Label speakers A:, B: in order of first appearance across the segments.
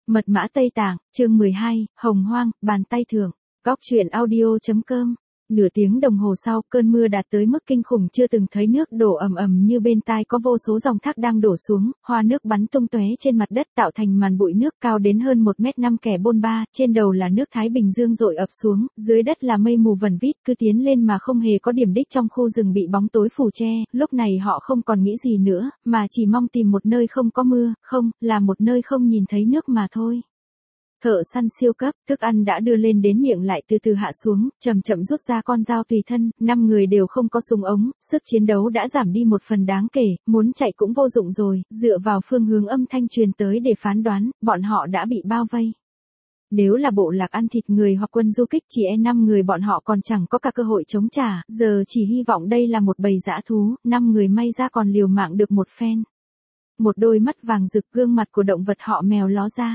A: Mật mã Tây Tạng, chương 12, Hồng Hoang, bàn tay thưởng. Góc truyện audio.com. Nửa tiếng đồng hồ sau, cơn mưa đạt tới mức kinh khủng chưa từng thấy, nước đổ ầm ầm như bên tai có vô số dòng thác đang đổ xuống, hoa nước bắn tung tóe trên mặt đất tạo thành màn bụi nước cao đến hơn 1m5 kẻ bôn ba, trên đầu là nước Thái Bình Dương dội ập xuống, dưới đất là mây mù vẩn vít cứ tiến lên mà không hề có điểm đích trong khu rừng bị bóng tối phủ che, lúc này họ không còn nghĩ gì nữa, mà chỉ mong tìm một nơi không có mưa, không, là một nơi không nhìn thấy nước mà thôi. Thợ săn siêu cấp, thức ăn đã đưa lên đến miệng lại từ từ hạ xuống, chậm chậm rút ra con dao tùy thân, 5 người đều không có súng ống, sức chiến đấu đã giảm đi một phần đáng kể, muốn chạy cũng vô dụng rồi, dựa vào phương hướng âm thanh truyền tới để phán đoán, bọn họ đã bị bao vây. Nếu là bộ lạc ăn thịt người hoặc quân du kích chỉ 5 người bọn họ còn chẳng có cả cơ hội chống trả, giờ chỉ hy vọng đây là một bầy dã thú, 5 người may ra còn liều mạng được một phen. Một đôi mắt vàng rực, gương mặt của động vật họ mèo ló ra.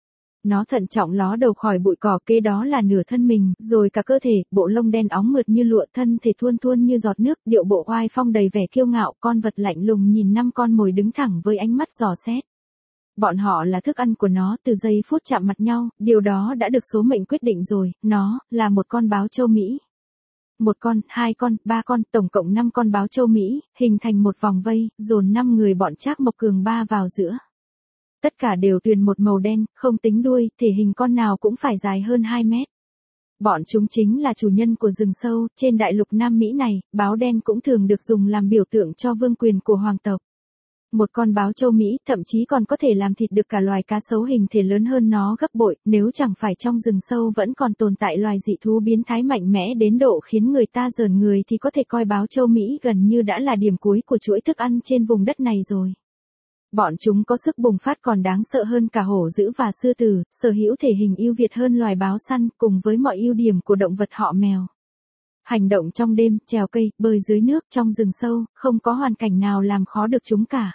A: Nó thận trọng ló đầu khỏi bụi cỏ, kế đó là nửa thân mình, rồi cả cơ thể, bộ lông đen óng mượt như lụa, thân thể thuôn thuôn như giọt nước, điệu bộ oai phong đầy vẻ kiêu ngạo, con vật lạnh lùng nhìn 5 con mồi đứng thẳng với ánh mắt dò xét. Bọn họ là thức ăn của nó, từ giây phút chạm mặt nhau, điều đó đã được số mệnh quyết định rồi, nó là một con báo châu Mỹ. Một con, 2 con, 3 con, tổng cộng 5 con báo châu Mỹ, hình thành một vòng vây, dồn 5 người bọn Trác Mộc Cường Ba vào giữa. Tất cả đều tuyền một màu đen, không tính đuôi, thể hình con nào cũng phải dài hơn 2 mét. Bọn chúng chính là chủ nhân của rừng sâu, trên đại lục Nam Mỹ này, báo đen cũng thường được dùng làm biểu tượng cho vương quyền của hoàng tộc. Một con báo châu Mỹ thậm chí còn có thể làm thịt được cả loài cá sấu hình thể lớn hơn nó gấp bội, nếu chẳng phải trong rừng sâu vẫn còn tồn tại loài dị thú biến thái mạnh mẽ đến độ khiến người ta rờn người thì có thể coi báo châu Mỹ gần như đã là điểm cuối của chuỗi thức ăn trên vùng đất này rồi. Bọn chúng có sức bùng phát còn đáng sợ hơn cả hổ dữ và sư tử, sở hữu thể hình ưu việt hơn loài báo săn, cùng với mọi ưu điểm của động vật họ mèo. Hành động trong đêm, trèo cây, bơi dưới nước, trong rừng sâu, không có hoàn cảnh nào làm khó được chúng cả.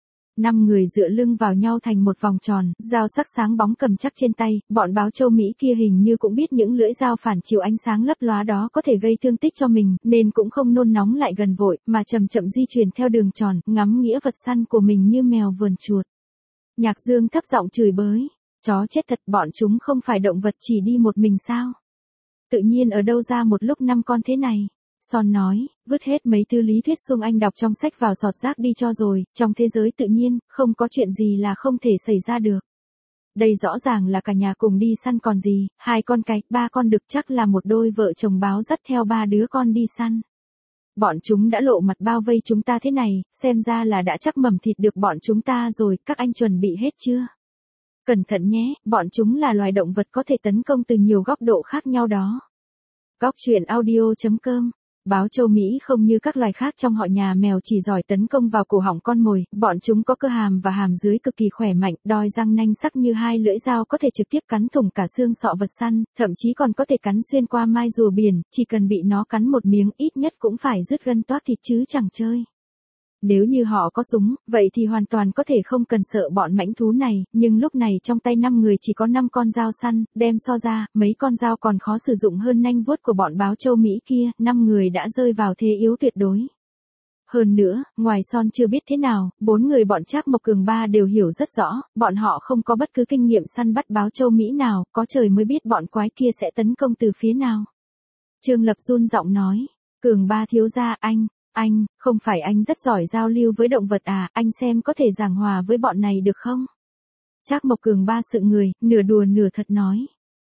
A: 5 người dựa lưng vào nhau thành một vòng tròn, dao sắc sáng bóng cầm chắc trên tay, bọn báo châu Mỹ kia hình như cũng biết những lưỡi dao phản chiếu ánh sáng lấp lóa đó có thể gây thương tích cho mình, nên cũng không nôn nóng lại gần vội, mà chậm chậm di chuyển theo đường tròn, ngắm nghĩa vật săn của mình như mèo vườn chuột. Nhạc Dương thấp giọng chửi bới, chó chết thật, bọn chúng không phải động vật chỉ đi một mình sao? Tự nhiên ở đâu ra một lúc 5 con thế này? Son nói, vứt hết mấy thứ lý thuyết Sung Anh đọc trong sách vào sọt rác đi cho rồi, trong thế giới tự nhiên, không có chuyện gì là không thể xảy ra được. Đây rõ ràng là cả nhà cùng đi săn còn gì, 2 con cái, 3 con đực, chắc là một đôi vợ chồng báo dắt theo 3 đứa con đi săn. Bọn chúng đã lộ mặt bao vây chúng ta thế này, xem ra là đã chắc mầm thịt được bọn chúng ta rồi, các anh chuẩn bị hết chưa? Cẩn thận nhé, bọn chúng là loài động vật có thể tấn công từ nhiều góc độ khác nhau đó. Góc truyện audio.com. Báo châu Mỹ không như các loài khác trong họ nhà mèo chỉ giỏi tấn công vào cổ họng con mồi, bọn chúng có cơ hàm và hàm dưới cực kỳ khỏe mạnh, đôi răng nanh sắc như 2 lưỡi dao có thể trực tiếp cắn thủng cả xương sọ vật săn, thậm chí còn có thể cắn xuyên qua mai rùa biển, chỉ cần bị nó cắn một miếng ít nhất cũng phải rứt gân toát thịt chứ chẳng chơi. Nếu như họ có súng, vậy thì hoàn toàn có thể không cần sợ bọn mãnh thú này, nhưng lúc này trong tay 5 người chỉ có 5 con dao săn, đem so ra, mấy con dao còn khó sử dụng hơn nanh vuốt của bọn báo châu Mỹ kia, 5 người đã rơi vào thế yếu tuyệt đối. Hơn nữa, ngoài Son chưa biết thế nào, 4 người bọn Trác Mộc Cường Ba đều hiểu rất rõ, bọn họ không có bất cứ kinh nghiệm săn bắt báo châu Mỹ nào, có trời mới biết bọn quái kia sẽ tấn công từ phía nào. Trương Lập run giọng nói, Cường Ba thiếu gia, anh, không phải anh rất giỏi giao lưu với động vật à, anh xem có thể giảng hòa với bọn này được không? Trác Mộc Cường Ba sững người, nửa đùa nửa thật nói.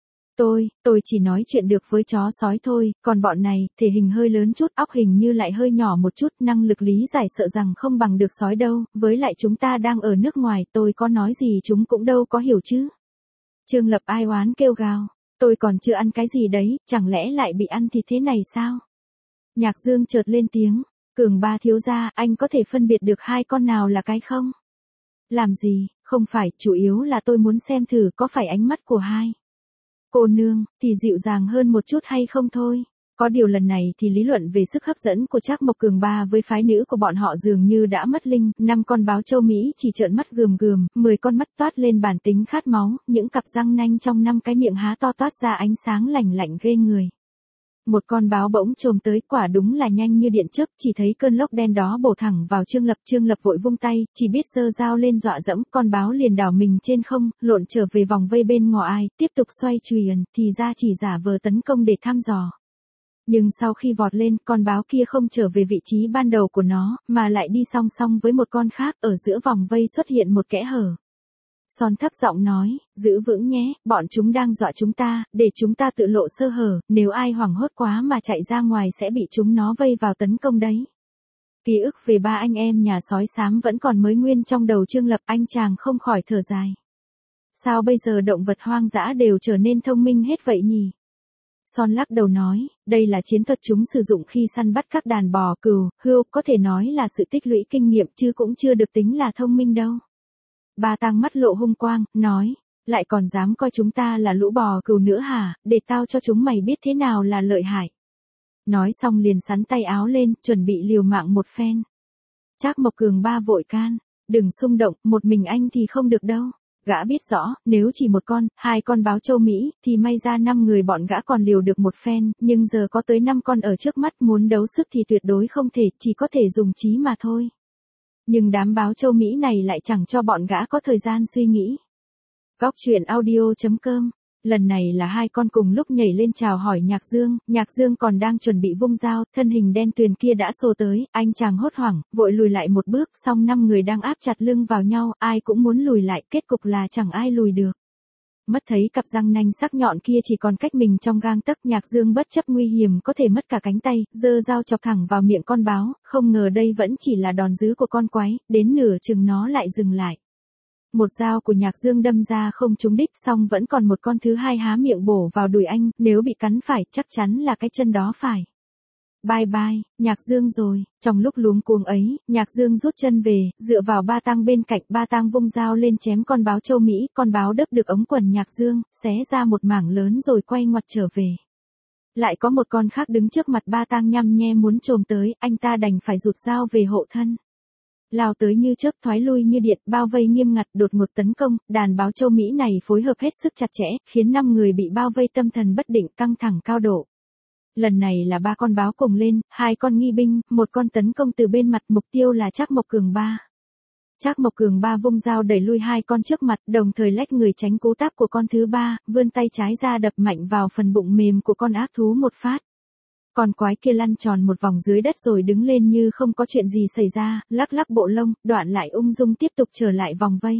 A: Tôi chỉ nói chuyện được với chó sói thôi, còn bọn này, thể hình hơi lớn chút, óc hình như lại hơi nhỏ một chút, năng lực lý giải sợ rằng không bằng được sói đâu, với lại chúng ta đang ở nước ngoài, tôi có nói gì chúng cũng đâu có hiểu chứ. Trương Lập ai oán kêu gào, tôi còn chưa ăn cái gì đấy, chẳng lẽ lại bị ăn thịt thế này sao? Nhạc Dương chợt lên tiếng. Cường Ba thiếu gia, anh có thể phân biệt được 2 con nào là cái không? Làm gì, không phải, chủ yếu là tôi muốn xem thử có phải ánh mắt của 2 cô nương thì dịu dàng hơn một chút hay không thôi. Có điều lần này thì lý luận về sức hấp dẫn của Trác Mộc Cường Ba với phái nữ của bọn họ dường như đã mất linh, 5 con báo châu Mỹ chỉ trợn mắt gườm gườm, 10 con mắt toát lên bản tính khát máu, những cặp răng nanh trong 5 cái miệng há to toát ra ánh sáng lạnh lạnh ghê người. Một con báo bỗng chồm tới, quả đúng là nhanh như điện chớp, chỉ thấy cơn lốc đen đó bổ thẳng vào Trương Lập vội vung tay, chỉ biết giơ dao lên dọa dẫm, con báo liền đảo mình trên không, lộn trở về vòng vây bên ngọ ai, tiếp tục xoay chuyền, thì ra chỉ giả vờ tấn công để thăm dò. Nhưng sau khi vọt lên, con báo kia không trở về vị trí ban đầu của nó, mà lại đi song song với một con khác, ở giữa vòng vây xuất hiện một kẽ hở. Son thấp giọng nói, giữ vững nhé, bọn chúng đang dọa chúng ta, để chúng ta tự lộ sơ hở, nếu ai hoảng hốt quá mà chạy ra ngoài sẽ bị chúng nó vây vào tấn công đấy. Ký ức về ba anh em nhà sói xám vẫn còn mới nguyên trong đầu Trương Lập, anh chàng không khỏi thở dài. Sao bây giờ động vật hoang dã đều trở nên thông minh hết vậy nhỉ? Son lắc đầu nói, đây là chiến thuật chúng sử dụng khi săn bắt các đàn bò, cừu, hươu, có thể nói là sự tích lũy kinh nghiệm chứ cũng chưa được tính là thông minh đâu. Ba Tang mắt lộ hung quang, nói, lại còn dám coi chúng ta là lũ bò cừu nữa hả, để tao cho chúng mày biết thế nào là lợi hại. Nói xong liền sắn tay áo lên, chuẩn bị liều mạng một phen. Trác Mộc Cường Ba vội can, đừng xung động, một mình anh thì không được đâu. Gã biết rõ, nếu chỉ một con, hai con báo châu Mỹ, thì may ra 5 người bọn gã còn liều được một phen, nhưng giờ có tới 5 con ở trước mắt muốn đấu sức thì tuyệt đối không thể, chỉ có thể dùng trí mà thôi. Nhưng đám báo châu Mỹ này lại chẳng cho bọn gã có thời gian suy nghĩ. Góc truyện audio.com. Lần này là hai con cùng lúc nhảy lên chào hỏi Nhạc Dương còn đang chuẩn bị vung dao, thân hình đen tuyền kia đã xô tới, anh chàng hốt hoảng, vội lùi lại một bước, song 5 người đang áp chặt lưng vào nhau, ai cũng muốn lùi lại, kết cục là chẳng ai lùi được. Mắt thấy cặp răng nanh sắc nhọn kia chỉ còn cách mình trong gang tấc, Nhạc Dương bất chấp nguy hiểm có thể mất cả cánh tay, giơ dao chọc thẳng vào miệng con báo, không ngờ đây vẫn chỉ là đòn dứ của con quái, đến nửa chừng nó lại dừng lại. Một dao của Nhạc Dương đâm ra không trúng đích, song vẫn còn một con thứ hai há miệng bổ vào đùi anh, nếu bị cắn phải chắc chắn là cái chân đó phải. Bye bye, Nhạc Dương rồi. Trong lúc luống cuống ấy, Nhạc Dương rút chân về, dựa vào Ba Tang bên cạnh, Ba Tang vung dao lên chém con báo châu Mỹ, con báo đớp được ống quần Nhạc Dương, xé ra một mảng lớn rồi quay ngoặt trở về. Lại có một con khác đứng trước mặt Ba Tang nhăm nhe muốn chồm tới, anh ta đành phải rụt dao về hộ thân. Lao tới như chớp, thoái lui như điện, bao vây nghiêm ngặt, đột ngột tấn công, đàn báo châu Mỹ này phối hợp hết sức chặt chẽ, khiến 5 người bị bao vây tâm thần bất định, căng thẳng cao độ. Lần này là 3 con báo cùng lên, 2 con nghi binh, một con tấn công từ bên mặt, mục tiêu là Trác Mộc Cường Ba. Trác Mộc Cường Ba vung dao đẩy lui 2 con trước mặt, đồng thời lách người tránh cú táp của con thứ 3, vươn tay trái ra đập mạnh vào phần bụng mềm của con ác thú một phát. Con quái kia lăn tròn một vòng dưới đất rồi đứng lên như không có chuyện gì xảy ra, lắc lắc bộ lông, đoạn lại ung dung tiếp tục trở lại vòng vây.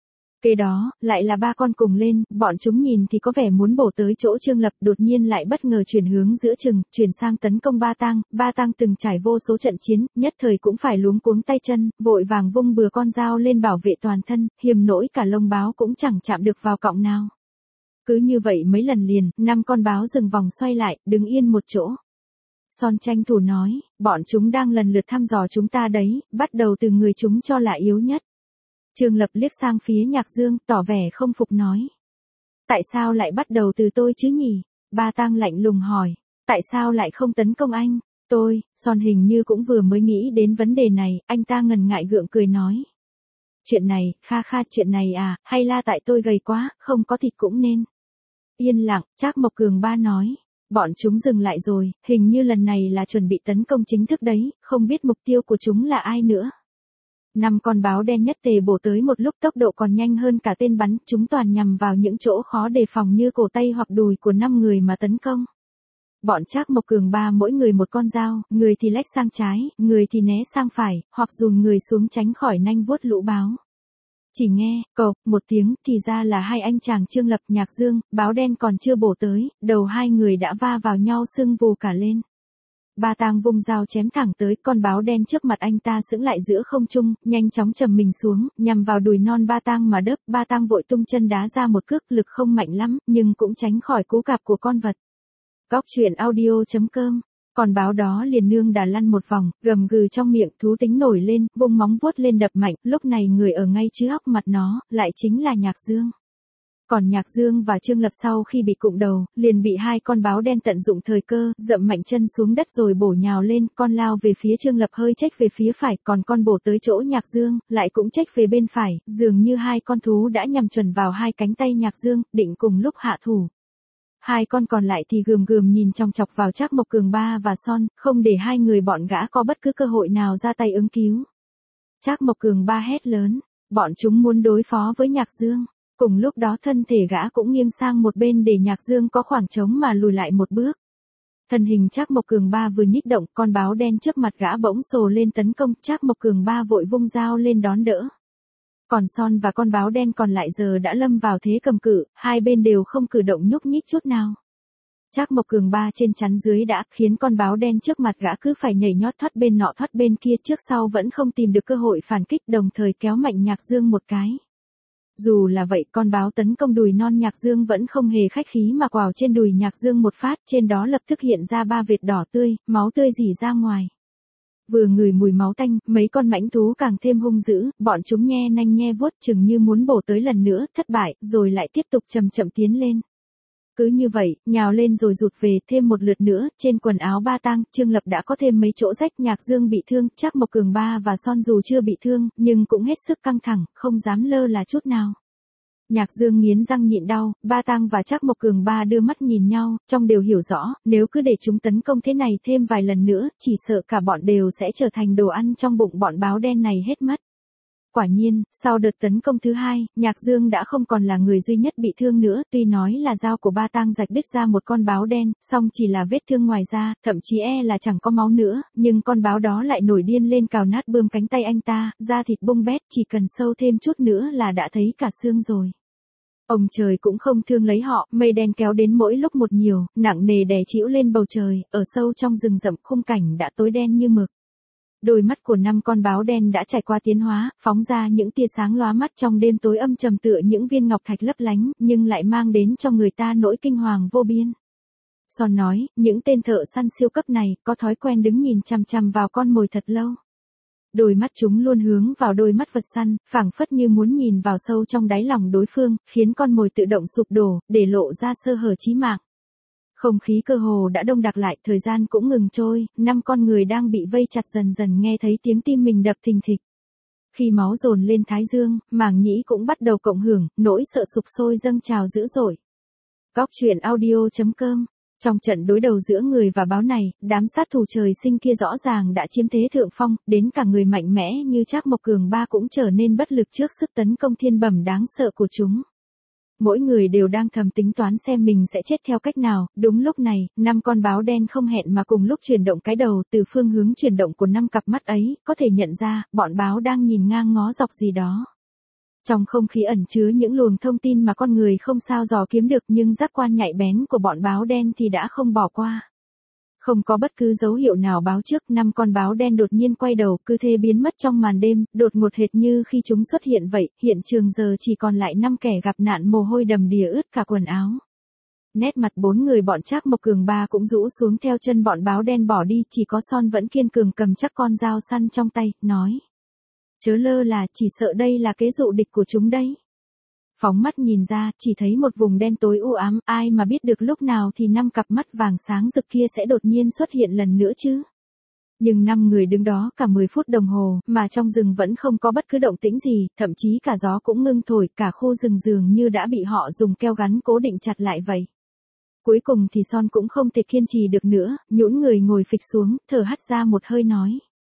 A: Kế đó, lại là 3 con cùng lên, bọn chúng nhìn thì có vẻ muốn bổ tới chỗ Trương Lập, đột nhiên lại bất ngờ chuyển hướng giữa chừng, chuyển sang tấn công Ba Tang từng trải vô số trận chiến, nhất thời cũng phải luống cuống tay chân, vội vàng vung bừa con dao lên bảo vệ toàn thân, hiềm nỗi cả lông báo cũng chẳng chạm được vào cọng nào. Cứ như vậy mấy lần liền, 5 con báo dừng vòng xoay lại, đứng yên một chỗ. Son tranh thủ nói, bọn chúng đang lần lượt thăm dò chúng ta đấy, bắt đầu từ người chúng cho là yếu nhất. Trương Lập liếc sang phía Nhạc Dương, tỏ vẻ không phục nói. Tại sao lại bắt đầu từ tôi chứ nhỉ? Ba Tang lạnh lùng hỏi, tại sao lại không tấn công anh? Son hình như cũng vừa mới nghĩ đến vấn đề này, anh ta ngần ngại gượng cười nói. Chuyện này, chuyện này à, hay là tại tôi gầy quá, không có thịt cũng nên. Yên lặng, Trác Mộc Cường Ba nói. Bọn chúng dừng lại rồi, hình như lần này là chuẩn bị tấn công chính thức đấy, không biết mục tiêu của chúng là ai nữa. 5 con báo đen nhất tề bổ tới một lúc, tốc độ còn nhanh hơn cả tên bắn, chúng toàn nhằm vào những chỗ khó đề phòng như cổ tay hoặc đùi của 5 người mà tấn công. Bọn Trác Mộc Cường Ba mỗi người một con dao, người thì lách sang trái, người thì né sang phải, hoặc dùn người xuống tránh khỏi nanh vuốt lũ báo. Chỉ nghe, cộc, một tiếng, thì ra là hai anh chàng Trương Lập, Nhạc Dương, báo đen còn chưa bổ tới, đầu hai người đã va vào nhau sưng vù cả lên. Ba Tang vung dao chém thẳng tới, con báo đen trước mặt anh ta sững lại giữa không trung, nhanh chóng trầm mình xuống, nhằm vào đùi non Ba Tang mà đớp. Ba Tang vội tung chân đá ra một cước, lực không mạnh lắm, nhưng cũng tránh khỏi cú cạp của con vật. Góc truyện audio.com. Con báo đó liền nương đà lăn một vòng, gầm gừ trong miệng, thú tính nổi lên, vung móng vuốt lên đập mạnh, lúc này người ở ngay trước mặt nó, lại chính là Nhạc Dương. Còn Nhạc Dương và Trương Lập sau khi bị cụng đầu, liền bị 2 con báo đen tận dụng thời cơ, dậm mạnh chân xuống đất rồi bổ nhào lên, con lao về phía Trương Lập hơi chếch về phía phải, còn con bổ tới chỗ Nhạc Dương, lại cũng chếch về bên phải, dường như 2 con thú đã nhằm chuẩn vào 2 cánh tay Nhạc Dương, định cùng lúc hạ thủ. hai con còn lại thì gườm gườm nhìn chòng chọc vào Trác Mộc Cường Ba và Son, không để hai người bọn gã có bất cứ cơ hội nào ra tay ứng cứu. Trác Mộc Cường Ba hét lớn, bọn chúng muốn đối phó với Nhạc Dương. Cùng lúc đó thân thể gã cũng nghiêng sang một bên để Nhạc Dương có khoảng trống mà lùi lại một bước. Thân hình Trác Mộc Cường Ba vừa nhích động, con báo đen trước mặt gã bỗng sồ lên tấn công, Trác Mộc Cường Ba vội vung dao lên đón đỡ. Còn Son và con báo đen còn lại giờ đã lâm vào thế cầm cự, hai bên đều không cử động nhúc nhích chút nào. Trác Mộc Cường Ba trên chắn dưới đã khiến con báo đen trước mặt gã cứ phải nhảy nhót thoát bên nọ thoát bên kia, trước sau vẫn không tìm được cơ hội phản kích, đồng thời kéo mạnh Nhạc Dương một cái. Dù là vậy, con báo tấn công đùi non Nhạc Dương vẫn không hề khách khí mà quào trên đùi Nhạc Dương một phát, trên đó lập tức hiện ra 3 vệt đỏ tươi, máu tươi rỉ ra ngoài. Vừa ngửi mùi máu tanh, mấy con mãnh thú càng thêm hung dữ, bọn chúng nhe nanh nhe vuốt chừng như muốn bổ tới lần nữa, thất bại, rồi lại tiếp tục chậm chậm tiến lên. Cứ như vậy, nhào lên rồi rụt về, thêm một lượt nữa, trên quần áo Ba Tang, Trương Lập đã có thêm mấy chỗ rách, Nhạc Dương bị thương, Trác Mộc Cường Ba và Son dù chưa bị thương, nhưng cũng hết sức căng thẳng, không dám lơ là chút nào. Nhạc Dương nghiến răng nhịn đau, Ba Tang và Trác Mộc Cường Ba đưa mắt nhìn nhau, trong đều hiểu rõ, nếu cứ để chúng tấn công thế này thêm vài lần nữa, chỉ sợ cả bọn đều sẽ trở thành đồ ăn trong bụng bọn báo đen này hết mất. Quả nhiên, sau đợt tấn công thứ hai, Nhạc Dương đã không còn là người duy nhất bị thương nữa, tuy nói là dao của Ba Tang rạch đứt ra một con báo đen, song chỉ là vết thương ngoài da, thậm chí là chẳng có máu nữa, nhưng con báo đó lại nổi điên lên cào nát bươm cánh tay anh ta, da thịt bung bét, chỉ cần sâu thêm chút nữa là đã thấy cả xương rồi. Ông trời cũng không thương lấy họ, mây đen kéo đến mỗi lúc một nhiều, nặng nề đè trĩu lên bầu trời, ở sâu trong rừng rậm khung cảnh đã tối đen như mực. Đôi mắt của 5 con báo đen đã trải qua tiến hóa, phóng ra những tia sáng lóa mắt trong đêm tối âm trầm tựa những viên ngọc thạch lấp lánh, nhưng lại mang đến cho người ta nỗi kinh hoàng vô biên. Son nói, những tên thợ săn siêu cấp này, có thói quen đứng nhìn chằm chằm vào con mồi thật lâu. Đôi mắt chúng luôn hướng vào đôi mắt vật săn, phảng phất như muốn nhìn vào sâu trong đáy lòng đối phương, khiến con mồi tự động sụp đổ, để lộ ra sơ hở chí mạng. Không khí cơ hồ đã đông đặc lại, thời gian cũng ngừng trôi, 5 con người đang bị vây chặt dần dần nghe thấy tiếng tim mình đập thình thịch. Khi máu dồn lên thái dương, màng nhĩ cũng bắt đầu cộng hưởng, nỗi sợ sục sôi dâng trào dữ dội. Góc truyện audio.com. Trong trận đối đầu giữa người và báo này, đám sát thủ trời sinh kia rõ ràng đã chiếm thế thượng phong, đến cả người mạnh mẽ như Trác Mộc Cường Ba cũng trở nên bất lực trước sức tấn công thiên bẩm đáng sợ của chúng. Mỗi người đều đang thầm tính toán xem mình sẽ chết theo cách nào, đúng lúc này, 5 con báo đen không hẹn mà cùng lúc chuyển động cái đầu, từ phương hướng chuyển động của 5 cặp mắt ấy, có thể nhận ra, bọn báo đang nhìn ngang ngó dọc gì đó. Trong không khí ẩn chứa những luồng thông tin mà con người không sao dò kiếm được, nhưng giác quan nhạy bén của bọn báo đen thì đã không bỏ qua. Không có bất cứ dấu hiệu nào báo trước, 5 con báo đen đột nhiên quay đầu, cứ thế biến mất trong màn đêm, đột ngột hệt như khi chúng xuất hiện vậy, hiện trường giờ chỉ còn lại 5 kẻ gặp nạn mồ hôi đầm đìa ướt cả quần áo. Nét mặt 4 người bọn Trác Mộc Cường Ba cũng rũ xuống theo chân bọn báo đen bỏ đi, chỉ có Son vẫn kiên cường cầm chắc con dao săn trong tay, nói. Chớ lơ là, chỉ sợ đây là kế dụ địch của chúng đây. Phóng mắt nhìn ra, chỉ thấy một vùng đen tối u ám, ai mà biết được lúc nào thì 5 cặp mắt vàng sáng rực kia sẽ đột nhiên xuất hiện lần nữa chứ. Nhưng 5 người đứng đó cả 10 phút đồng hồ, mà trong rừng vẫn không có bất cứ động tĩnh gì, thậm chí cả gió cũng ngưng thổi, cả khu rừng dường như đã bị họ dùng keo gắn cố định chặt lại vậy. Cuối cùng thì Son cũng không thể kiên trì được nữa, nhũn người ngồi phịch xuống, thở hắt ra một hơi nói.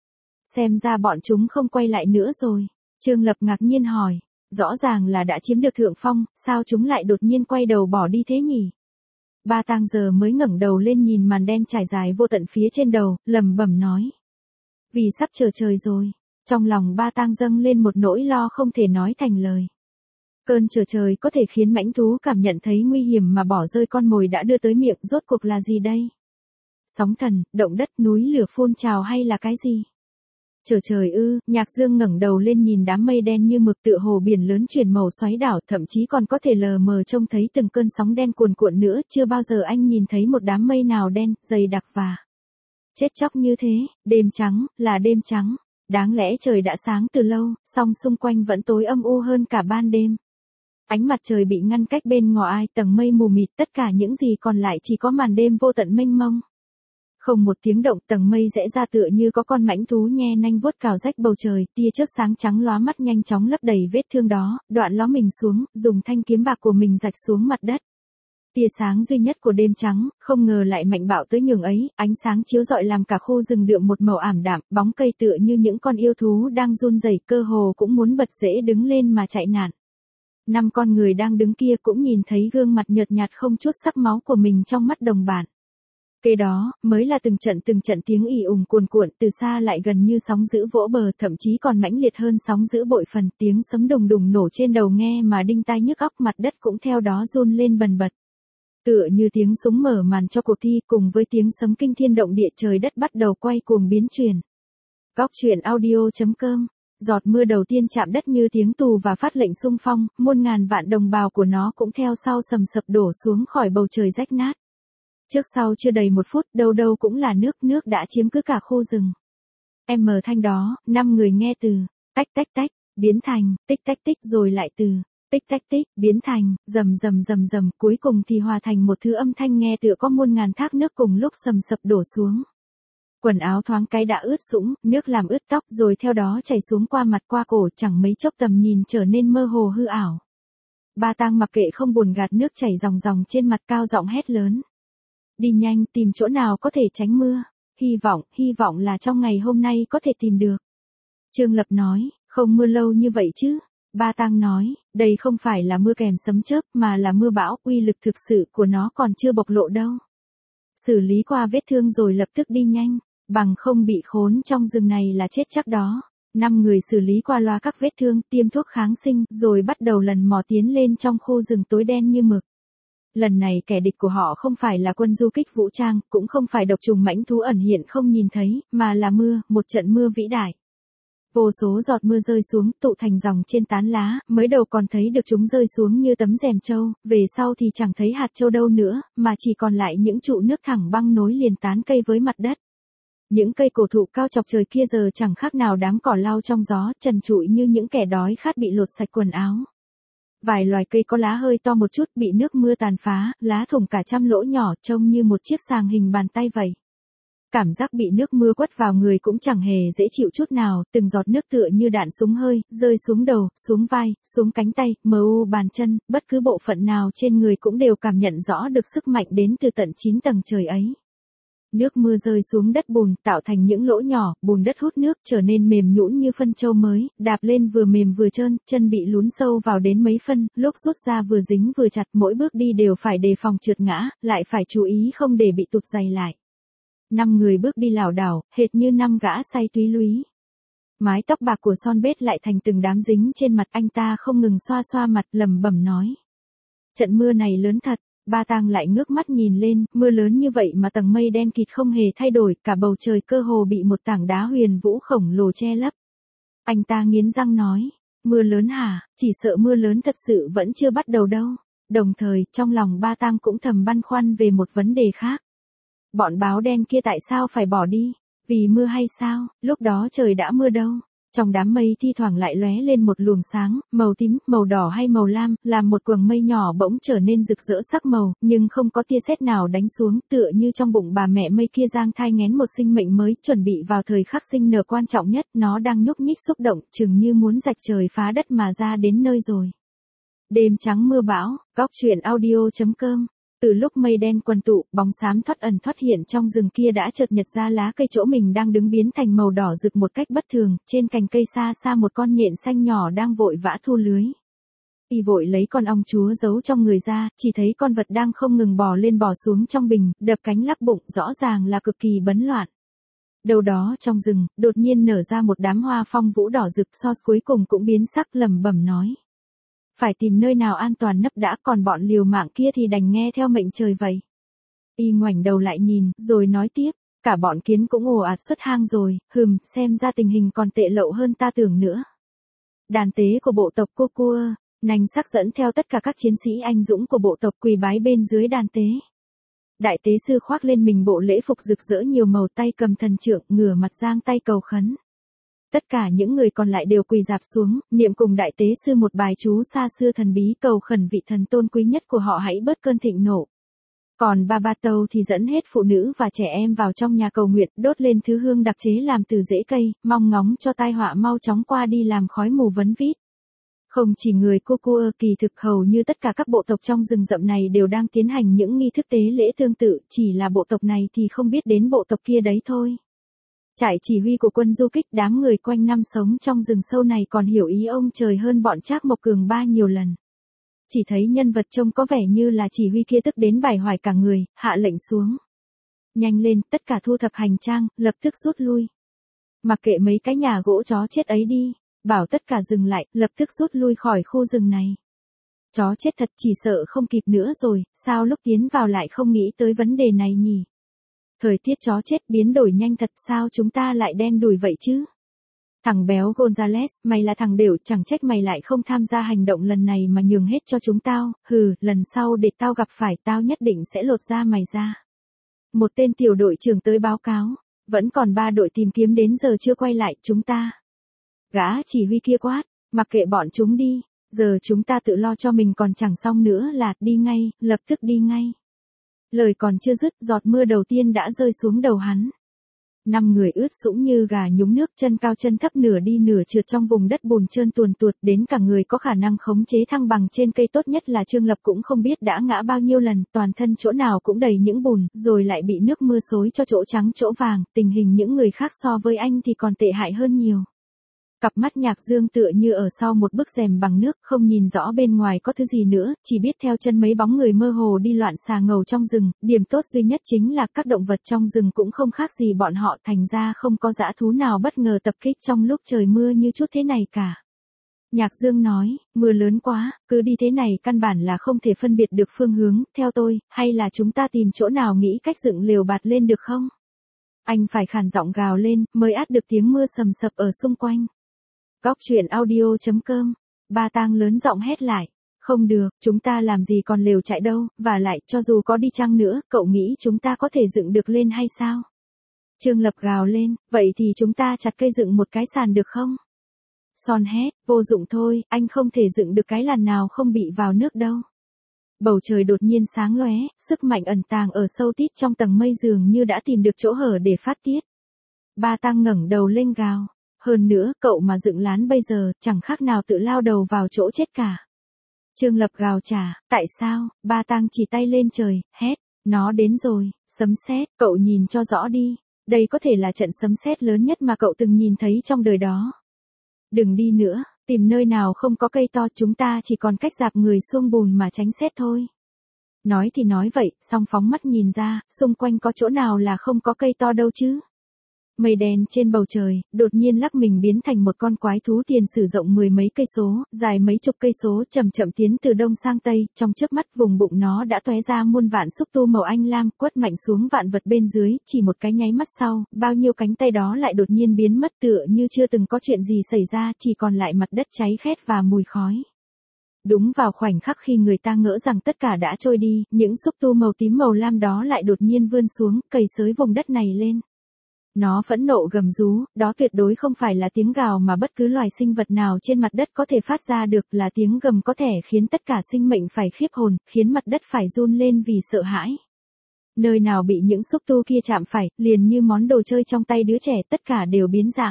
A: Xem ra bọn chúng không quay lại nữa rồi. Trương Lập ngạc nhiên hỏi. Rõ ràng là đã chiếm được thượng phong, sao chúng lại đột nhiên quay đầu bỏ đi thế nhỉ? Ba Tang giờ mới ngẩng đầu lên nhìn màn đen trải dài vô tận phía trên đầu, lẩm bẩm nói. Vì sắp trở trời rồi. Trong lòng Ba Tang dâng lên một nỗi lo không thể nói thành lời. Cơn trở trời có thể khiến mãnh thú cảm nhận thấy nguy hiểm mà bỏ rơi con mồi đã đưa tới miệng, rốt cuộc là gì đây? Sóng thần, động đất, núi lửa phun trào hay là cái gì? Trở trời ư? Nhạc Dương ngẩng đầu lên nhìn đám mây đen như mực tựa hồ biển lớn chuyển màu xoáy đảo, thậm chí còn có thể lờ mờ trông thấy từng cơn sóng đen cuồn cuộn nữa, chưa bao giờ anh nhìn thấy một đám mây nào đen, dày đặc và chết chóc như thế. Đêm trắng, là đêm trắng. Đáng lẽ trời đã sáng từ lâu, song xung quanh vẫn tối âm u hơn cả ban đêm. Ánh mặt trời bị ngăn cách bên ngoài tầng mây mù mịt, tất cả những gì còn lại chỉ có màn đêm vô tận mênh mông. Không một tiếng động, tầng mây rẽ ra tựa như có con mãnh thú nhe nanh vuốt cào rách bầu trời, tia chớp sáng trắng lóa mắt nhanh chóng lấp đầy vết thương đó, đoạn ló mình xuống, dùng thanh kiếm bạc của mình rạch xuống mặt đất. Tia sáng duy nhất của đêm trắng, không ngờ lại mạnh bạo tới nhường ấy, ánh sáng chiếu rọi làm cả khu rừng đượm một màu ảm đạm, bóng cây tựa như những con yêu thú đang run rẩy, cơ hồ cũng muốn bật rễ đứng lên mà chạy nạn. 5 con người đang đứng kia cũng nhìn thấy gương mặt nhợt nhạt không chút sắc máu của mình trong mắt đồng bạn. Kế đó, mới là từng trận tiếng ì ùng cuồn cuộn, từ xa lại gần như sóng dữ vỗ bờ, thậm chí còn mãnh liệt hơn sóng dữ bội phần, tiếng sấm đùng đùng nổ trên đầu nghe mà đinh tai nhức óc, mặt đất cũng theo đó run lên bần bật. Tựa như tiếng súng mở màn cho cuộc thi, cùng với tiếng sấm kinh thiên động địa, trời đất bắt đầu quay cuồng biến chuyển. Góc truyện audio.com. Giọt mưa đầu tiên chạm đất như tiếng tù và phát lệnh xung phong, muôn ngàn vạn đồng bào của nó cũng theo sau sầm sập đổ xuống khỏi bầu trời rách nát. Trước sau chưa đầy 1 phút, đâu đâu cũng là nước đã chiếm cứ cả khu rừng. Em mờ thanh đó, 5 người nghe từ tách tách tách biến thành tích tách tích, rồi lại từ tích tách tích biến thành rầm rầm rầm rầm, cuối cùng thì hòa thành một thứ âm thanh nghe tựa có muôn ngàn thác nước cùng lúc sầm sập đổ xuống. Quần áo thoáng cái đã ướt sũng, nước làm ướt tóc, rồi theo đó chảy xuống qua mặt qua cổ, chẳng mấy chốc tầm nhìn trở nên mơ hồ hư ảo. Ba Tang mặc kệ không buồn gạt, nước chảy ròng ròng trên mặt, cao giọng hét lớn. Đi nhanh, tìm chỗ nào có thể tránh mưa. Hy vọng là trong ngày hôm nay có thể tìm được. Trương Lập nói, không mưa lâu như vậy chứ. Ba Tang nói, đây không phải là mưa kèm sấm chớp mà là mưa bão, uy lực thực sự của nó còn chưa bộc lộ đâu. Xử lý qua vết thương rồi lập tức đi nhanh, bằng không bị khốn trong rừng này là chết chắc đó. 5 người xử lý qua loa các vết thương, tiêm thuốc kháng sinh, rồi bắt đầu lần mò tiến lên trong khu rừng tối đen như mực. Lần này kẻ địch của họ không phải là quân du kích vũ trang, cũng không phải độc trùng mãnh thú ẩn hiện không nhìn thấy, mà là mưa, một trận mưa vĩ đại. Vô số giọt mưa rơi xuống, tụ thành dòng trên tán lá, mới đầu còn thấy được chúng rơi xuống như tấm rèm trâu, về sau thì chẳng thấy hạt trâu đâu nữa, mà chỉ còn lại những trụ nước thẳng băng nối liền tán cây với mặt đất. Những cây cổ thụ cao chọc trời kia giờ chẳng khác nào đám cỏ lau trong gió, trần trụi như những kẻ đói khát bị lột sạch quần áo. Vài loài cây có lá hơi to một chút bị nước mưa tàn phá, lá thủng cả trăm lỗ nhỏ, trông như một chiếc sàng hình bàn tay vậy. Cảm giác bị nước mưa quất vào người cũng chẳng hề dễ chịu chút nào, từng giọt nước tựa như đạn súng hơi, rơi xuống đầu, xuống vai, xuống cánh tay, bàn chân, bất cứ bộ phận nào trên người cũng đều cảm nhận rõ được sức mạnh đến từ tận 9 tầng trời ấy. Nước mưa rơi xuống đất bùn, tạo thành những lỗ nhỏ, bùn đất hút nước trở nên mềm nhũn như phân trâu mới, đạp lên vừa mềm vừa trơn, chân bị lún sâu vào đến mấy phân, lúc rút ra vừa dính vừa chặt, mỗi bước đi đều phải đề phòng trượt ngã, lại phải chú ý không để bị tụt giày lại. 5 người bước đi lảo đảo, hệt như 5 gã say túy lúy. Mái tóc bạc của Son Bết lại thành từng đám dính trên mặt, anh ta không ngừng xoa xoa mặt, lẩm bẩm nói. Trận mưa này lớn thật. Ba Tang lại ngước mắt nhìn lên, mưa lớn như vậy mà tầng mây đen kịt không hề thay đổi, cả bầu trời cơ hồ bị một tảng đá huyền vũ khổng lồ che lấp. Anh ta nghiến răng nói, mưa lớn hả, chỉ sợ mưa lớn thật sự vẫn chưa bắt đầu đâu. Đồng thời, trong lòng Ba Tang cũng thầm băn khoăn về một vấn đề khác. Bọn báo đen kia tại sao phải bỏ đi? Vì mưa hay sao? Lúc đó trời đã mưa đâu. Trong đám mây thi thoảng lại lóe lên một luồng sáng, màu tím, màu đỏ hay màu lam, làm một quầng mây nhỏ bỗng trở nên rực rỡ sắc màu, nhưng không có tia sét nào đánh xuống, tựa như trong bụng bà mẹ mây kia giang thai nghén một sinh mệnh mới, chuẩn bị vào thời khắc sinh nở quan trọng nhất, nó đang nhúc nhích xúc động, chừng như muốn rạch trời phá đất mà ra đến nơi rồi. Đêm trắng mưa bão, góc truyện audio.com. Từ lúc mây đen quần tụ, bóng xám thoát ẩn thoát hiện trong rừng kia đã chợt nhật ra, lá cây chỗ mình đang đứng biến thành màu đỏ rực một cách bất thường, trên cành cây xa xa một con nhện xanh nhỏ đang vội vã thu lưới. Y vội lấy con ong chúa giấu trong người ra, chỉ thấy con vật đang không ngừng bò lên bò xuống trong bình, đập cánh lắc bụng, rõ ràng là cực kỳ bấn loạn. Đâu đó trong rừng, đột nhiên nở ra một đám hoa phong vũ đỏ rực, Sos cuối cùng cũng biến sắc, lẩm bẩm nói. Phải tìm nơi nào an toàn nấp đã, còn bọn liều mạng kia thì đành nghe theo mệnh trời vậy. Y ngoảnh đầu lại nhìn, rồi nói tiếp, cả bọn kiến cũng ồ ạt xuất hang rồi, xem ra tình hình còn tệ lậu hơn ta tưởng nữa. Đàn tế của bộ tộc Cô Cua, nành sắc dẫn theo tất cả các chiến sĩ anh dũng của bộ tộc quỳ bái bên dưới đàn tế. Đại tế sư khoác lên mình bộ lễ phục rực rỡ nhiều màu, tay cầm thần trượng, ngửa mặt giang tay cầu khấn. Tất cả những người còn lại đều quỳ rạp xuống, niệm cùng đại tế sư một bài chú xa xưa thần bí, cầu khẩn vị thần tôn quý nhất của họ hãy bớt cơn thịnh nộ. Còn Ba Tâu thì dẫn hết phụ nữ và trẻ em vào trong nhà cầu nguyện, đốt lên thứ hương đặc chế làm từ rễ cây, mong ngóng cho tai họa mau chóng qua đi làm khói mù vấn vít. Không chỉ người Kukua, kỳ thực hầu như tất cả các bộ tộc trong rừng rậm này đều đang tiến hành những nghi thức tế lễ tương tự, chỉ là bộ tộc này thì không biết đến bộ tộc kia đấy thôi. Trại chỉ huy của quân du kích, đám người quanh năm sống trong rừng sâu này còn hiểu ý ông trời hơn bọn Trác Mộc Cường Ba nhiều lần. Chỉ thấy nhân vật trông có vẻ như là chỉ huy kia tức đến bài hoài cả người, hạ lệnh xuống. Nhanh lên, tất cả thu thập hành trang, lập tức rút lui. Mặc kệ mấy cái nhà gỗ chó chết ấy đi, bảo tất cả dừng lại, lập tức rút lui khỏi khu rừng này. Chó chết thật, chỉ sợ không kịp nữa rồi, sao lúc tiến vào lại không nghĩ tới vấn đề này nhỉ? Thời tiết chó chết biến đổi nhanh thật, sao chúng ta lại đen đủi vậy chứ? Thằng béo Gonzales, mày là thằng đểu, chẳng trách mày lại không tham gia hành động lần này mà nhường hết cho chúng tao, hừ, lần sau để tao gặp phải tao nhất định sẽ lột da mày ra. Một tên tiểu đội trưởng tới báo cáo, vẫn còn 3 đội tìm kiếm đến giờ chưa quay lại, chúng ta. Gã chỉ huy kia quát, mặc kệ bọn chúng đi, giờ chúng ta tự lo cho mình còn chẳng xong nữa là đi ngay, lập tức đi ngay. Lời còn chưa dứt, giọt mưa đầu tiên đã rơi xuống đầu hắn. 5 người ướt sũng như gà nhúng nước, chân cao chân thấp, nửa đi nửa trượt trong vùng đất bùn trơn tuồn tuột, đến cả người có khả năng khống chế thăng bằng trên cây tốt nhất là Trương Lập cũng không biết đã ngã bao nhiêu lần, toàn thân chỗ nào cũng đầy những bùn, rồi lại bị nước mưa xối cho chỗ trắng chỗ vàng, tình hình những người khác so với anh thì còn tệ hại hơn nhiều. Cặp mắt Nhạc Dương tựa như ở sau một bức rèm bằng nước, không nhìn rõ bên ngoài có thứ gì nữa, chỉ biết theo chân mấy bóng người mơ hồ đi loạn xà ngầu trong rừng, điểm tốt duy nhất chính là các động vật trong rừng cũng không khác gì bọn họ, thành ra không có dã thú nào bất ngờ tập kích trong lúc trời mưa như chút thế này cả. Nhạc Dương nói, mưa lớn quá, cứ đi thế này căn bản là không thể phân biệt được phương hướng, theo tôi, hay là chúng ta tìm chỗ nào nghĩ cách dựng lều bạt lên được không? Anh phải khàn giọng gào lên, mới át được tiếng mưa sầm sập ở xung quanh. Góc truyện audio.com, Ba Tang lớn giọng hét lại. Không được, chúng ta làm gì còn lều trại đâu, và lại, cho dù có đi chăng nữa, cậu nghĩ chúng ta có thể dựng được lên hay sao? Trương Lập gào lên, vậy thì chúng ta chặt cây dựng một cái sàn được không? Son hét, vô dụng thôi, anh không thể dựng được cái làn nào không bị vào nước đâu. Bầu trời đột nhiên sáng lóe, sức mạnh ẩn tàng ở sâu tít trong tầng mây dường như đã tìm được chỗ hở để phát tiết. Ba Tang ngẩng đầu lên gào. Hơn nữa, cậu mà dựng lán bây giờ, chẳng khác nào tự lao đầu vào chỗ chết cả. Trương Lập gào trả, tại sao? Ba Tang chỉ tay lên trời, hét, nó đến rồi, sấm sét, cậu nhìn cho rõ đi. Đây có thể là trận sấm sét lớn nhất mà cậu từng nhìn thấy trong đời đó. Đừng đi nữa, tìm nơi nào không có cây to, chúng ta chỉ còn cách dạp người xuống bùn mà tránh sét thôi. Nói thì nói vậy, song phóng mắt nhìn ra, xung quanh có chỗ nào là không có cây to đâu chứ. Mây đen trên bầu trời, đột nhiên lắc mình biến thành một con quái thú tiền sử rộng 10 mấy cây số, dài mấy chục cây số, chậm chậm tiến từ đông sang tây, trong chớp mắt vùng bụng nó đã tóe ra muôn vạn xúc tu màu anh lam, quất mạnh xuống vạn vật bên dưới, chỉ một cái nháy mắt sau, bao nhiêu cánh tay đó lại đột nhiên biến mất tựa như chưa từng có chuyện gì xảy ra, chỉ còn lại mặt đất cháy khét và mùi khói. Đúng vào khoảnh khắc khi người ta ngỡ rằng tất cả đã trôi đi, những xúc tu màu tím màu lam đó lại đột nhiên vươn xuống, cày xới vùng đất này lên. Nó phẫn nộ gầm rú, đó tuyệt đối không phải là tiếng gào mà bất cứ loài sinh vật nào trên mặt đất có thể phát ra được, là tiếng gầm có thể khiến tất cả sinh mệnh phải khiếp hồn, khiến mặt đất phải run lên vì sợ hãi. Nơi nào bị những xúc tu kia chạm phải, liền như món đồ chơi trong tay đứa trẻ, tất cả đều biến dạng.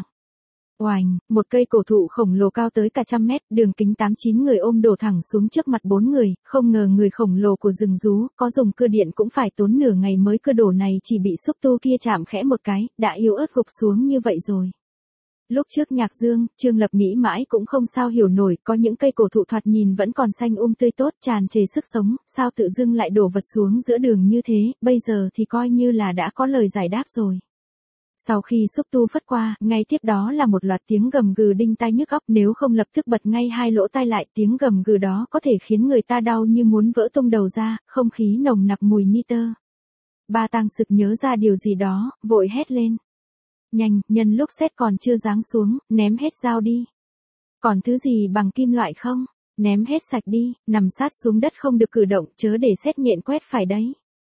A: Oành, một cây cổ thụ khổng lồ cao tới cả 100 mét, đường kính 8-9 người ôm đổ thẳng xuống trước mặt 4 người, không ngờ người khổng lồ của rừng rú, có dùng cưa điện cũng phải tốn nửa ngày mới cưa đổ này, chỉ bị xúc tu kia chạm khẽ một cái, đã yếu ớt gục xuống như vậy rồi. Lúc trước Nhạc Dương, Trương Lập nghĩ mãi cũng không sao hiểu nổi, có những cây cổ thụ thoạt nhìn vẫn còn xanh tươi tốt, tràn trề sức sống, sao tự dưng lại đổ vật xuống giữa đường như thế, bây giờ thì coi như là đã có lời giải đáp rồi. Sau khi xúc tu phất qua, ngay tiếp đó là một loạt tiếng gầm gừ đinh tai nhức óc, nếu không lập tức bật ngay hai lỗ tai lại, tiếng gầm gừ đó có thể khiến người ta đau như muốn vỡ tung đầu ra, không khí nồng nặc mùi nitơ. Ba Tang sực nhớ ra điều gì đó, vội hét lên. Nhanh, nhân lúc sét còn chưa giáng xuống, ném hết dao đi. Còn thứ gì bằng kim loại không? Ném hết sạch đi, nằm sát xuống đất không được cử động, chớ để sét nhện quét phải đấy.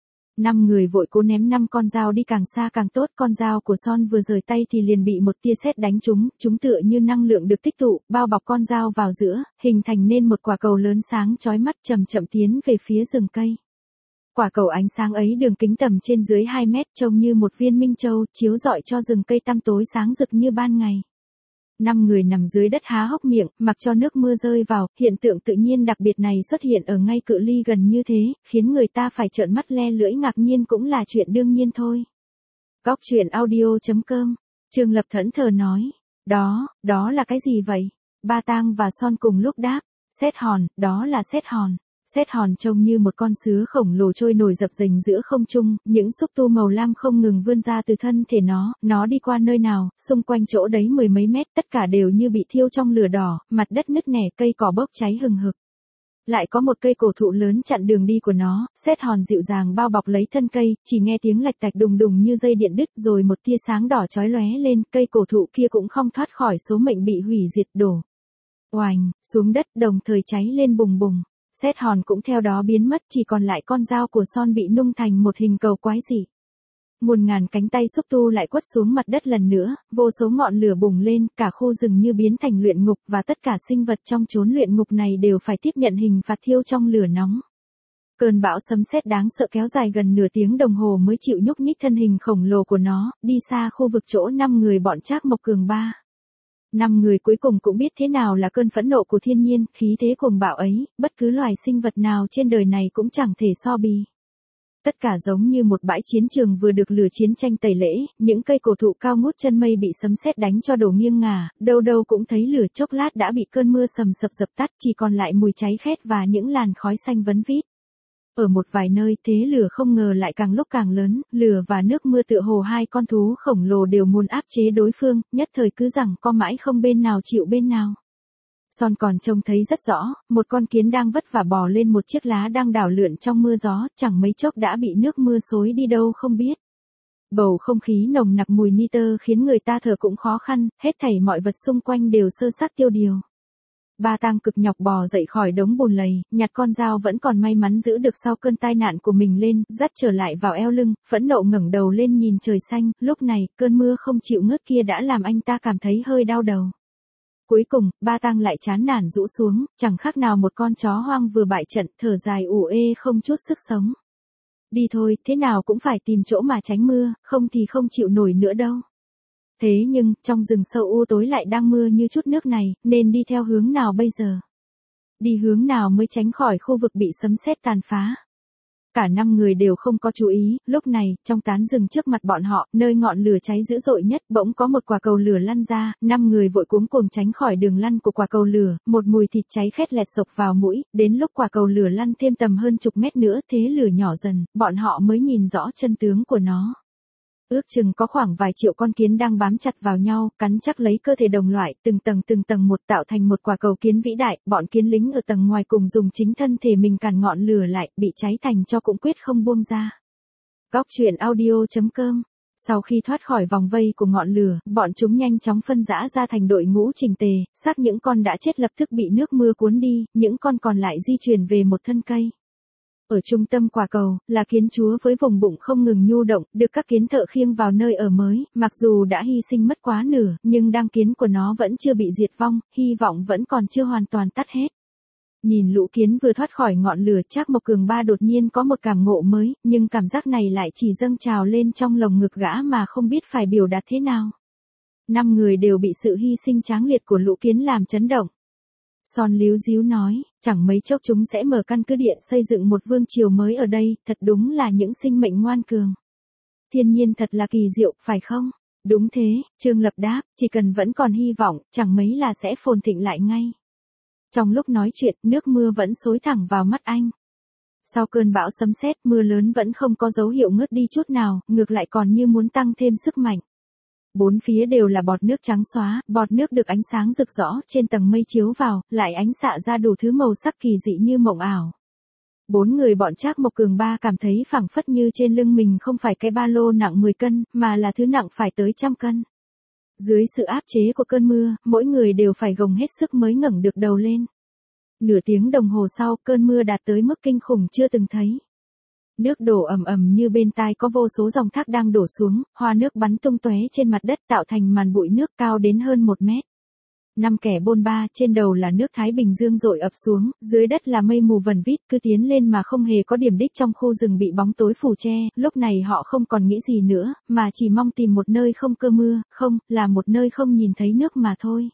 A: 5 người vội cố ném 5 con dao đi càng xa càng tốt, con dao của Son vừa rời tay thì liền bị một tia sét đánh trúng, chúng tựa như năng lượng được tích tụ, bao bọc con dao vào giữa, hình thành nên một quả cầu lớn sáng chói mắt chậm chậm tiến về phía rừng cây. Quả cầu ánh sáng ấy đường kính tầm trên dưới 2 mét, trông như một viên minh châu, chiếu rọi cho rừng cây tăm tối sáng rực như ban ngày. 5 người nằm dưới đất há hốc miệng, mặc cho nước mưa rơi vào, hiện tượng tự nhiên đặc biệt này xuất hiện ở ngay cự ly gần như thế, khiến người ta phải trợn mắt le lưỡi ngạc nhiên cũng là chuyện đương nhiên thôi. Góc truyện audio.com, Trương Lập thẫn thờ nói, đó là cái gì vậy? Ba Tang và Son cùng lúc đáp, sét hòn, đó là sét hòn. Sét hòn trông như một con sứa khổng lồ trôi nổi dập dềnh giữa không trung, những xúc tu màu lam không ngừng vươn ra từ thân thể nó đi qua nơi nào, xung quanh chỗ đấy mười mấy mét, tất cả đều như bị thiêu trong lửa đỏ, mặt đất nứt nẻ, cây cỏ bốc cháy hừng hực. Lại có một cây cổ thụ lớn chặn đường đi của nó, sét hòn dịu dàng bao bọc lấy thân cây, chỉ nghe tiếng lạch tạch đùng đùng như dây điện đứt rồi một tia sáng đỏ chói lóe lên, cây cổ thụ kia cũng không thoát khỏi số mệnh bị hủy diệt đổ. Oành, xuống đất đồng thời cháy lên bùng bùng. Sét hòn cũng theo đó biến mất, chỉ còn lại con dao của Son bị nung thành một hình cầu quái dị. Muôn ngàn cánh tay xúc tu lại quất xuống mặt đất lần nữa, vô số ngọn lửa bùng lên, cả khu rừng như biến thành luyện ngục và tất cả sinh vật trong chốn luyện ngục này đều phải tiếp nhận hình phạt thiêu trong lửa nóng. Cơn bão sấm sét đáng sợ kéo dài gần nửa tiếng đồng hồ mới chịu nhúc nhích thân hình khổng lồ của nó, đi xa khu vực chỗ 5 người bọn Trác Mộc Cường ba. 5 người cuối cùng cũng biết thế nào là cơn phẫn nộ của thiên nhiên, khí thế cuồng bạo ấy, bất cứ loài sinh vật nào trên đời này cũng chẳng thể so bì. Tất cả giống như một bãi chiến trường vừa được lửa chiến tranh tẩy lễ, những cây cổ thụ cao ngút chân mây bị sấm sét đánh cho đổ nghiêng ngả, đâu đâu cũng thấy lửa, chốc lát đã bị cơn mưa sầm sập dập tắt, chỉ còn lại mùi cháy khét và những làn khói xanh vấn vít. Ở một vài nơi thế lửa không ngờ lại càng lúc càng lớn, lửa và nước mưa tựa hồ hai con thú khổng lồ đều muốn áp chế đối phương, nhất thời cứ giằng co mãi không bên nào chịu bên nào. Son còn trông thấy rất rõ, một con kiến đang vất vả bò lên một chiếc lá đang đảo lượn trong mưa gió, chẳng mấy chốc đã bị nước mưa xối đi đâu không biết. Bầu không khí nồng nặc mùi nitơ khiến người ta thở cũng khó khăn, hết thảy mọi vật xung quanh đều sơ xác tiêu điều. Ba Tang cực nhọc bò dậy khỏi đống bùn lầy, nhặt con dao vẫn còn may mắn giữ được sau cơn tai nạn của mình lên, dắt trở lại vào eo lưng, phẫn nộ ngẩng đầu lên nhìn trời xanh, lúc này, cơn mưa không chịu ngớt kia đã làm anh ta cảm thấy hơi đau đầu. Cuối cùng, Ba Tang lại chán nản rũ xuống, chẳng khác nào một con chó hoang vừa bại trận, thở dài ủ ê không chút sức sống. Đi thôi, thế nào cũng phải tìm chỗ mà tránh mưa, không thì không chịu nổi nữa đâu. Thế nhưng, trong rừng sâu u tối lại đang mưa như chút nước này, nên đi theo hướng nào bây giờ? Đi hướng nào mới tránh khỏi khu vực bị sấm sét tàn phá? Cả 5 người đều không có chú ý, lúc này, trong tán rừng trước mặt bọn họ, nơi ngọn lửa cháy dữ dội nhất, bỗng có một quả cầu lửa lăn ra, 5 người vội cuống cuồng tránh khỏi đường lăn của quả cầu lửa, một mùi thịt cháy khét lẹt xộc vào mũi, đến lúc quả cầu lửa lăn thêm tầm hơn chục mét nữa, thế lửa nhỏ dần, bọn họ mới nhìn rõ chân tướng của nó. Ước chừng có khoảng vài triệu con kiến đang bám chặt vào nhau, cắn chắc lấy cơ thể đồng loại, từng tầng một tạo thành một quả cầu kiến vĩ đại, bọn kiến lính ở tầng ngoài cùng dùng chính thân thể mình cản ngọn lửa lại, bị cháy thành tro cũng quyết không buông ra. Góc truyện audio.com. Sau khi thoát khỏi vòng vây của ngọn lửa, bọn chúng nhanh chóng phân rã ra thành đội ngũ chỉnh tề, xác những con đã chết lập tức bị nước mưa cuốn đi, những con còn lại di chuyển về một thân cây. Ở trung tâm quả cầu, là kiến chúa với vùng bụng không ngừng nhu động, được các kiến thợ khiêng vào nơi ở mới, mặc dù đã hy sinh mất quá nửa, nhưng đăng kiến của nó vẫn chưa bị diệt vong, hy vọng vẫn còn chưa hoàn toàn tắt hết. Nhìn lũ kiến vừa thoát khỏi ngọn lửa, Trác Mộc Cường ba đột nhiên có một cảm ngộ mới, nhưng cảm giác này lại chỉ dâng trào lên trong lồng ngực gã mà không biết phải biểu đạt thế nào. 5 người đều bị sự hy sinh tráng liệt của lũ kiến làm chấn động. Son líu díu nói, chẳng mấy chốc chúng sẽ mở căn cứ điện xây dựng một vương triều mới ở đây, thật đúng là những sinh mệnh ngoan cường. Thiên nhiên thật là kỳ diệu, phải không? Đúng thế, Trương Lập đáp, chỉ cần vẫn còn hy vọng, chẳng mấy là sẽ phồn thịnh lại ngay. Trong lúc nói chuyện, nước mưa vẫn xối thẳng vào mắt anh. Sau cơn bão sấm sét, mưa lớn vẫn không có dấu hiệu ngớt đi chút nào, ngược lại còn như muốn tăng thêm sức mạnh. Bốn phía đều là bọt nước trắng xóa, bọt nước được ánh sáng rực rỡ trên tầng mây chiếu vào, lại ánh xạ ra đủ thứ màu sắc kỳ dị như mộng ảo. 4 người bọn Trác Mộc Cường ba cảm thấy phảng phất như trên lưng mình không phải cái ba lô nặng 10 cân, mà là thứ nặng phải tới 100 cân. Dưới sự áp chế của cơn mưa, mỗi người đều phải gồng hết sức mới ngẩng được đầu lên. Nửa tiếng đồng hồ sau, cơn mưa đạt tới mức kinh khủng chưa từng thấy. Nước đổ ầm ầm như bên tai có vô số dòng thác đang đổ xuống, hoa nước bắn tung tóe trên mặt đất tạo thành màn bụi nước cao đến hơn 1 mét. Năm kẻ bôn ba, trên đầu là nước Thái Bình Dương dội ập xuống, dưới đất là mây mù vần vít, cứ tiến lên mà không hề có điểm đích trong khu rừng bị bóng tối phủ che, lúc này họ không còn nghĩ gì nữa, mà chỉ mong tìm một nơi không cơ mưa, không, là một nơi không nhìn thấy nước mà thôi.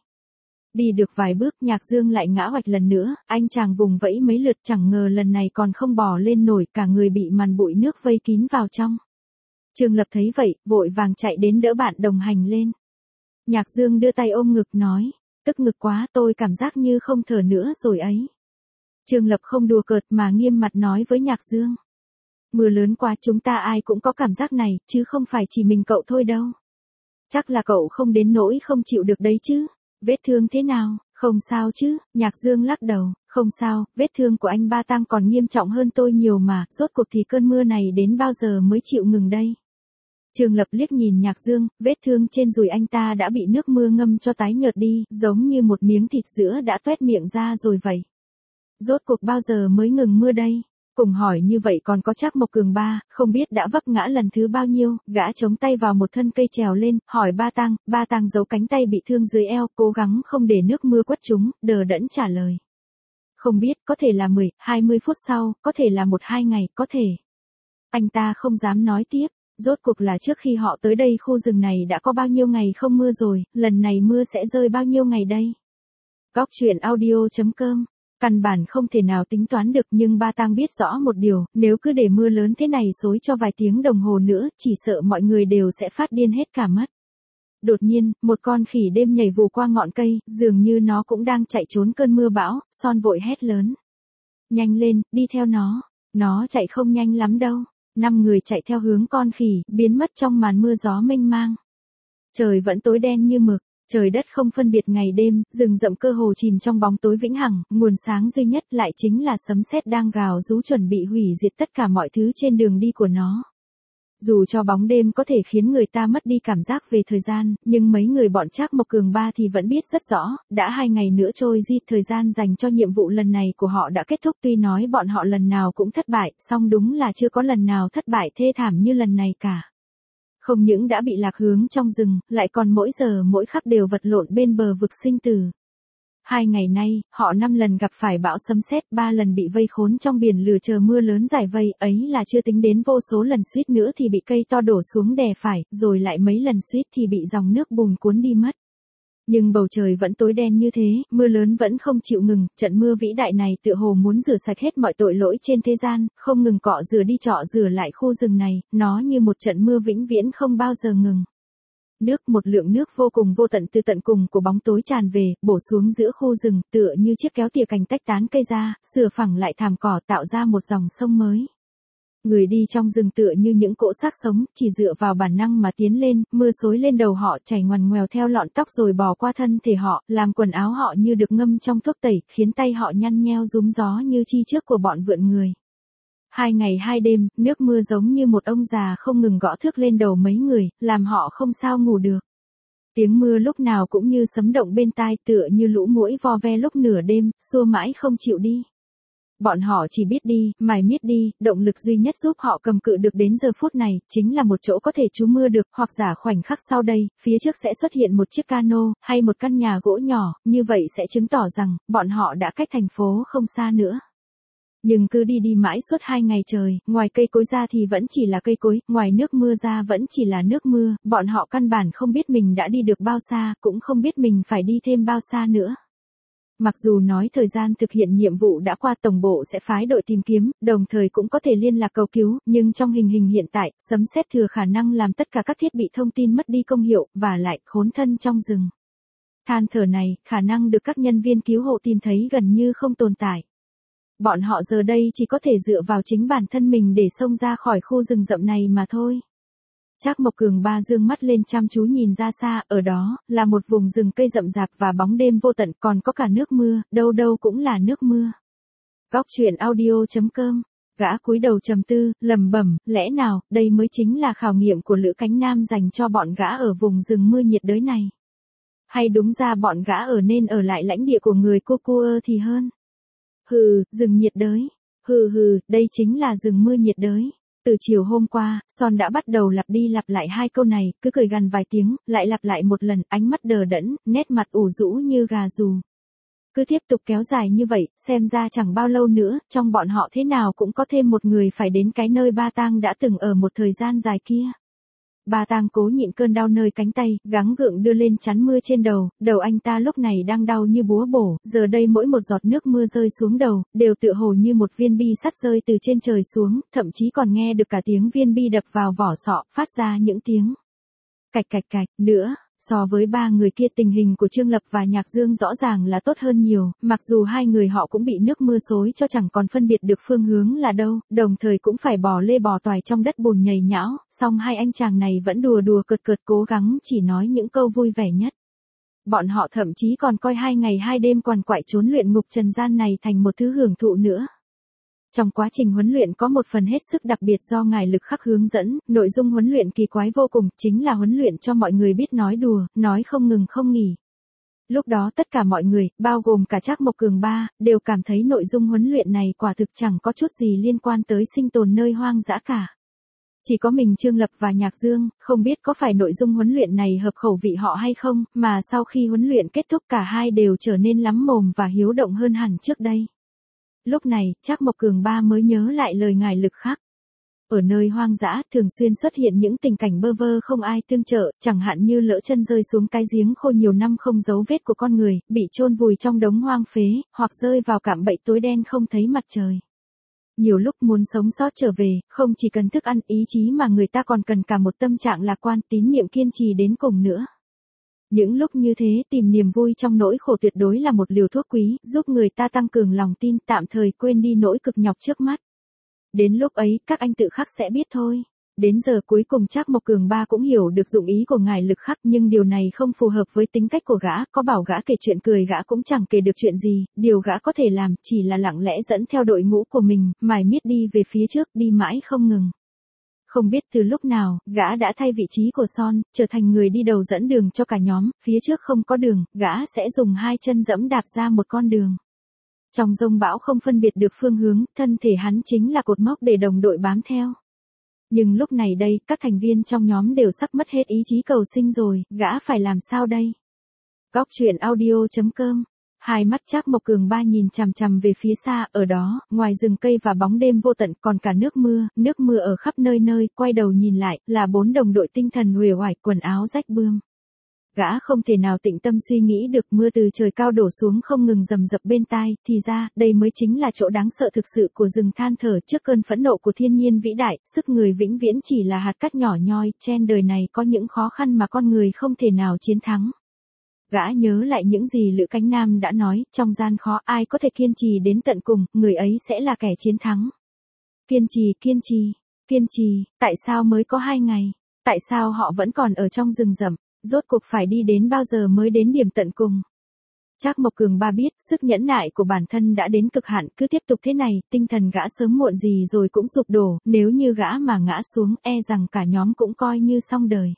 A: Đi được vài bước, Nhạc Dương lại ngã hoạch lần nữa, anh chàng vùng vẫy mấy lượt, chẳng ngờ lần này còn không bò lên nổi, cả người bị màn bụi nước vây kín vào trong. Trương Lập thấy vậy, vội vàng chạy đến đỡ bạn đồng hành lên. Nhạc Dương đưa tay ôm ngực nói, tức ngực quá, tôi cảm giác như không thở nữa rồi ấy. Trương Lập không đùa cợt mà nghiêm mặt nói với Nhạc Dương. Mưa lớn quá, chúng ta ai cũng có cảm giác này, chứ không phải chỉ mình cậu thôi đâu. Chắc là cậu không đến nỗi không chịu được đấy chứ. Vết thương thế nào? Không sao chứ? Nhạc Dương lắc đầu, không sao, vết thương của anh Ba Tăng còn nghiêm trọng hơn tôi nhiều mà, rốt cuộc thì cơn mưa này đến bao giờ mới chịu ngừng đây? Trương Lập liếc nhìn Nhạc Dương, vết thương trên đùi anh ta đã bị nước mưa ngâm cho tái nhợt đi, giống như một miếng thịt sữa đã toét miệng ra rồi vậy. Rốt cuộc bao giờ mới ngừng mưa đây? Cùng hỏi như vậy còn có Trác Mộc Cường ba, không biết đã vấp ngã lần thứ bao nhiêu, gã chống tay vào một thân cây trèo lên, hỏi Ba Tăng giấu cánh tay bị thương dưới eo, cố gắng không để nước mưa quất chúng, đờ đẫn trả lời. Không biết, có thể là 10, 20 phút sau, có thể là 1-2 ngày, có thể. Anh ta không dám nói tiếp, rốt cuộc là trước khi họ tới đây khu rừng này đã có bao nhiêu ngày không mưa rồi, lần này mưa sẽ rơi bao nhiêu ngày đây? Góc truyện audio.com. Căn bản không thể nào tính toán được, nhưng Ba Tăng biết rõ một điều, nếu cứ để mưa lớn thế này xối cho vài tiếng đồng hồ nữa, chỉ sợ mọi người đều sẽ phát điên hết cả mất. Đột nhiên, một con khỉ đêm nhảy vù qua ngọn cây, dường như nó cũng đang chạy trốn cơn mưa bão, Son vội hét lớn. Nhanh lên, đi theo nó chạy không nhanh lắm đâu. 5 người chạy theo hướng con khỉ, biến mất trong màn mưa gió mênh mang. Trời vẫn tối đen như mực. Trời đất không phân biệt ngày đêm, rừng rậm cơ hồ chìm trong bóng tối vĩnh hằng, nguồn sáng duy nhất lại chính là sấm sét đang gào rú chuẩn bị hủy diệt tất cả mọi thứ trên đường đi của nó. Dù cho bóng đêm có thể khiến người ta mất đi cảm giác về thời gian, nhưng mấy người bọn Trác Mộc Cường ba thì vẫn biết rất rõ, đã 2 ngày nữa trôi di, thời gian dành cho nhiệm vụ lần này của họ đã kết thúc, tuy nói bọn họ lần nào cũng thất bại, song đúng là chưa có lần nào thất bại thê thảm như lần này cả. Không những đã bị lạc hướng trong rừng, lại còn mỗi giờ mỗi khắc đều vật lộn bên bờ vực sinh tử. 2 ngày nay, họ 5 lần gặp phải bão sấm sét, 3 lần bị vây khốn trong biển lửa chờ mưa lớn giải vây, ấy là chưa tính đến vô số lần suýt nữa thì bị cây to đổ xuống đè phải, rồi lại mấy lần suýt thì bị dòng nước bùn cuốn đi mất. Nhưng bầu trời vẫn tối đen như thế, mưa lớn vẫn không chịu ngừng, trận mưa vĩ đại này tựa hồ muốn rửa sạch hết mọi tội lỗi trên thế gian, không ngừng cọ rửa đi trọ rửa lại khu rừng này, nó như một trận mưa vĩnh viễn không bao giờ ngừng. Một lượng nước vô cùng vô tận từ tận cùng của bóng tối tràn về, bổ xuống giữa khu rừng, tựa như chiếc kéo tỉa cành tách tán cây ra, sửa phẳng lại thảm cỏ tạo ra một dòng sông mới. Người đi trong rừng tựa như những cỗ xác sống, chỉ dựa vào bản năng mà tiến lên, mưa xối lên đầu họ chảy ngoằn ngoèo theo lọn tóc rồi bò qua thân thể họ, làm quần áo họ như được ngâm trong thuốc tẩy, khiến tay họ nhăn nheo rúm gió như chi trước của bọn vượn người. 2 ngày 2 đêm, nước mưa giống như một ông già không ngừng gõ thước lên đầu mấy người, làm họ không sao ngủ được. Tiếng mưa lúc nào cũng như sấm động bên tai, tựa như lũ muỗi vo ve lúc nửa đêm, xua mãi không chịu đi. Bọn họ chỉ biết đi, mải miết đi, động lực duy nhất giúp họ cầm cự được đến giờ phút này, chính là một chỗ có thể trú mưa được, hoặc giả khoảnh khắc sau đây, phía trước sẽ xuất hiện một chiếc cano, hay một căn nhà gỗ nhỏ, như vậy sẽ chứng tỏ rằng, bọn họ đã cách thành phố không xa nữa. Nhưng cứ đi mãi suốt 2 ngày trời, ngoài cây cối ra thì vẫn chỉ là cây cối, ngoài nước mưa ra vẫn chỉ là nước mưa, bọn họ căn bản không biết mình đã đi được bao xa, cũng không biết mình phải đi thêm bao xa nữa. Mặc dù nói thời gian thực hiện nhiệm vụ đã qua, tổng bộ sẽ phái đội tìm kiếm, đồng thời cũng có thể liên lạc cầu cứu, nhưng trong hình hiện tại, sấm sét thừa khả năng làm tất cả các thiết bị thông tin mất đi công hiệu, và lại khốn thân trong rừng. Than thở này, khả năng được các nhân viên cứu hộ tìm thấy gần như không tồn tại. Bọn họ giờ đây chỉ có thể dựa vào chính bản thân mình để xông ra khỏi khu rừng rậm này mà thôi. Trác Mộc Cường ba dương mắt lên chăm chú nhìn ra xa, ở đó, là một vùng rừng cây rậm rạp và bóng đêm vô tận, còn có cả nước mưa, đâu đâu cũng là nước mưa. Góc truyện audio.com. Gã cúi đầu trầm tư, lẩm bẩm, lẽ nào, đây mới chính là khảo nghiệm của Lữ Cánh Nam dành cho bọn gã ở vùng rừng mưa nhiệt đới này. Hay đúng ra bọn gã nên ở lại lãnh địa của người Kokua thì hơn. Rừng nhiệt đới. Đây chính là rừng mưa nhiệt đới. Từ chiều hôm qua, Son đã bắt đầu lặp đi lặp lại hai câu này, cứ cười gằn vài tiếng, lại lặp lại một lần, ánh mắt đờ đẫn, nét mặt ủ rũ như gà rù. Cứ tiếp tục kéo dài như vậy, xem ra chẳng bao lâu nữa, trong bọn họ thế nào cũng có thêm một người phải đến cái nơi Ba Tang đã từng ở một thời gian dài kia. Ba Tang cố nhịn cơn đau nơi cánh tay, gắng gượng đưa lên chắn mưa trên đầu, đầu anh ta lúc này đang đau như búa bổ, giờ đây mỗi một giọt nước mưa rơi xuống đầu, đều tựa hồ như một viên bi sắt rơi từ trên trời xuống, thậm chí còn nghe được cả tiếng viên bi đập vào vỏ sọ, phát ra những tiếng cạch cạch cạch nữa. So với ba người kia tình hình của Trương Lập và Nhạc Dương rõ ràng là tốt hơn nhiều, mặc dù hai người họ cũng bị nước mưa xối cho chẳng còn phân biệt được phương hướng là đâu, đồng thời cũng phải bò lê bò toài trong đất bùn nhầy nhão, song hai anh chàng này vẫn đùa đùa cợt cợt cố gắng chỉ nói những câu vui vẻ nhất. Bọn họ thậm chí còn coi 2 ngày 2 đêm quằn quại trốn luyện ngục trần gian này thành một thứ hưởng thụ nữa. Trong quá trình huấn luyện có một phần hết sức đặc biệt do ngài Lực Khắc hướng dẫn, nội dung huấn luyện kỳ quái vô cùng, chính là huấn luyện cho mọi người biết nói đùa, nói không ngừng không nghỉ. Lúc đó tất cả mọi người, bao gồm cả Trác Mộc Cường ba, đều cảm thấy nội dung huấn luyện này quả thực chẳng có chút gì liên quan tới sinh tồn nơi hoang dã cả. Chỉ có mình Trương Lập và Nhạc Dương, không biết có phải nội dung huấn luyện này hợp khẩu vị họ hay không, mà sau khi huấn luyện kết thúc cả hai đều trở nên lắm mồm và hiếu động hơn hẳn trước đây. Lúc này, Trác Mộc Cường ba mới nhớ lại lời ngài Lực Khắc. Ở nơi hoang dã, thường xuyên xuất hiện những tình cảnh bơ vơ không ai tương trợ, chẳng hạn như lỡ chân rơi xuống cái giếng khô nhiều năm không dấu vết của con người, bị chôn vùi trong đống hoang phế, hoặc rơi vào cạm bẫy tối đen không thấy mặt trời. Nhiều lúc muốn sống sót trở về, không chỉ cần thức ăn, ý chí mà người ta còn cần cả một tâm trạng lạc quan, tín niệm kiên trì đến cùng nữa. Những lúc như thế tìm niềm vui trong nỗi khổ tuyệt đối là một liều thuốc quý, giúp người ta tăng cường lòng tin, tạm thời quên đi nỗi cực nhọc trước mắt. Đến lúc ấy, các anh tự khắc sẽ biết thôi. Đến giờ cuối cùng Trác Mộc Cường ba cũng hiểu được dụng ý của ngài Lực Khắc, nhưng điều này không phù hợp với tính cách của gã, có bảo gã kể chuyện cười gã cũng chẳng kể được chuyện gì, điều gã có thể làm chỉ là lặng lẽ dẫn theo đội ngũ của mình, mải miết đi về phía trước, đi mãi không ngừng. Không biết từ lúc nào, gã đã thay vị trí của Son, trở thành người đi đầu dẫn đường cho cả nhóm, phía trước không có đường, gã sẽ dùng hai chân dẫm đạp ra một con đường. Trong dông bão không phân biệt được phương hướng, thân thể hắn chính là cột mốc để đồng đội bám theo. Nhưng lúc này đây, các thành viên trong nhóm đều sắp mất hết ý chí cầu sinh rồi, gã phải làm sao đây? Góc truyện audio.com. Hai mắt Trác Mộc Cường ba nhìn chằm chằm về phía xa, ở đó, ngoài rừng cây và bóng đêm vô tận còn cả nước mưa ở khắp nơi nơi, quay đầu nhìn lại, là 4 đồng đội tinh thần uể oải, quần áo rách bươm. Gã không thể nào tĩnh tâm suy nghĩ được, mưa từ trời cao đổ xuống không ngừng rầm rập bên tai, thì ra, đây mới chính là chỗ đáng sợ thực sự của rừng than thở trước cơn phẫn nộ của thiên nhiên vĩ đại, sức người vĩnh viễn chỉ là hạt cát nhỏ nhoi, trên đời này có những khó khăn mà con người không thể nào chiến thắng. Gã nhớ lại những gì Lữ Cánh Nam đã nói, trong gian khó ai có thể kiên trì đến tận cùng, người ấy sẽ là kẻ chiến thắng. Kiên trì, tại sao mới có 2 ngày? Tại sao họ vẫn còn ở trong rừng rậm? Rốt cuộc phải đi đến bao giờ mới đến điểm tận cùng? Trác Mộc Cường ba biết, sức nhẫn nại của bản thân đã đến cực hạn, cứ tiếp tục thế này, tinh thần gã sớm muộn gì rồi cũng sụp đổ, nếu như gã mà ngã xuống, e rằng cả nhóm cũng coi như xong đời.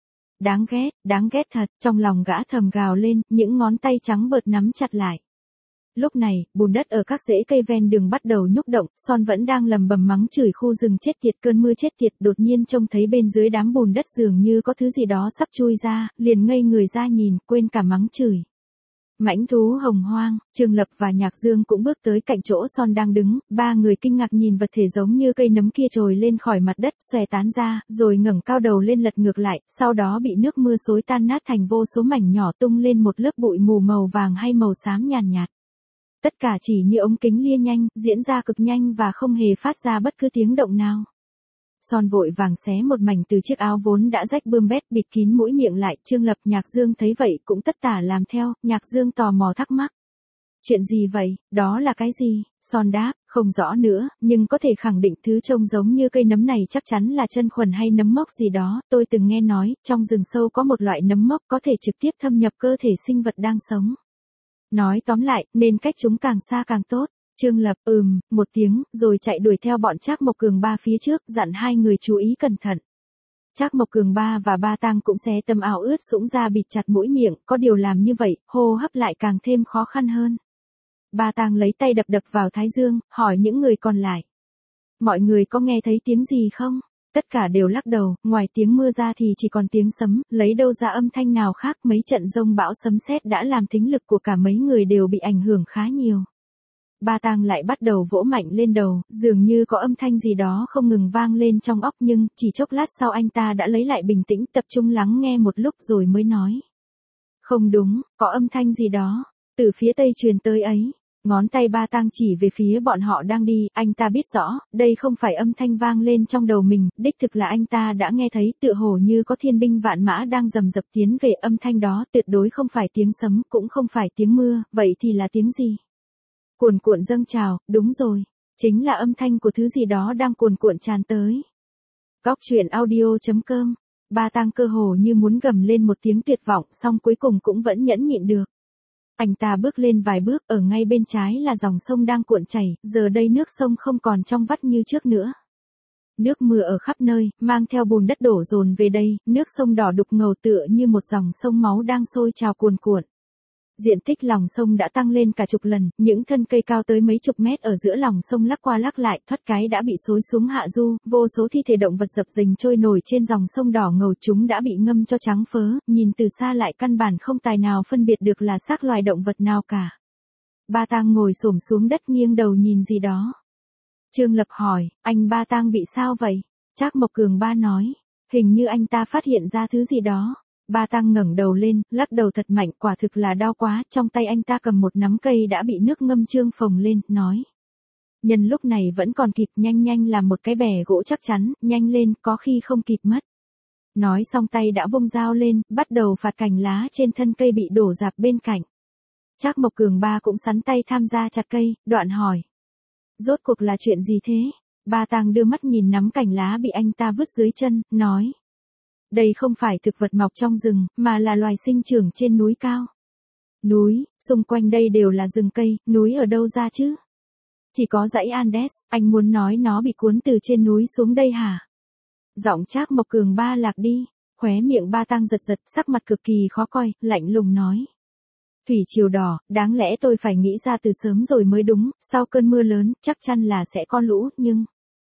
A: Đáng ghét thật, trong lòng gã thầm gào lên, những ngón tay trắng bợt nắm chặt lại. Lúc này, bùn đất ở các rễ cây ven đường bắt đầu nhúc động, Son vẫn đang lầm bầm mắng chửi khu rừng chết tiệt, cơn mưa chết tiệt, đột nhiên trông thấy bên dưới đám bùn đất dường như có thứ gì đó sắp chui ra, liền ngây người ra nhìn, quên cả mắng chửi. Mãnh thú hồng hoang, Trương Lập và Nhạc Dương cũng bước tới cạnh chỗ Son đang đứng, ba người kinh ngạc nhìn vật thể giống như cây nấm kia trồi lên khỏi mặt đất, xòe tán ra, rồi ngẩng cao đầu lên lật ngược lại, sau đó bị nước mưa xối tan nát thành vô số mảnh nhỏ, tung lên một lớp bụi mù màu vàng hay màu xám nhàn nhạt. Tất cả chỉ như ống kính lia nhanh, diễn ra cực nhanh và không hề phát ra bất cứ tiếng động nào. Son vội vàng xé một mảnh từ chiếc áo vốn đã rách bươm bét, bịt kín mũi miệng lại, Trương Lập Nhạc Dương thấy vậy cũng tất tả làm theo, Nhạc Dương tò mò thắc mắc. Chuyện gì vậy, đó là cái gì? Son đáp, không rõ nữa, nhưng có thể khẳng định thứ trông giống như cây nấm này chắc chắn là chân khuẩn hay nấm mốc gì đó, tôi từng nghe nói, trong rừng sâu có một loại nấm mốc có thể trực tiếp thâm nhập cơ thể sinh vật đang sống. Nói tóm lại, nên cách chúng càng xa càng tốt. Trương Lập, một tiếng, rồi chạy đuổi theo bọn Trác Mộc Cường ba phía trước, dặn hai người chú ý cẩn thận. Trác Mộc Cường ba và Ba Tang cũng xé tấm áo ướt sũng ra bịt chặt mũi miệng, có điều làm như vậy, hô hấp lại càng thêm khó khăn hơn. Ba Tang lấy tay đập vào thái dương, hỏi những người còn lại. Mọi người có nghe thấy tiếng gì không? Tất cả đều lắc đầu, ngoài tiếng mưa ra thì chỉ còn tiếng sấm, lấy đâu ra âm thanh nào khác. Mấy trận dông bão sấm sét đã làm thính lực của cả mấy người đều bị ảnh hưởng khá nhiều. Ba Tang lại bắt đầu vỗ mạnh lên đầu, dường như có âm thanh gì đó không ngừng vang lên trong óc, nhưng chỉ chốc lát sau anh ta đã lấy lại bình tĩnh, tập trung lắng nghe một lúc rồi mới nói. Không đúng, có âm thanh gì đó, từ phía tây truyền tới ấy. Ngón tay Ba Tang chỉ về phía bọn họ đang đi, anh ta biết rõ, đây không phải âm thanh vang lên trong đầu mình, đích thực là anh ta đã nghe thấy, tựa hồ như có thiên binh vạn mã đang rầm rập tiến về. Âm thanh đó tuyệt đối không phải tiếng sấm, cũng không phải tiếng mưa, vậy thì là tiếng gì? Cuồn cuộn dâng trào, đúng rồi, chính là âm thanh của thứ gì đó đang cuồn cuộn tràn tới. Góc truyện audio.com. Ba Tang cơ hồ như muốn gầm lên một tiếng tuyệt vọng, song cuối cùng cũng vẫn nhẫn nhịn được. Anh ta bước lên vài bước, ở ngay bên trái là dòng sông đang cuộn chảy, giờ đây nước sông không còn trong vắt như trước nữa. Nước mưa ở khắp nơi, mang theo bùn đất đổ dồn về đây, nước sông đỏ đục ngầu tựa như một dòng sông máu đang sôi trào cuồn cuộn. Diện tích lòng sông đã tăng lên cả chục lần, những thân cây cao tới mấy chục mét ở giữa lòng sông lắc qua lắc lại, thoát cái đã bị xối xuống hạ du, vô số thi thể động vật dập dềnh trôi nổi trên dòng sông đỏ ngầu, chúng đã bị ngâm cho trắng phớ, nhìn từ xa lại căn bản không tài nào phân biệt được là xác loài động vật nào cả. Ba Tang ngồi xổm xuống đất nghiêng đầu nhìn gì đó. Trương Lập hỏi, anh Ba Tang bị sao vậy? Trác Mộc Cường Ba nói, hình như anh ta phát hiện ra thứ gì đó. Ba Tang ngẩng đầu lên, lắc đầu thật mạnh, quả thực là đau quá, trong tay anh ta cầm một nắm cây đã bị nước ngâm trương phồng lên, nói. Nhân lúc này vẫn còn kịp, nhanh nhanh làm một cái bè gỗ chắc chắn, nhanh lên, có khi không kịp mất. Nói xong tay đã vung dao lên, bắt đầu phạt cành lá trên thân cây bị đổ rạp bên cạnh. Trác Mộc Cường Ba cũng sắn tay tham gia chặt cây, đoạn hỏi. Rốt cuộc là chuyện gì thế? Ba Tang đưa mắt nhìn nắm cành lá bị anh ta vứt dưới chân, nói. Đây không phải thực vật mọc trong rừng, mà là loài sinh trưởng trên núi cao. Núi, xung quanh đây đều là rừng cây, núi ở đâu ra chứ? Chỉ có dãy Andes, anh muốn nói nó bị cuốn từ trên núi xuống đây hả? Giọng Trác Mộc Cường Ba lạc đi, khóe miệng Ba Tang giật giật, sắc mặt cực kỳ khó coi, lạnh lùng nói. Thủy triều đỏ, đáng lẽ tôi phải nghĩ ra từ sớm rồi mới đúng, sau cơn mưa lớn, chắc chắn là sẽ có lũ, nhưng...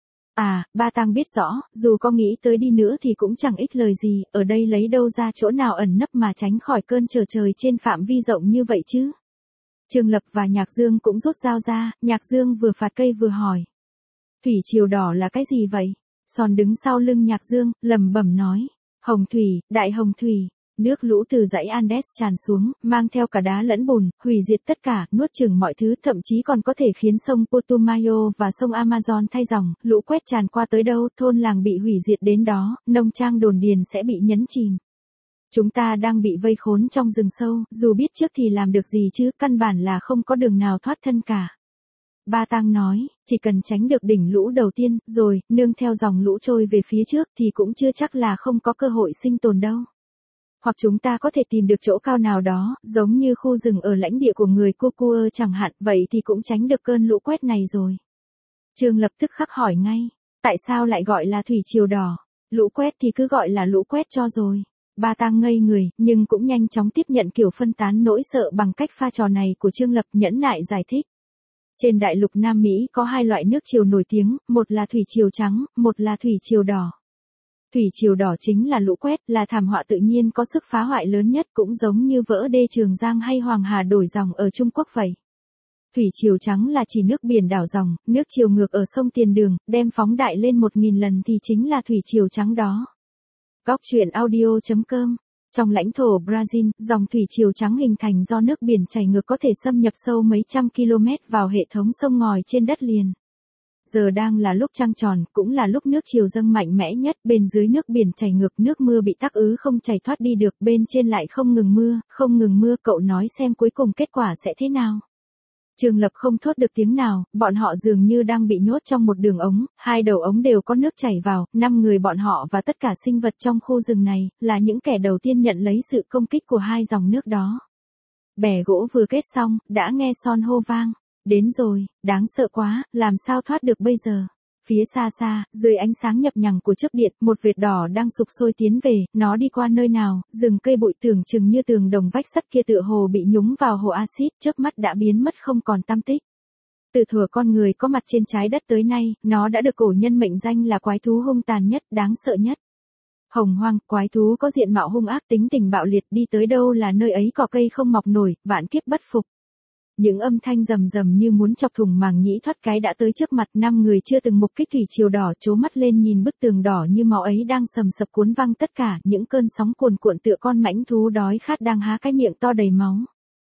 A: Ba Tang biết rõ, dù có nghĩ tới đi nữa thì cũng chẳng ích lời gì, ở đây lấy đâu ra chỗ nào ẩn nấp mà tránh khỏi cơn trở trời trên phạm vi rộng như vậy chứ. Trương Lập và Nhạc Dương cũng rút dao ra, Nhạc Dương vừa phạt cây vừa hỏi. Thủy triều đỏ là cái gì vậy? Son đứng sau lưng Nhạc Dương, lẩm bẩm nói. Hồng thủy, đại hồng thủy. Nước lũ từ dãy Andes tràn xuống, mang theo cả đá lẫn bùn, hủy diệt tất cả, nuốt chửng mọi thứ, thậm chí còn có thể khiến sông Putumayo và sông Amazon thay dòng, lũ quét tràn qua tới đâu, thôn làng bị hủy diệt đến đó, nông trang đồn điền sẽ bị nhấn chìm. Chúng ta đang bị vây khốn trong rừng sâu, dù biết trước thì làm được gì chứ, căn bản là không có đường nào thoát thân cả. Ba Tang nói, chỉ cần tránh được đỉnh lũ đầu tiên, rồi, nương theo dòng lũ trôi về phía trước thì cũng chưa chắc là không có cơ hội sinh tồn đâu. Hoặc chúng ta có thể tìm được chỗ cao nào đó, giống như khu rừng ở lãnh địa của người Kukua chẳng hạn, vậy thì cũng tránh được cơn lũ quét này rồi. Trương lập tức khắc hỏi ngay, tại sao lại gọi là thủy triều đỏ? Lũ quét thì cứ gọi là lũ quét cho rồi. Ba Tang ngây người, nhưng cũng nhanh chóng tiếp nhận kiểu phân tán nỗi sợ bằng cách pha trò này của Trương Lập, nhẫn nại giải thích. Trên đại lục Nam Mỹ có hai loại nước triều nổi tiếng, một là thủy triều trắng, một là thủy triều đỏ. Thủy triều đỏ chính là lũ quét, là thảm họa tự nhiên có sức phá hoại lớn nhất, cũng giống như vỡ đê Trường Giang hay Hoàng Hà đổi dòng ở Trung Quốc vậy. Thủy triều trắng là chỉ nước biển đảo dòng, nước triều ngược ở sông Tiền Đường, đem phóng đại lên 1000 lần thì chính là thủy triều trắng đó. Góc truyện audio.com. Trong lãnh thổ Brazil, dòng thủy triều trắng hình thành do nước biển chảy ngược có thể xâm nhập sâu mấy trăm km vào hệ thống sông ngòi trên đất liền. Giờ đang là lúc trăng tròn, cũng là lúc nước triều dâng mạnh mẽ nhất, bên dưới nước biển chảy ngược, nước mưa bị tắc ứ không chảy thoát đi được, bên trên lại không ngừng mưa, cậu nói xem cuối cùng kết quả sẽ thế nào? Trương Lập không thốt được tiếng nào, bọn họ dường như đang bị nhốt trong một đường ống, hai đầu ống đều có nước chảy vào, 5 người bọn họ và tất cả sinh vật trong khu rừng này, là những kẻ đầu tiên nhận lấy sự công kích của hai dòng nước đó. Bè gỗ vừa kết xong, đã nghe Son hô vang. Đến rồi, đáng sợ quá, làm sao thoát được bây giờ? Phía xa xa, dưới ánh sáng nhập nhằng của chớp điện, một vệt đỏ đang sục sôi tiến về, nó đi qua nơi nào, rừng cây bụi tưởng chừng như tường đồng vách sắt kia tựa hồ bị nhúng vào hồ axit, chớp mắt đã biến mất không còn tăm tích. Từ thuở con người có mặt trên trái đất tới nay, nó đã được cổ nhân mệnh danh là quái thú hung tàn nhất, đáng sợ nhất. Hồng hoang, quái thú có diện mạo hung ác, tính tình bạo liệt, đi tới đâu là nơi ấy cỏ cây không mọc nổi, vạn kiếp bất phục. Những âm thanh rầm rầm như muốn chọc thủng màng nhĩ thoát cái đã tới trước mặt, 5 người chưa từng mục kích thủy triều đỏ trố mắt lên nhìn bức tường đỏ như máu ấy đang sầm sập cuốn văng tất cả, những cơn sóng cuồn cuộn tựa con mãnh thú đói khát đang há cái miệng to đầy máu.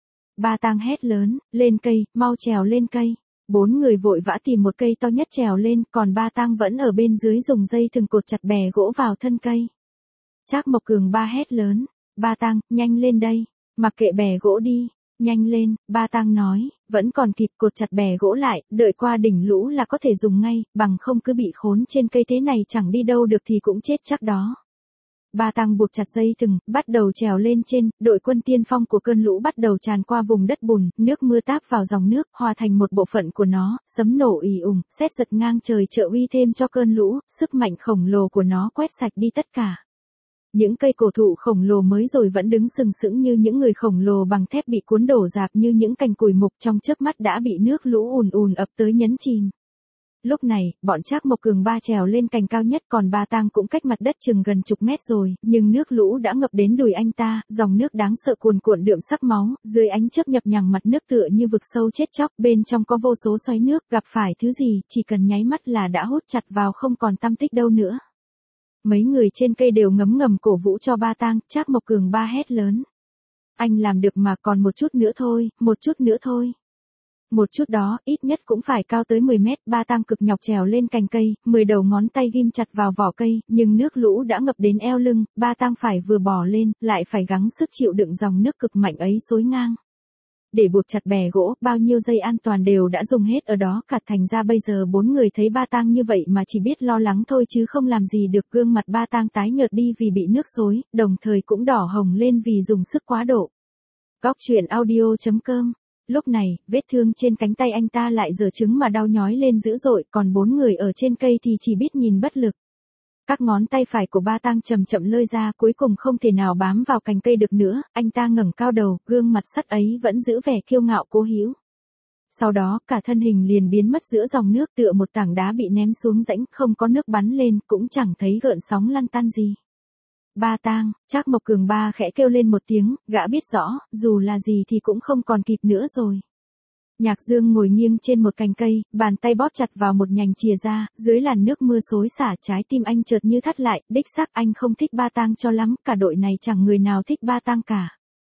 A: Ba Tang hét lớn, lên cây, mau trèo lên cây. 4 người vội vã tìm một cây to nhất trèo lên, còn Ba Tang vẫn ở bên dưới dùng dây thừng cột chặt bè gỗ vào thân cây. Trác Mộc Cường Ba hét lớn, Ba Tang, nhanh lên đây, mặc kệ bè gỗ đi, nhanh lên, Ba Tang nói, vẫn còn kịp, cột chặt bè gỗ lại, đợi qua đỉnh lũ là có thể dùng ngay, bằng không cứ bị khốn trên cây thế này chẳng đi đâu được thì cũng chết chắc đó. Ba Tang buộc chặt dây thừng, bắt đầu trèo lên trên, đội quân tiên phong của cơn lũ bắt đầu tràn qua vùng đất bùn, nước mưa táp vào dòng nước, hòa thành một bộ phận của nó, sấm nổ ì ùng, sét giật ngang trời trợ uy thêm cho cơn lũ, sức mạnh khổng lồ của nó quét sạch đi tất cả. Những cây cổ thụ khổng lồ mới rồi vẫn đứng sừng sững như những người khổng lồ bằng thép bị cuốn đổ rạp như những cành củi mục trong chớp mắt đã bị nước lũ ùn ùn ập tới nhấn chìm. Lúc này, bọn Trác Mộc Cường Ba trèo lên cành cao nhất còn Ba Tang cũng cách mặt đất chừng gần chục mét rồi, nhưng nước lũ đã ngập đến đùi anh ta, dòng nước đáng sợ cuồn cuộn đượm sắc máu, dưới ánh chớp nhập nhằng mặt nước tựa như vực sâu chết chóc, bên trong có vô số xoáy nước, gặp phải thứ gì, chỉ cần nháy mắt là đã hút chặt vào không còn tăm tích đâu nữa. Mấy người trên cây đều ngấm ngầm cổ vũ cho Ba Tang, Trác Mộc Cường Ba hét lớn. Anh làm được mà, còn một chút nữa thôi, một chút nữa thôi. Một chút đó, ít nhất cũng phải cao tới 10 mét, Ba Tang cực nhọc trèo lên cành cây, 10 đầu ngón tay ghim chặt vào vỏ cây, nhưng nước lũ đã ngập đến eo lưng, Ba Tang phải vừa bò lên, lại phải gắng sức chịu đựng dòng nước cực mạnh ấy xối ngang. Để buộc chặt bè gỗ, bao nhiêu dây an toàn đều đã dùng hết ở đó cả, thành ra bây giờ 4 người thấy Ba Tang như vậy mà chỉ biết lo lắng thôi chứ không làm gì được. Gương mặt Ba Tang tái nhợt đi vì bị nước xối, đồng thời cũng đỏ hồng lên vì dùng sức quá độ. Góc truyện audio.com. Lúc này, vết thương trên cánh tay anh ta lại giở trứng mà đau nhói lên dữ dội, còn 4 người ở trên cây thì chỉ biết nhìn bất lực. Các ngón tay phải của Ba Tang chậm chậm lơi ra, cuối cùng không thể nào bám vào cành cây được nữa, anh ta ngẩng cao đầu, gương mặt sắt ấy vẫn giữ vẻ kiêu ngạo cố hữu. Sau đó, cả thân hình liền biến mất giữa dòng nước tựa một tảng đá bị ném xuống rãnh, không có nước bắn lên, cũng chẳng thấy gợn sóng lăn tăn gì. Ba Tang, Trác Mộc Cường Ba khẽ kêu lên một tiếng, gã biết rõ, dù là gì thì cũng không còn kịp nữa rồi. Nhạc Dương ngồi nghiêng trên một cành cây, bàn tay bóp chặt vào một nhành chìa ra, dưới làn nước mưa xối xả, trái tim anh chợt như thắt lại, đích xác anh không thích Ba Tang cho lắm, cả đội này chẳng người nào thích Ba Tang cả.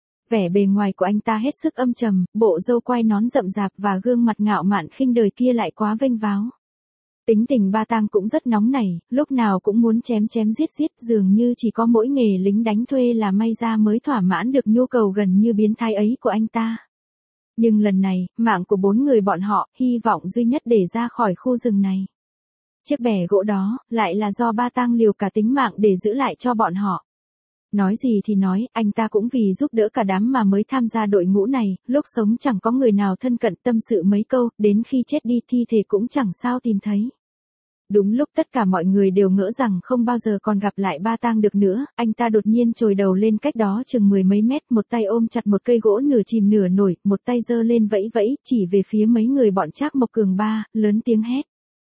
A: Vẻ bề ngoài của anh ta hết sức âm trầm, bộ râu quai nón rậm rạp và gương mặt ngạo mạn khinh đời kia lại quá vênh váo. Tính tình Ba Tang cũng rất nóng nảy, lúc nào cũng muốn chém chém giết giết, dường như chỉ có mỗi nghề lính đánh thuê là may ra mới thỏa mãn được nhu cầu gần như biến thái ấy của anh ta. Nhưng lần này, mạng của 4 người bọn họ, hy vọng duy nhất để ra khỏi khu rừng này. Chiếc bè gỗ đó, lại là do Ba Tang liều cả tính mạng để giữ lại cho bọn họ. Nói gì thì nói, anh ta cũng vì giúp đỡ cả đám mà mới tham gia đội ngũ này, lúc sống chẳng có người nào thân cận tâm sự mấy câu, đến khi chết đi thi thể cũng chẳng sao tìm thấy. Đúng lúc tất cả mọi người đều ngỡ rằng không bao giờ còn gặp lại Ba Tang được nữa, anh ta đột nhiên trồi đầu lên cách đó chừng 10 mấy mét, một tay ôm chặt một cây gỗ nửa chìm nửa nổi, một tay giơ lên vẫy vẫy, chỉ về phía mấy người bọn Trác Mộc Cường Ba, lớn tiếng hét.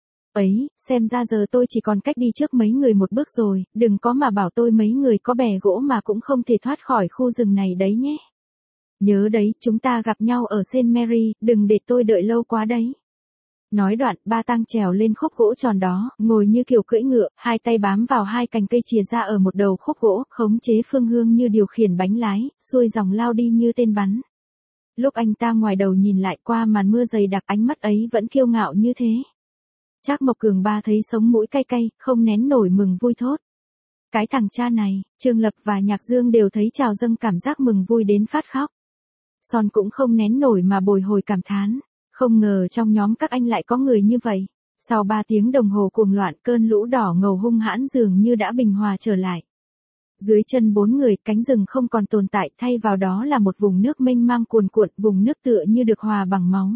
A: Ấy, xem ra giờ tôi chỉ còn cách đi trước mấy người một bước rồi, đừng có mà bảo tôi mấy người có bè gỗ mà cũng không thể thoát khỏi khu rừng này đấy nhé. Nhớ đấy, chúng ta gặp nhau ở Saint Mary, đừng để tôi đợi lâu quá đấy. Nói đoạn, Ba Tang trèo lên khúc gỗ tròn đó, ngồi như kiểu cưỡi ngựa, hai tay bám vào hai cành cây chìa ra ở một đầu khúc gỗ, khống chế phương hướng như điều khiển bánh lái, xuôi dòng lao đi như tên bắn. Lúc anh ta ngoài đầu nhìn lại qua màn mưa dày đặc, ánh mắt ấy vẫn kiêu ngạo như thế. Trác Mộc Cường Ba thấy sống mũi cay cay, không nén nổi mừng vui thốt. Cái thằng cha này, Trương Lập và Nhạc Dương đều thấy trào dâng cảm giác mừng vui đến phát khóc. Son cũng không nén nổi mà bồi hồi cảm thán. Không ngờ trong nhóm các anh lại có người như vậy. Sau 3 tiếng đồng hồ cuồng loạn, cơn lũ đỏ ngầu hung hãn dường như đã bình hòa trở lại. Dưới chân 4 người, cánh rừng không còn tồn tại, thay vào đó là một vùng nước mênh mang cuồn cuộn, vùng nước tựa như được hòa bằng máu.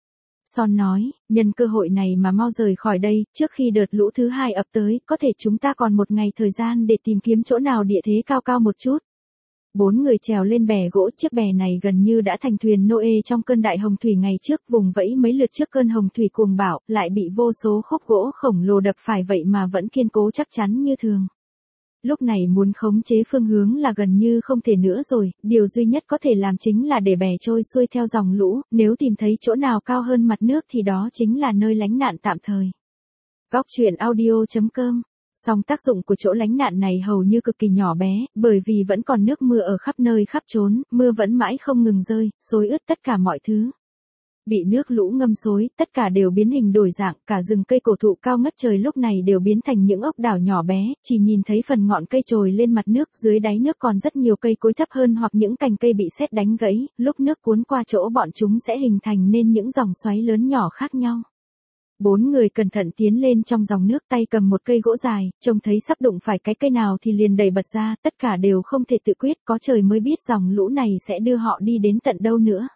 A: Son nói, nhân cơ hội này mà mau rời khỏi đây, trước khi đợt lũ thứ 2 ập tới, có thể chúng ta còn một ngày thời gian để tìm kiếm chỗ nào địa thế cao cao một chút. Bốn người trèo lên bè gỗ, chiếc bè này gần như đã thành thuyền Noe trong cơn đại hồng thủy ngày trước, vùng vẫy mấy lượt trước cơn hồng thủy cuồng bạo, lại bị vô số khúc gỗ khổng lồ đập phải vậy mà vẫn kiên cố chắc chắn như thường. Lúc này muốn khống chế phương hướng là gần như không thể nữa rồi, điều duy nhất có thể làm chính là để bè trôi xuôi theo dòng lũ, nếu tìm thấy chỗ nào cao hơn mặt nước thì đó chính là nơi lánh nạn tạm thời. Góc truyện audio.com. Song tác dụng của chỗ lánh nạn này hầu như cực kỳ nhỏ bé, bởi vì vẫn còn nước mưa ở khắp nơi khắp chốn, mưa vẫn mãi không ngừng rơi, xối ướt tất cả mọi thứ. Bị nước lũ ngâm xối, tất cả đều biến hình đổi dạng, cả rừng cây cổ thụ cao ngất trời lúc này đều biến thành những ốc đảo nhỏ bé, chỉ nhìn thấy phần ngọn cây trồi lên mặt nước, dưới đáy nước còn rất nhiều cây cối thấp hơn hoặc những cành cây bị sét đánh gãy, lúc nước cuốn qua chỗ bọn chúng sẽ hình thành nên những dòng xoáy lớn nhỏ khác nhau. Bốn người cẩn thận tiến lên trong dòng nước, tay cầm một cây gỗ dài, trông thấy sắp đụng phải cái cây nào thì liền đẩy bật ra, tất cả đều không thể tự quyết, có trời mới biết dòng lũ này sẽ đưa họ đi đến tận đâu nữa.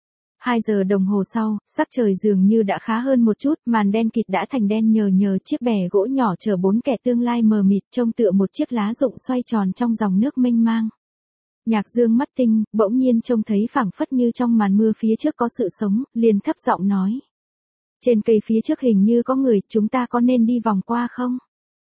A: 2 giờ đồng hồ sau, sắc trời dường như đã khá hơn một chút, màn đen kịt đã thành đen nhờ, chiếc bè gỗ nhỏ chở 4 kẻ tương lai mờ mịt, trông tựa một chiếc lá rụng xoay tròn trong dòng nước mênh mang. Nhạc Dương mắt tinh, bỗng nhiên trông thấy phảng phất như trong màn mưa phía trước có sự sống, liền thấp giọng nói. Trên cây phía trước hình như có người, chúng ta có nên đi vòng qua không?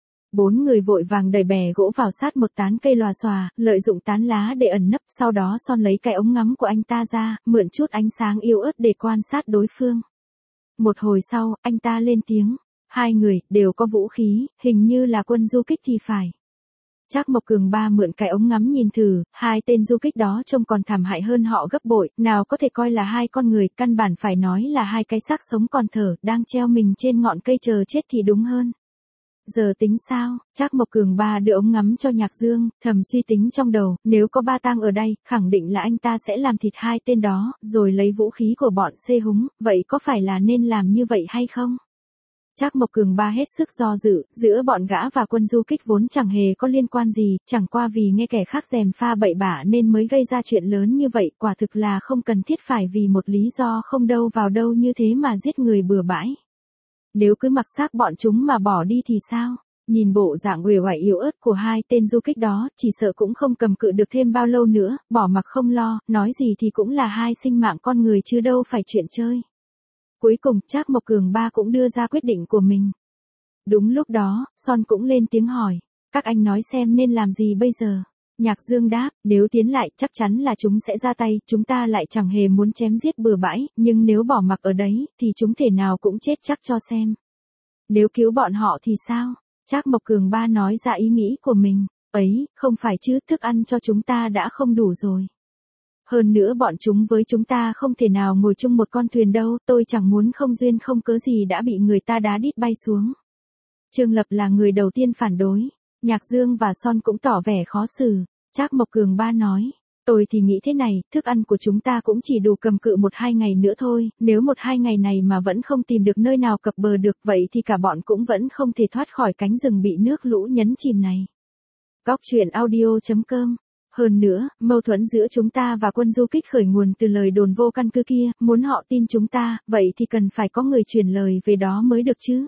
A: 4 người vội vàng đẩy bè gỗ vào sát một tán cây lòa xòa, lợi dụng tán lá để ẩn nấp, sau đó Son lấy cái ống ngắm của anh ta ra, mượn chút ánh sáng yếu ớt để quan sát đối phương. Một hồi sau, anh ta lên tiếng, 2 người, đều có vũ khí, hình như là quân du kích thì phải. Trác Mộc Cường Ba mượn cái ống ngắm nhìn thử, 2 tên du kích đó trông còn thảm hại hơn họ gấp bội, nào có thể coi là 2 con người, căn bản phải nói là 2 cái xác sống còn thở, đang treo mình trên ngọn cây chờ chết thì đúng hơn. Giờ tính sao? Trác Mộc Cường Ba đưa ống ngắm cho Nhạc Dương, thầm suy tính trong đầu, nếu có Ba Tang ở đây, khẳng định là anh ta sẽ làm thịt 2 tên đó, rồi lấy vũ khí của bọn xê húng, vậy có phải là nên làm như vậy hay không? Trác Mộc Cường Ba hết sức do dự, giữa bọn gã và quân du kích vốn chẳng hề có liên quan gì, chẳng qua vì nghe kẻ khác gièm pha bậy bạ nên mới gây ra chuyện lớn như vậy, quả thực là không cần thiết phải vì một lý do không đâu vào đâu như thế mà giết người bừa bãi. Nếu cứ mặc xác bọn chúng mà bỏ đi thì sao? Nhìn bộ dạng uể oải yếu ớt của 2 tên du kích đó, chỉ sợ cũng không cầm cự được thêm bao lâu nữa, bỏ mặc không lo, nói gì thì cũng là 2 sinh mạng con người chứ đâu phải chuyện chơi. Cuối cùng, Trác Mộc Cường Ba cũng đưa ra quyết định của mình. Đúng lúc đó, Son cũng lên tiếng hỏi, các anh nói xem nên làm gì bây giờ? Nhạc Dương đáp, nếu tiến lại chắc chắn là chúng sẽ ra tay, chúng ta lại chẳng hề muốn chém giết bừa bãi, nhưng nếu bỏ mặc ở đấy, thì chúng thể nào cũng chết chắc cho xem. Nếu cứu bọn họ thì sao? Trác Mộc Cường Ba nói ra ý nghĩ của mình, ấy, không phải chứ, thức ăn cho chúng ta đã không đủ rồi. Hơn nữa bọn chúng với chúng ta không thể nào ngồi chung một con thuyền đâu, tôi chẳng muốn không duyên không cớ gì đã bị người ta đá đít bay xuống. Trương Lập là người đầu tiên phản đối, Nhạc Dương và Son cũng tỏ vẻ khó xử. Trác Mộc Cường Ba nói, tôi thì nghĩ thế này, thức ăn của chúng ta cũng chỉ đủ cầm cự 1-2 ngày nữa thôi, nếu 1-2 ngày này mà vẫn không tìm được nơi nào cập bờ được vậy thì cả bọn cũng vẫn không thể thoát khỏi cánh rừng bị nước lũ nhấn chìm này. Góc truyện audio.com. Hơn nữa, mâu thuẫn giữa chúng ta và quân du kích khởi nguồn từ lời đồn vô căn cứ kia, muốn họ tin chúng ta, vậy thì cần phải có người truyền lời về đó mới được chứ.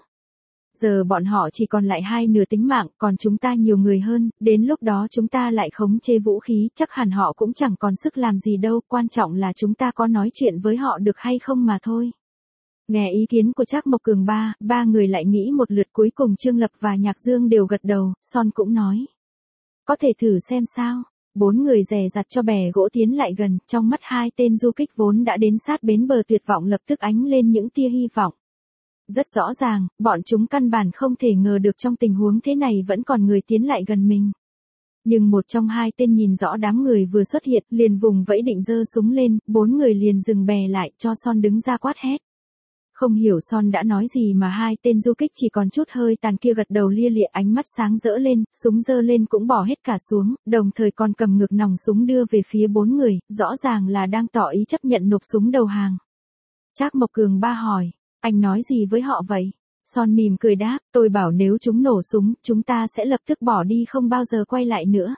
A: Giờ bọn họ chỉ còn lại 2 nửa tính mạng, còn chúng ta nhiều người hơn, đến lúc đó chúng ta lại khống chế vũ khí, chắc hẳn họ cũng chẳng còn sức làm gì đâu, quan trọng là chúng ta có nói chuyện với họ được hay không mà thôi. Nghe ý kiến của Trác Mộc Cường Ba, 3 người lại nghĩ một lượt, cuối cùng Trương Lập và Nhạc Dương đều gật đầu, Son cũng nói. Có thể thử xem sao. 4 người dè dặt cho bè gỗ tiến lại gần, trong mắt 2 tên du kích vốn đã đến sát bến bờ tuyệt vọng lập tức ánh lên những tia hy vọng. Rất rõ ràng, bọn chúng căn bản không thể ngờ được trong tình huống thế này vẫn còn người tiến lại gần mình. Nhưng một trong 2 tên nhìn rõ đám người vừa xuất hiện, liền vùng vẫy định giơ súng lên, 4 người liền dừng bè lại, cho Son đứng ra quát hét. Không hiểu Son đã nói gì mà 2 tên du kích chỉ còn chút hơi tàn kia gật đầu lia lịa, ánh mắt sáng rỡ lên, súng giơ lên cũng bỏ hết cả xuống, đồng thời còn cầm ngược nòng súng đưa về phía 4 người, rõ ràng là đang tỏ ý chấp nhận nộp súng đầu hàng. Trác Mộc Cường Ba hỏi, anh nói gì với họ vậy? Son mỉm cười đáp, tôi bảo nếu chúng nổ súng, chúng ta sẽ lập tức bỏ đi không bao giờ quay lại nữa.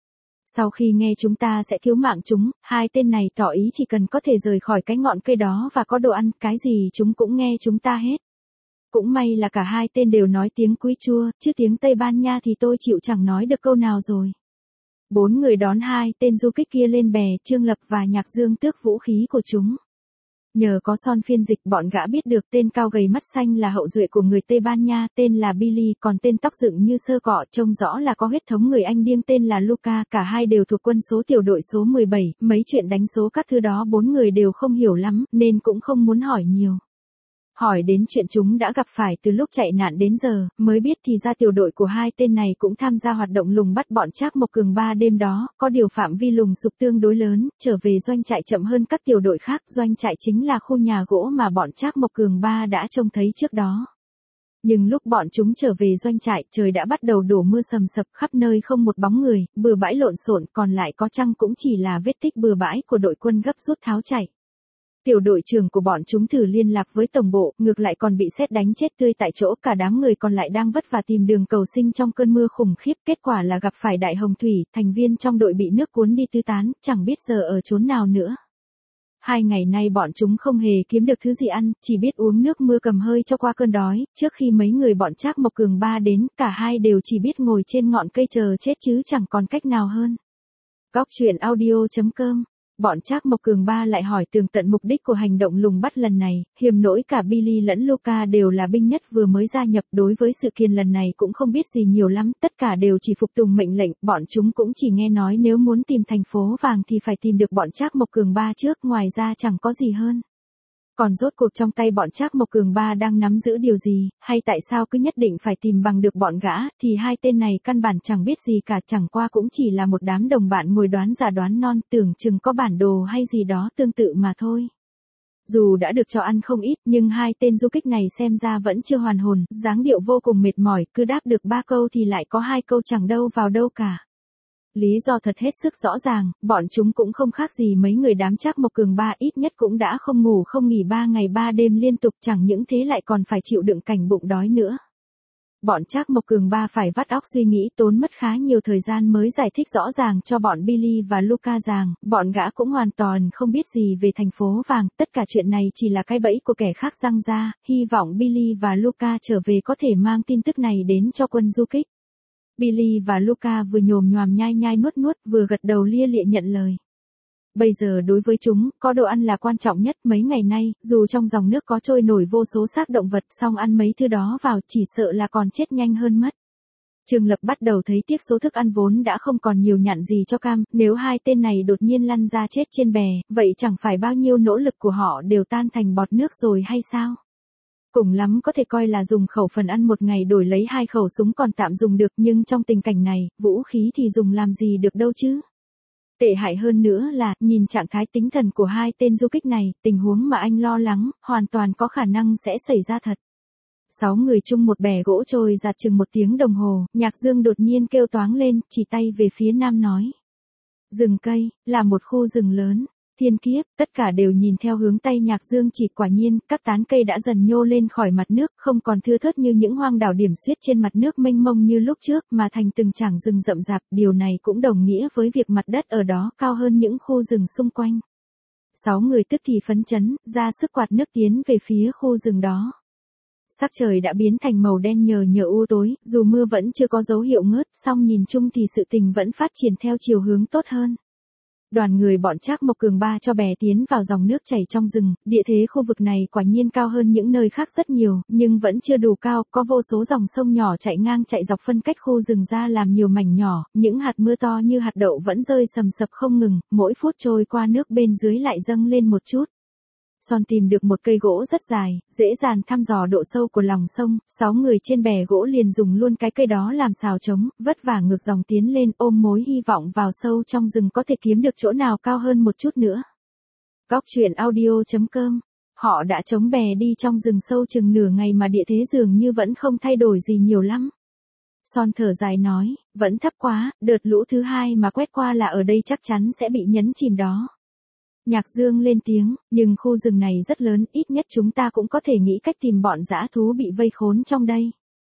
A: Sau khi nghe chúng ta sẽ cứu mạng chúng, 2 tên này tỏ ý chỉ cần có thể rời khỏi cái ngọn cây đó và có đồ ăn, cái gì chúng cũng nghe chúng ta hết. Cũng may là cả 2 tên đều nói tiếng Quechua, chứ tiếng Tây Ban Nha thì tôi chịu chẳng nói được câu nào rồi. 4 người đón hai tên du kích kia lên bè, Trương Lập và Nhạc Dương tước vũ khí của chúng. Nhờ có Son phiên dịch, bọn gã biết được tên cao gầy mắt xanh là hậu duệ của người Tây Ban Nha tên là Billy, còn tên tóc dựng như sơ cọ trông rõ là có huyết thống người Anh điên tên là Luca, cả hai đều thuộc quân số tiểu đội số 17, mấy chuyện đánh số các thứ đó 4 người đều không hiểu lắm, nên cũng không muốn hỏi nhiều. Hỏi đến chuyện chúng đã gặp phải từ lúc chạy nạn đến giờ, mới biết thì ra tiểu đội của hai tên này cũng tham gia hoạt động lùng bắt bọn Trác Mộc Cường Ba đêm đó, có điều phạm vi lùng sục tương đối lớn, trở về doanh trại chậm hơn các tiểu đội khác, doanh trại chính là khu nhà gỗ mà bọn Trác Mộc Cường Ba đã trông thấy trước đó. Nhưng lúc bọn chúng trở về doanh trại, trời đã bắt đầu đổ mưa sầm sập, khắp nơi không một bóng người, bừa bãi lộn xộn, còn lại có chăng cũng chỉ là vết tích bừa bãi của đội quân gấp rút tháo chạy. Tiểu đội trưởng của bọn chúng thử liên lạc với tổng bộ, ngược lại còn bị sét đánh chết tươi tại chỗ, cả đám người còn lại đang vất vả tìm đường cầu sinh trong cơn mưa khủng khiếp, kết quả là gặp phải đại hồng thủy, thành viên trong đội bị nước cuốn đi tứ tán, chẳng biết giờ ở chốn nào nữa. 2 ngày nay bọn chúng không hề kiếm được thứ gì ăn, chỉ biết uống nước mưa cầm hơi cho qua cơn đói, trước khi mấy người bọn Trác Mộc Cường Ba đến, cả hai đều chỉ biết ngồi trên ngọn cây chờ chết chứ chẳng còn cách nào hơn. Góc truyện audio.com. Bọn Trác Mộc Cường Ba lại hỏi tường tận mục đích của hành động lùng bắt lần này, hiềm nỗi cả Billy lẫn Luca đều là binh nhất vừa mới gia nhập, đối với sự kiện lần này cũng không biết gì nhiều lắm, tất cả đều chỉ phục tùng mệnh lệnh, bọn chúng cũng chỉ nghe nói nếu muốn tìm thành phố vàng thì phải tìm được bọn Trác Mộc Cường Ba trước, ngoài ra chẳng có gì hơn. Còn rốt cuộc trong tay bọn Trác Mộc Cường Ba đang nắm giữ điều gì, hay tại sao cứ nhất định phải tìm bằng được bọn gã, thì hai tên này căn bản chẳng biết gì cả, chẳng qua cũng chỉ là một đám đồng bạn ngồi đoán già đoán non, tưởng chừng có bản đồ hay gì đó tương tự mà thôi. Dù đã được cho ăn không ít, nhưng hai tên du kích này xem ra vẫn chưa hoàn hồn, dáng điệu vô cùng mệt mỏi, cứ đáp được 3 câu thì lại có 2 câu chẳng đâu vào đâu cả. Lý do thật hết sức rõ ràng, bọn chúng cũng không khác gì mấy người đám Trác Mộc Cường Ba, ít nhất cũng đã không ngủ không nghỉ 3 ngày 3 đêm liên tục, chẳng những thế lại còn phải chịu đựng cảnh bụng đói nữa. Bọn Trác Mộc Cường Ba phải vắt óc suy nghĩ, tốn mất khá nhiều thời gian mới giải thích rõ ràng cho bọn Billy và Luca rằng, bọn gã cũng hoàn toàn không biết gì về thành phố vàng, tất cả chuyện này chỉ là cái bẫy của kẻ khác giăng ra, hy vọng Billy và Luca trở về có thể mang tin tức này đến cho quân du kích. Billy và Luca vừa nhồm nhoàm nhai nhai nuốt nuốt, vừa gật đầu lia lịa nhận lời. Bây giờ đối với chúng, có đồ ăn là quan trọng nhất, mấy ngày nay, dù trong dòng nước có trôi nổi vô số xác động vật, song ăn mấy thứ đó vào chỉ sợ là còn chết nhanh hơn mất. Trương Lập bắt đầu thấy tiếc số thức ăn vốn đã không còn nhiều nhặn gì cho cam, nếu hai tên này đột nhiên lăn ra chết trên bè, vậy chẳng phải bao nhiêu nỗ lực của họ đều tan thành bọt nước rồi hay sao? Cùng lắm có thể coi là dùng khẩu phần ăn một ngày đổi lấy 2 khẩu súng còn tạm dùng được, nhưng trong tình cảnh này, vũ khí thì dùng làm gì được đâu chứ. Tệ hại hơn nữa là, nhìn trạng thái tinh thần của hai tên du kích này, tình huống mà anh lo lắng, hoàn toàn có khả năng sẽ xảy ra thật. 6 người chung một bè gỗ trôi giạt chừng 1 tiếng đồng hồ, Nhạc Dương đột nhiên kêu toáng lên, chỉ tay về phía nam nói. Rừng cây, là một khu rừng lớn. Thiên kiếp, tất cả đều nhìn theo hướng tay Nhạc Dương chỉ, quả nhiên, các tán cây đã dần nhô lên khỏi mặt nước, không còn thưa thớt như những hoang đảo điểm xuyết trên mặt nước mênh mông như lúc trước, mà thành từng trảng rừng rậm rạp, điều này cũng đồng nghĩa với việc mặt đất ở đó cao hơn những khu rừng xung quanh. 6 người tức thì phấn chấn, ra sức quạt nước tiến về phía khu rừng đó. Sắc trời đã biến thành màu đen nhờ u tối, dù mưa vẫn chưa có dấu hiệu ngớt, song nhìn chung thì sự tình vẫn phát triển theo chiều hướng tốt hơn. Đoàn người bọn Trác Mộc Cường Ba cho bè tiến vào dòng nước chảy trong rừng, địa thế khu vực này quả nhiên cao hơn những nơi khác rất nhiều, nhưng vẫn chưa đủ cao, có vô số dòng sông nhỏ chạy ngang chạy dọc phân cách khu rừng ra làm nhiều mảnh nhỏ, những hạt mưa to như hạt đậu vẫn rơi sầm sập không ngừng, mỗi phút trôi qua nước bên dưới lại dâng lên một chút. Son tìm được một cây gỗ rất dài, dễ dàng thăm dò độ sâu của lòng sông, 6 người trên bè gỗ liền dùng luôn cái cây đó làm xào trống, vất vả ngược dòng tiến lên, ôm mối hy vọng vào sâu trong rừng có thể kiếm được chỗ nào cao hơn một chút nữa. Góc truyện audio.com. Họ đã chống bè đi trong rừng sâu chừng nửa ngày mà địa thế dường như vẫn không thay đổi gì nhiều lắm. Son thở dài nói, vẫn thấp quá, đợt lũ thứ 2 mà quét qua là ở đây chắc chắn sẽ bị nhấn chìm đó. Nhạc Dương lên tiếng, nhưng khu rừng này rất lớn, ít nhất chúng ta cũng có thể nghĩ cách tìm bọn dã thú bị vây khốn trong đây.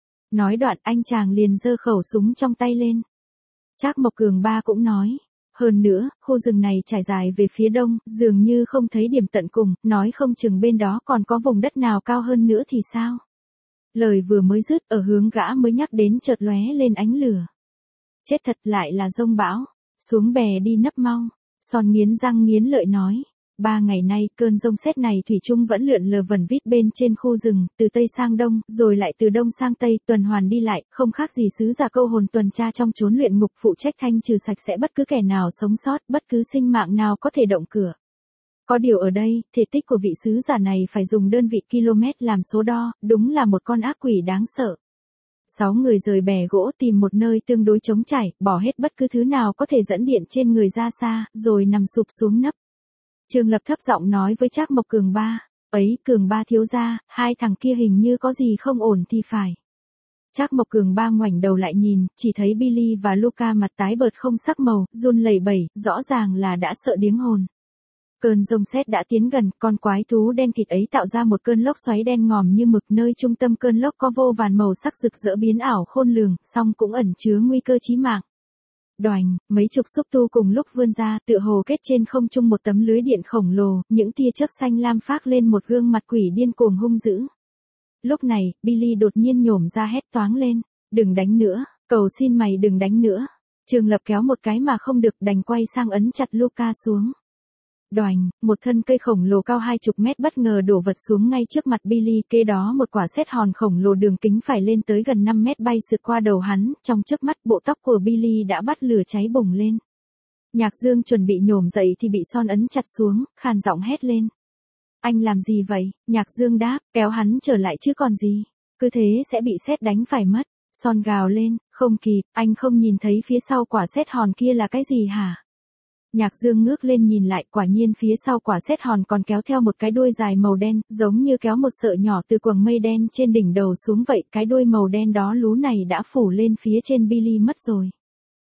A: Nói đoạn anh chàng liền giơ khẩu súng trong tay lên. Trác Mộc Cường Ba cũng nói, hơn nữa, khu rừng này trải dài về phía đông, dường như không thấy điểm tận cùng, nói không chừng bên đó còn có vùng đất nào cao hơn nữa thì sao. Lời vừa mới dứt, ở hướng gã mới nhắc đến chợt lóe lên ánh lửa. Chết thật, lại là giông bão. Xuống bè đi nấp mau. Son nghiến răng nghiến lợi nói. 3 ngày nay, cơn giông sét này thủy chung vẫn lượn lờ vẩn vít bên trên khu rừng, từ Tây sang Đông, rồi lại từ Đông sang Tây, tuần hoàn đi lại, không khác gì sứ giả câu hồn tuần tra trong chốn luyện ngục phụ trách thanh trừ sạch sẽ bất cứ kẻ nào sống sót, bất cứ sinh mạng nào có thể động cửa. Có điều ở đây, thể tích của vị sứ giả này phải dùng đơn vị km làm số đo, đúng là một con ác quỷ đáng sợ. 6 người rời bè gỗ tìm một nơi tương đối trống trải, bỏ hết bất cứ thứ nào có thể dẫn điện trên người ra xa, rồi nằm sụp xuống nấp. Trương Lập thấp giọng nói với Trác Mộc Cường Ba, ấy Cường Ba thiếu gia, hai thằng kia hình như có gì không ổn thì phải. Trác Mộc Cường Ba ngoảnh đầu lại nhìn, chỉ thấy Billy và Luca mặt tái bợt không sắc màu, run lẩy bẩy, rõ ràng là đã sợ điếng hồn. Cơn giông sét đã tiến gần, con quái thú đen kịt ấy tạo ra một cơn lốc xoáy đen ngòm như mực, nơi trung tâm cơn lốc có vô vàn màu sắc rực rỡ biến ảo khôn lường, song cũng ẩn chứa nguy cơ chí mạng. Đoành, mấy chục xúc tu cùng lúc vươn ra, tựa hồ kết trên không trung một tấm lưới điện khổng lồ, những tia chớp xanh lam phác lên một gương mặt quỷ điên cuồng hung dữ. Lúc này, Billy đột nhiên nhổm ra hét toáng lên, đừng đánh nữa, cầu xin mày đừng đánh nữa. Trương Lập kéo một cái mà không được, đành quay sang ấn chặt Luca xuống. Đoành, một thân cây khổng lồ cao 20 mét bất ngờ đổ vật xuống ngay trước mặt Billy, kế đó một quả sét hòn khổng lồ đường kính phải lên tới gần 5 mét bay sượt qua đầu hắn, trong chớp mắt bộ tóc của Billy đã bắt lửa cháy bùng lên. Nhạc Dương chuẩn bị nhổm dậy thì bị Son ấn chặt xuống, khàn giọng hét lên. Anh làm gì vậy? Nhạc Dương đáp, kéo hắn trở lại chứ còn gì, cứ thế sẽ bị sét đánh phải mất. Son gào lên, không kịp, anh không nhìn thấy phía sau quả sét hòn kia là cái gì hả? Nhạc Dương ngước lên nhìn lại, quả nhiên phía sau quả sét hòn còn kéo theo một cái đuôi dài màu đen, giống như kéo một sợi nhỏ từ quầng mây đen trên đỉnh đầu xuống vậy, cái đuôi màu đen đó lú này đã phủ lên phía trên Billy mất rồi.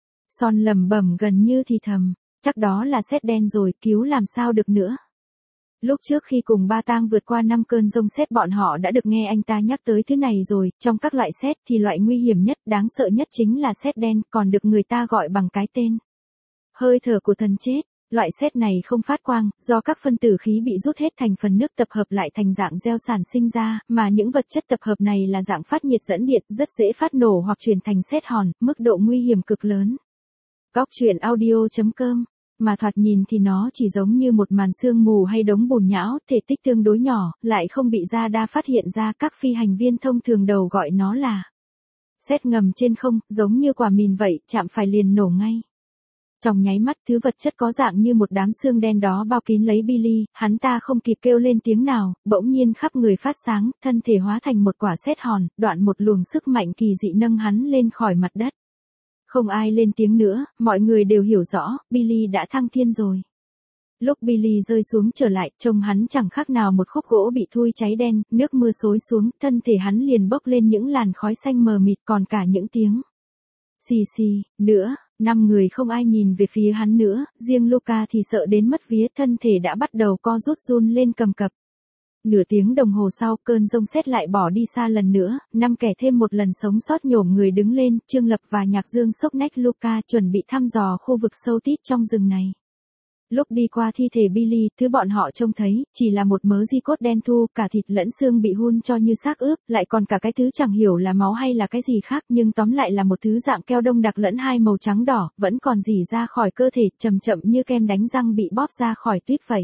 A: Son lẩm bẩm gần như thì thầm, chắc đó là sét đen rồi, cứu làm sao được nữa. Lúc trước khi cùng Ba Tang vượt qua 5 cơn giông sét bọn họ đã được nghe anh ta nhắc tới thứ này rồi, trong các loại sét thì loại nguy hiểm nhất, đáng sợ nhất chính là sét đen, còn được người ta gọi bằng cái tên hơi thở của thần chết. Loại sét này không phát quang, do các phân tử khí bị rút hết thành phần nước tập hợp lại thành dạng gel sản sinh ra, mà những vật chất tập hợp này là dạng phát nhiệt dẫn điện, rất dễ phát nổ hoặc chuyển thành sét hòn, mức độ nguy hiểm cực lớn. Góc truyện audio.com. Mà thoạt nhìn thì nó chỉ giống như một màn sương mù hay đống bùn nhão, thể tích tương đối nhỏ, lại không bị radar phát hiện ra, các phi hành viên thông thường đầu gọi nó là sét ngầm trên không, giống như quả mìn vậy, chạm phải liền nổ ngay. Trong nháy mắt, thứ vật chất có dạng như một đám xương đen đó bao kín lấy Billy, hắn ta không kịp kêu lên tiếng nào, bỗng nhiên khắp người phát sáng, thân thể hóa thành một quả sét hòn, đoạn một luồng sức mạnh kỳ dị nâng hắn lên khỏi mặt đất. Không ai lên tiếng nữa, mọi người đều hiểu rõ, Billy đã thăng thiên rồi. Lúc Billy rơi xuống trở lại, trông hắn chẳng khác nào một khúc gỗ bị thui cháy đen, nước mưa xối xuống, thân thể hắn liền bốc lên những làn khói xanh mờ mịt, còn cả những tiếng xì xì nữa. 5 người không ai nhìn về phía hắn nữa, riêng Luca thì sợ đến mất vía, thân thể đã bắt đầu co rút run lên cầm cập. Nửa tiếng đồng hồ sau, cơn giông sét lại bỏ đi xa lần nữa, 5 kẻ thêm một lần sống sót nhổm người đứng lên, Trương Lập và Nhạc Dương xốc nách Luca chuẩn bị thăm dò khu vực sâu tít trong rừng này. Lúc đi qua thi thể Billy, thứ bọn họ trông thấy, chỉ là một mớ di cốt đen thu, cả thịt lẫn xương bị hun cho như xác ướp, lại còn cả cái thứ chẳng hiểu là máu hay là cái gì khác, nhưng tóm lại là một thứ dạng keo đông đặc lẫn hai màu trắng đỏ, vẫn còn rỉ ra khỏi cơ thể, chậm chậm như kem đánh răng bị bóp ra khỏi tuyết vậy.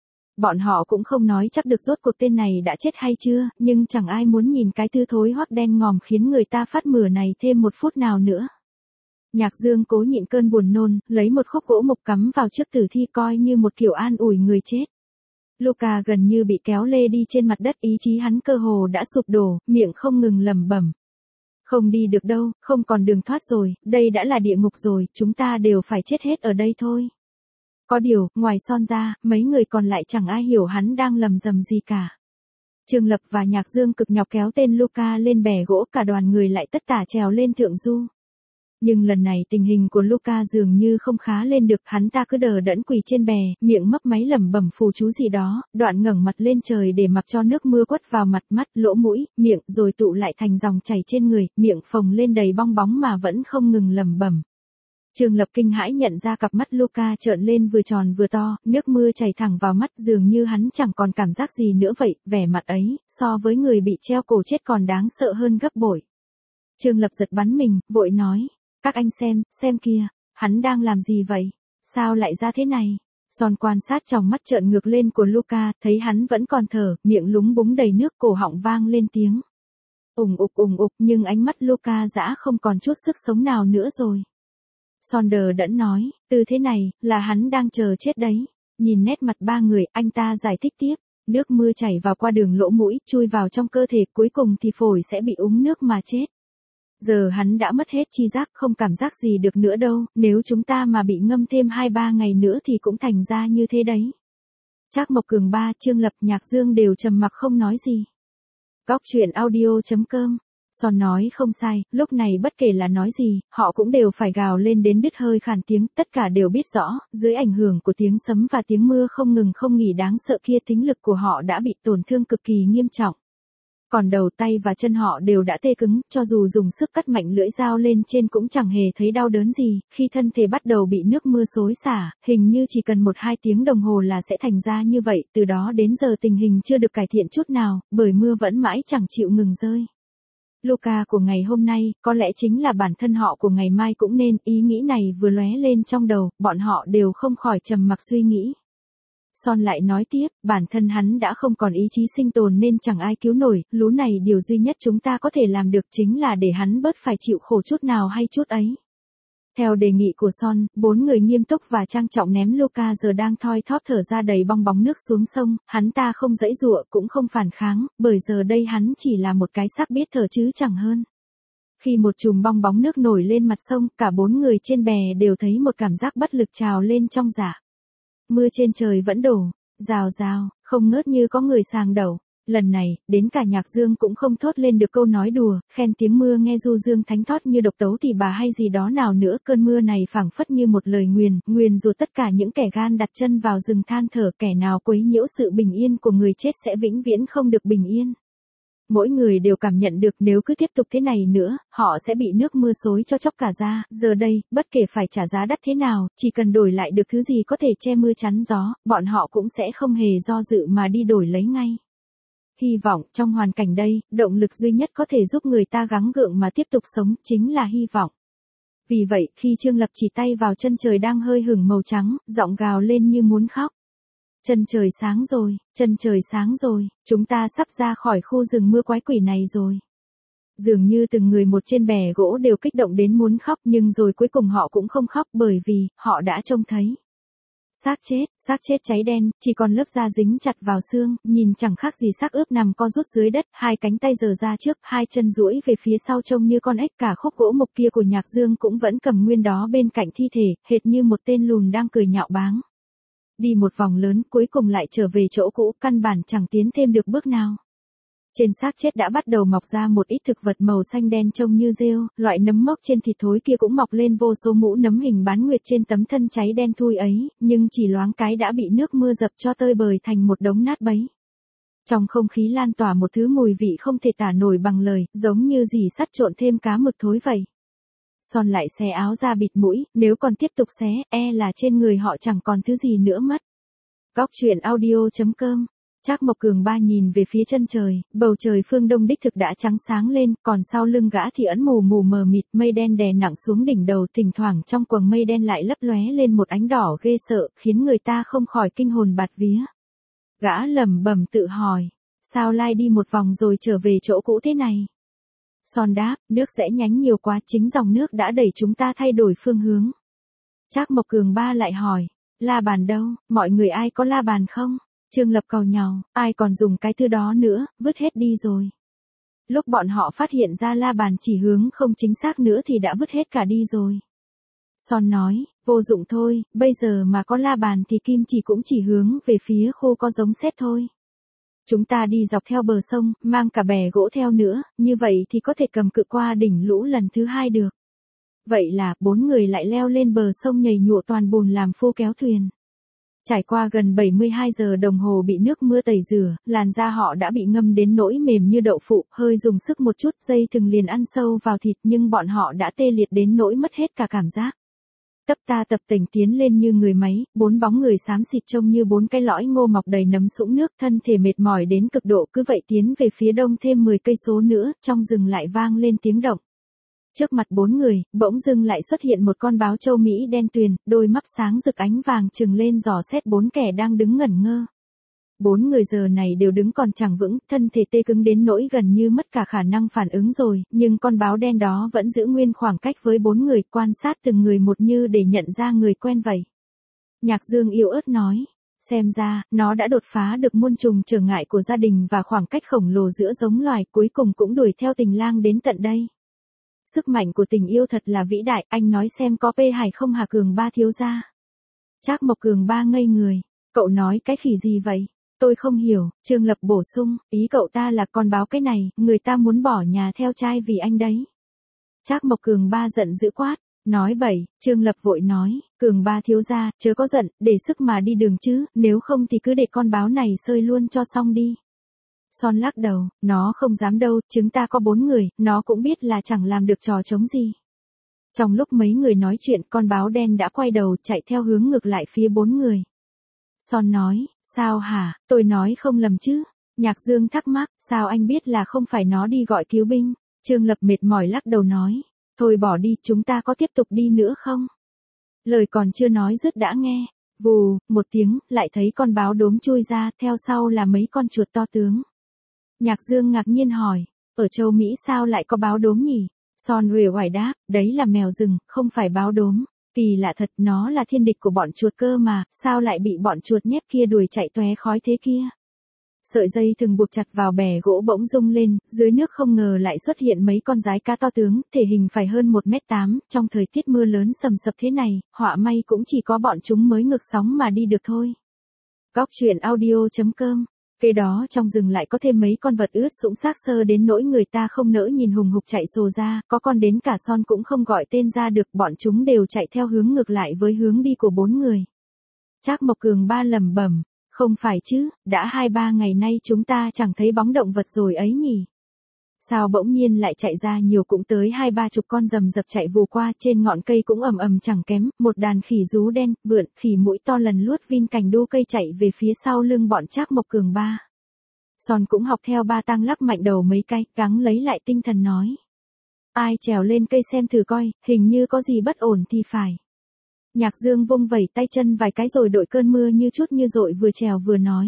A: Bọn họ cũng không nói chắc được rốt cuộc tên này đã chết hay chưa, nhưng chẳng ai muốn nhìn cái thứ thối hoắc đen ngòm khiến người ta phát mửa này thêm một phút nào nữa. Nhạc Dương cố nhịn cơn buồn nôn, lấy một khúc gỗ mục cắm vào trước tử thi coi như một kiểu an ủi người chết. Luca gần như bị kéo lê đi trên mặt đất, ý chí hắn cơ hồ đã sụp đổ, miệng không ngừng lẩm bẩm. Không đi được đâu, không còn đường thoát rồi, đây đã là địa ngục rồi, chúng ta đều phải chết hết ở đây thôi. Có điều, ngoài Son ra, mấy người còn lại chẳng ai hiểu hắn đang lầm rầm gì cả. Trương Lập và Nhạc Dương cực nhọc kéo tên Luca lên bè gỗ, cả đoàn người lại tất tả trèo lên thượng du. Nhưng lần này tình hình của Luca dường như không khá lên được, hắn ta cứ đờ đẫn quỳ trên bè, miệng mấp máy lẩm bẩm phù chú gì đó, đoạn ngẩng mặt lên trời để mặc cho nước mưa quất vào mặt, mắt, lỗ mũi, miệng, rồi tụ lại thành dòng chảy trên người, miệng phồng lên đầy bong bóng mà vẫn không ngừng lẩm bẩm. Trương Lập kinh hãi nhận ra cặp mắt Luca trợn lên vừa tròn vừa to, nước mưa chảy thẳng vào mắt, dường như hắn chẳng còn cảm giác gì nữa vậy, vẻ mặt ấy, so với người bị treo cổ chết còn đáng sợ hơn gấp bội. Trương Lập giật bắn mình, vội nói. Các anh xem kìa, hắn đang làm gì vậy? Sao lại ra thế này? Son quan sát tròng mắt trợn ngược lên của Luca, thấy hắn vẫn còn thở, miệng lúng búng đầy nước, cổ họng vang lên tiếng ùng ục, nhưng ánh mắt Luca dã không còn chút sức sống nào nữa rồi. Son đờ đẫn nói, tư thế này, là hắn đang chờ chết đấy. Nhìn nét mặt ba người, anh ta giải thích tiếp, nước mưa chảy vào qua đường lỗ mũi, chui vào trong cơ thể, cuối cùng thì phổi sẽ bị úng nước mà chết. Giờ hắn đã mất hết chi giác, không cảm giác gì được nữa đâu, nếu chúng ta mà bị ngâm thêm 2-3 ngày nữa thì cũng thành ra như thế đấy. Trác Mộc Cường, Trương Lập, Nhạc Dương đều trầm mặc không nói gì. Góc truyện audio.com. Son nói không sai, lúc này bất kể là nói gì, họ cũng đều phải gào lên đến đứt hơi khàn tiếng, tất cả đều biết rõ, dưới ảnh hưởng của tiếng sấm và tiếng mưa không ngừng không nghỉ đáng sợ kia, tính lực của họ đã bị tổn thương cực kỳ nghiêm trọng. Còn đầu tay và chân họ đều đã tê cứng, cho dù dùng sức cắt mạnh lưỡi dao lên trên cũng chẳng hề thấy đau đớn gì, khi thân thể bắt đầu bị nước mưa xối xả, hình như chỉ cần 1-2 tiếng đồng hồ là sẽ thành ra như vậy, từ đó đến giờ tình hình chưa được cải thiện chút nào, bởi mưa vẫn mãi chẳng chịu ngừng rơi. Luca của ngày hôm nay, có lẽ chính là bản thân họ của ngày mai cũng nên, ý nghĩ này vừa lóe lên trong đầu, bọn họ đều không khỏi trầm mặc suy nghĩ. Son lại nói tiếp, bản thân hắn đã không còn ý chí sinh tồn nên chẳng ai cứu nổi, lú này điều duy nhất chúng ta có thể làm được chính là để hắn bớt phải chịu khổ chút nào hay chút ấy. Theo đề nghị của Son, 4 người nghiêm túc và trang trọng ném Luca giờ đang thoi thóp thở ra đầy bong bóng nước xuống sông, hắn ta không giãy giụa cũng không phản kháng, bởi giờ đây hắn chỉ là một cái xác biết thở chứ chẳng hơn. Khi một chùm bong bóng nước nổi lên mặt sông, cả 4 người trên bè đều thấy một cảm giác bất lực trào lên trong dạ. Mưa trên trời vẫn đổ, rào rào, không ngớt như có người sàng đầu. Lần này, đến cả Nhạc Dương cũng không thốt lên được câu nói đùa, khen tiếng mưa nghe du dương thánh thót như độc tấu thì bà hay gì đó nào nữa. Cơn mưa này phảng phất như một lời nguyền rủa tất cả những kẻ gan đặt chân vào rừng than thở, kẻ nào quấy nhiễu sự bình yên của người chết sẽ vĩnh viễn không được bình yên. Mỗi người đều cảm nhận được nếu cứ tiếp tục thế này nữa, họ sẽ bị nước mưa xối cho chóc cả da. Giờ đây, bất kể phải trả giá đắt thế nào, chỉ cần đổi lại được thứ gì có thể che mưa chắn gió, bọn họ cũng sẽ không hề do dự mà đi đổi lấy ngay. Hy vọng, trong hoàn cảnh đây, động lực duy nhất có thể giúp người ta gắng gượng mà tiếp tục sống, chính là hy vọng. Vì vậy, khi Trương Lập chỉ tay vào chân trời đang hơi hửng màu trắng, giọng gào lên như muốn khóc. Chân trời sáng rồi, chúng ta sắp ra khỏi khu rừng mưa quái quỷ này rồi. Dường như từng người một trên bè gỗ đều kích động đến muốn khóc, nhưng rồi cuối cùng họ cũng không khóc bởi vì, họ đã trông thấy. Xác chết cháy đen, chỉ còn lớp da dính chặt vào xương, nhìn chẳng khác gì xác ướp nằm co rút dưới đất, hai cánh tay giở ra trước, hai chân duỗi về phía sau trông như con ếch, cả khúc gỗ mục kia của Nhạc Dương cũng vẫn cầm nguyên đó bên cạnh thi thể, hệt như một tên lùn đang cười nhạo báng. Đi một vòng lớn, cuối cùng lại trở về chỗ cũ, căn bản chẳng tiến thêm được bước nào. Trên xác chết đã bắt đầu mọc ra một ít thực vật màu xanh đen trông như rêu, loại nấm mốc trên thịt thối kia cũng mọc lên vô số mũ nấm hình bán nguyệt trên tấm thân cháy đen thui ấy, nhưng chỉ loáng cái đã bị nước mưa dập cho tơi bời thành một đống nát bấy. Trong không khí lan tỏa một thứ mùi vị không thể tả nổi bằng lời, giống như dì sắt trộn thêm cá mực thối vậy. Son lại xé áo ra bịt mũi, nếu còn tiếp tục xé, là trên người họ chẳng còn thứ gì nữa mất. Góc truyện audio.com. Trác Mộc Cường nhìn về phía chân trời, bầu trời phương Đông đích thực đã trắng sáng lên, còn sau lưng gã thì ẩn mù mờ mịt, mây đen đè nặng xuống đỉnh đầu, thỉnh thoảng trong quầng mây đen lại lấp lóe lên một ánh đỏ ghê sợ, khiến người ta không khỏi kinh hồn bạt vía. Gã lẩm bẩm tự hỏi, sao lai đi một vòng rồi trở về chỗ cũ thế này? Son đáp, nước rẽ nhánh nhiều quá, chính dòng nước đã đẩy chúng ta thay đổi phương hướng. Trác Mộc Cường lại hỏi, la bàn đâu, mọi người ai có la bàn không? Trương Lập càu nhàu, ai còn dùng cái thứ đó nữa, vứt hết đi rồi. Lúc bọn họ phát hiện ra la bàn chỉ hướng không chính xác nữa thì đã vứt hết cả đi rồi. Son nói, vô dụng thôi, bây giờ mà có la bàn thì kim chỉ cũng chỉ hướng về phía khô có giống sét thôi. Chúng ta đi dọc theo bờ sông, mang cả bè gỗ theo nữa, như vậy thì có thể cầm cự qua đỉnh lũ lần thứ 2 được. Vậy là, 4 người lại leo lên bờ sông nhảy nhụa toàn bùn làm phô kéo thuyền. Trải qua gần 72 giờ đồng hồ bị nước mưa tẩy rửa, làn da họ đã bị ngâm đến nỗi mềm như đậu phụ, hơi dùng sức một chút dây thừng liền ăn sâu vào thịt, nhưng bọn họ đã tê liệt đến nỗi mất hết cả cảm giác. Tấp ta tập tỉnh tiến lên như người máy, 4 bóng người xám xịt trông như 4 cái lõi ngô mọc đầy nấm sũng nước, thân thể mệt mỏi đến cực độ, cứ vậy tiến về phía đông thêm 10 cây số nữa, trong rừng lại vang lên tiếng động. Trước mặt 4 người, bỗng dưng lại xuất hiện một con báo châu Mỹ đen tuyền, đôi mắt sáng rực ánh vàng trừng lên dò xét 4 kẻ đang đứng ngẩn ngơ. 4 người giờ này đều đứng còn chẳng vững, thân thể tê cứng đến nỗi gần như mất cả khả năng phản ứng rồi, nhưng con báo đen đó vẫn giữ nguyên khoảng cách với 4 người, quan sát từng người một như để nhận ra người quen vậy. Nhạc Dương yếu ớt nói, xem ra, nó đã đột phá được muôn trùng trở ngại của gia đình và khoảng cách khổng lồ giữa giống loài, cuối cùng cũng đuổi theo tình lang đến tận đây. Sức mạnh của tình yêu thật là vĩ đại, anh nói xem có pê hài không hả Cường Ba thiếu gia? Trác Mộc Cường Ba ngây người, cậu nói cái khỉ gì vậy? Tôi không hiểu, Trương Lập bổ sung, ý cậu ta là con báo cái này, người ta muốn bỏ nhà theo trai vì anh đấy. Trác Mộc Cường Ba giận dữ quát, nói bậy, Trương Lập vội nói, Cường Ba thiếu gia, chớ có giận, để sức mà đi đường chứ, nếu không thì cứ để con báo này sơi luôn cho xong đi. Son lắc đầu, nó không dám đâu, chúng ta có 4 người, nó cũng biết là chẳng làm được trò chống gì. Trong lúc mấy người nói chuyện, con báo đen đã quay đầu chạy theo hướng ngược lại phía 4 người. Son nói, sao hả, tôi nói không lầm chứ? Nhạc Dương thắc mắc, sao anh biết là không phải nó đi gọi cứu binh? Trương Lập mệt mỏi lắc đầu nói, thôi bỏ đi, chúng ta có tiếp tục đi nữa không? Lời còn chưa nói dứt đã nghe, vù, một tiếng, lại thấy con báo đốm chui ra, theo sau là mấy con chuột to tướng. Nhạc Dương ngạc nhiên hỏi, ở châu Mỹ sao lại có báo đốm nhỉ? Son uể oải đáp, đấy là mèo rừng, không phải báo đốm. Kỳ lạ thật, nó là thiên địch của bọn chuột cơ mà, sao lại bị bọn chuột nhép kia đuổi chạy tóe khói thế kia? Sợi dây thường buộc chặt vào bè gỗ bỗng rung lên, dưới nước không ngờ lại xuất hiện mấy con dái cá to tướng, thể hình phải hơn 1m8, trong thời tiết mưa lớn sầm sập thế này, họa may cũng chỉ có bọn chúng mới ngược sóng mà đi được thôi. Góc truyện audio.com. Kế đó trong rừng lại có thêm mấy con vật ướt sũng xác xơ đến nỗi người ta không nỡ nhìn hùng hục chạy sồ ra, có con đến cả Son cũng không gọi tên ra được, bọn chúng đều chạy theo hướng ngược lại với hướng đi của 4 người. Trác Mộc Cường Ba lẩm bẩm, không phải chứ, đã 2-3 ngày nay chúng ta chẳng thấy bóng động vật rồi ấy nhỉ. Sao bỗng nhiên lại chạy ra nhiều, cũng tới 20-30 con rầm rập chạy vù qua, trên ngọn cây cũng ầm ầm chẳng kém, một đàn khỉ rú đen, vượn, khỉ mũi to lần luốt vin cành đu cây chạy về phía sau lưng bọn Trác Mộc Cường Ba. Son cũng học theo Ba Tăng lắc mạnh đầu mấy cái, gắng lấy lại tinh thần nói. Ai trèo lên cây xem thử coi, hình như có gì bất ổn thì phải. Nhạc Dương vung vẩy tay chân vài cái rồi đội cơn mưa như chút như dội vừa trèo vừa nói.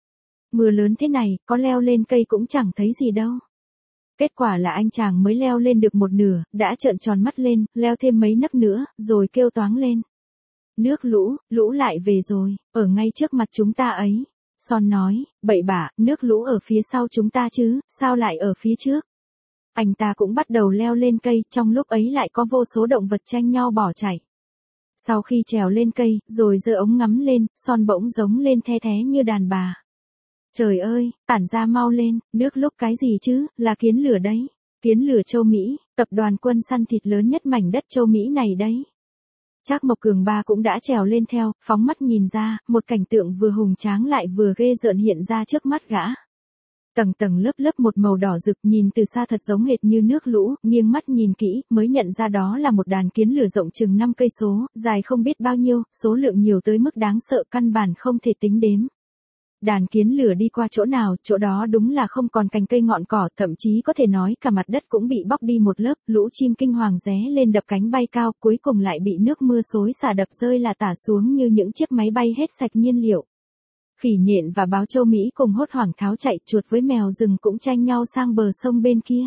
A: Mưa lớn thế này, có leo lên cây cũng chẳng thấy gì đâu. Kết quả là anh chàng mới leo lên được một nửa, đã trợn tròn mắt lên, leo thêm mấy nấc nữa, rồi kêu toáng lên. Nước lũ lại về rồi, ở ngay trước mặt chúng ta ấy. Son nói, bậy bạ, nước lũ ở phía sau chúng ta chứ, sao lại ở phía trước? Anh ta cũng bắt đầu leo lên cây, trong lúc ấy lại có vô số động vật tranh nhau bỏ chạy. Sau khi trèo lên cây, rồi giơ ống ngắm lên, Son bỗng giống lên the thé như đàn bà. Trời ơi, tản ra mau lên, nước lúc cái gì chứ, là kiến lửa đấy. Kiến lửa châu Mỹ, tập đoàn quân săn thịt lớn nhất mảnh đất châu Mỹ này đấy. Trác Mộc Cường Ba cũng đã trèo lên theo, phóng mắt nhìn ra, một cảnh tượng vừa hùng tráng lại vừa ghê rợn hiện ra trước mắt gã. Tầng tầng lớp lớp một màu đỏ rực, nhìn từ xa thật giống hệt như nước lũ, nghiêng mắt nhìn kỹ, mới nhận ra đó là một đàn kiến lửa rộng chừng 5 cây số, dài không biết bao nhiêu, số lượng nhiều tới mức đáng sợ căn bản không thể tính đếm. Đàn kiến lửa đi qua chỗ nào, chỗ đó đúng là không còn cành cây ngọn cỏ, thậm chí có thể nói cả mặt đất cũng bị bóc đi một lớp, lũ chim kinh hoàng ré lên đập cánh bay cao, cuối cùng lại bị nước mưa xối xả đập rơi là tả xuống như những chiếc máy bay hết sạch nhiên liệu. Khỉ nhện và báo châu Mỹ cùng hốt hoảng tháo chạy, chuột với mèo rừng cũng tranh nhau sang bờ sông bên kia.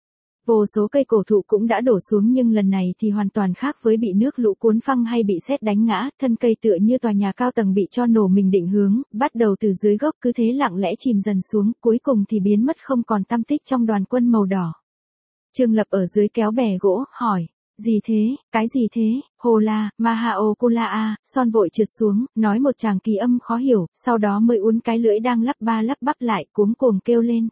A: Vô số cây cổ thụ cũng đã đổ xuống, nhưng lần này thì hoàn toàn khác với bị nước lũ cuốn phăng hay bị sét đánh ngã, thân cây tựa như tòa nhà cao tầng bị cho nổ mình định hướng, bắt đầu từ dưới gốc cứ thế lặng lẽ chìm dần xuống, cuối cùng thì biến mất không còn tăm tích trong đoàn quân màu đỏ. Trương Lập ở dưới kéo bè gỗ, hỏi, gì thế, cái gì thế, hồ la, Mahao Kula, Son vội trượt xuống, nói một tràng kỳ âm khó hiểu, sau đó mới uốn cái lưỡi đang lắp ba lắp bắp lại, cuống cuồng kêu lên.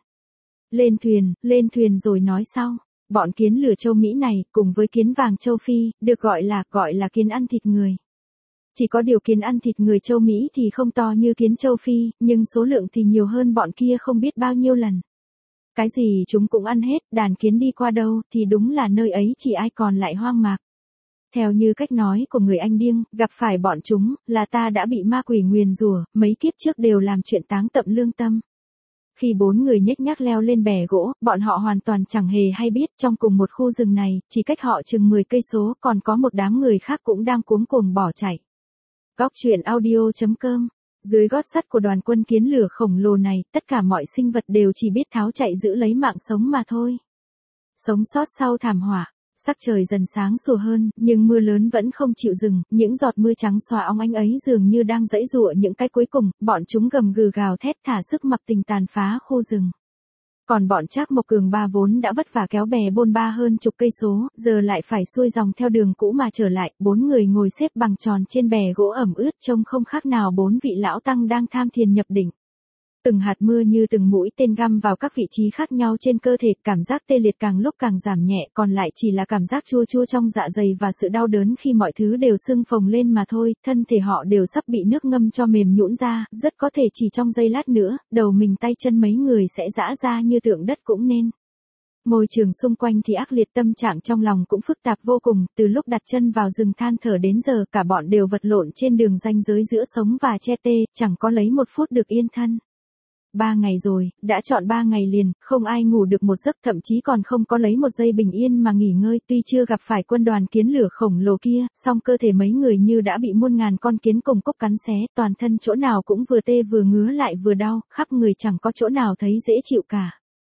A: Lên thuyền rồi nói sau. Bọn kiến lửa châu Mỹ này, cùng với kiến vàng châu Phi, được gọi là kiến ăn thịt người. Chỉ có điều kiến ăn thịt người châu Mỹ thì không to như kiến châu Phi, nhưng số lượng thì nhiều hơn bọn kia không biết bao nhiêu lần. Cái gì chúng cũng ăn hết, đàn kiến đi qua đâu thì đúng là nơi ấy chỉ ai còn lại hoang mạc. Theo như cách nói của người Anh điên, gặp phải bọn chúng, là ta đã bị ma quỷ nguyền rủa, mấy kiếp trước đều làm chuyện táng tận lương tâm. Khi bốn người nhếch nhác leo lên bè gỗ, bọn họ hoàn toàn chẳng hề hay biết trong cùng một khu rừng này, chỉ cách họ chừng 10 cây số, còn có một đám người khác cũng đang cuống cuồng bỏ chạy. Góc truyện audio.com. Dưới gót sắt của đoàn quân kiến lửa khổng lồ này, tất cả mọi sinh vật đều chỉ biết tháo chạy giữ lấy mạng sống mà thôi. Sống sót sau thảm họa. Sắc trời dần sáng sủa hơn, nhưng mưa lớn vẫn không chịu dừng, những giọt mưa trắng xòa óng ánh ấy dường như đang giãy giụa những cái cuối cùng, bọn chúng gầm gừ gào thét thả sức mặc tình tàn phá khu rừng. Còn bọn Trác Mộc Cường ba vốn đã vất vả kéo bè bôn ba hơn chục cây số, giờ lại phải xuôi dòng theo đường cũ mà trở lại, bốn người ngồi xếp bằng tròn trên bè gỗ ẩm ướt trông không khác nào bốn vị lão tăng đang tham thiền nhập định. Từng hạt mưa như từng mũi tên găm vào các vị trí khác nhau trên cơ thể, cảm giác tê liệt càng lúc càng giảm nhẹ, còn lại chỉ là cảm giác chua chua trong dạ dày và sự đau đớn khi mọi thứ đều sưng phồng lên mà thôi, thân thể họ đều sắp bị nước ngâm cho mềm nhũn ra, rất có thể chỉ trong giây lát nữa, đầu mình tay chân mấy người sẽ rã ra như tượng đất cũng nên. Môi trường xung quanh thì ác liệt, tâm trạng trong lòng cũng phức tạp vô cùng, từ lúc đặt chân vào rừng than thở đến giờ cả bọn đều vật lộn trên đường ranh giới giữa sống và che tê, chẳng có lấy một phút được yên thân. 3 ngày rồi, đã trọn 3 ngày liền, không ai ngủ được một giấc, thậm chí còn không có lấy một giây bình yên mà nghỉ ngơi, tuy chưa gặp phải quân đoàn kiến lửa khổng lồ kia, song cơ thể mấy người như đã bị muôn ngàn con kiến cùng cốc cắn xé, toàn thân chỗ nào cũng vừa tê vừa ngứa lại vừa đau, khắp người chẳng có chỗ nào thấy dễ chịu cả.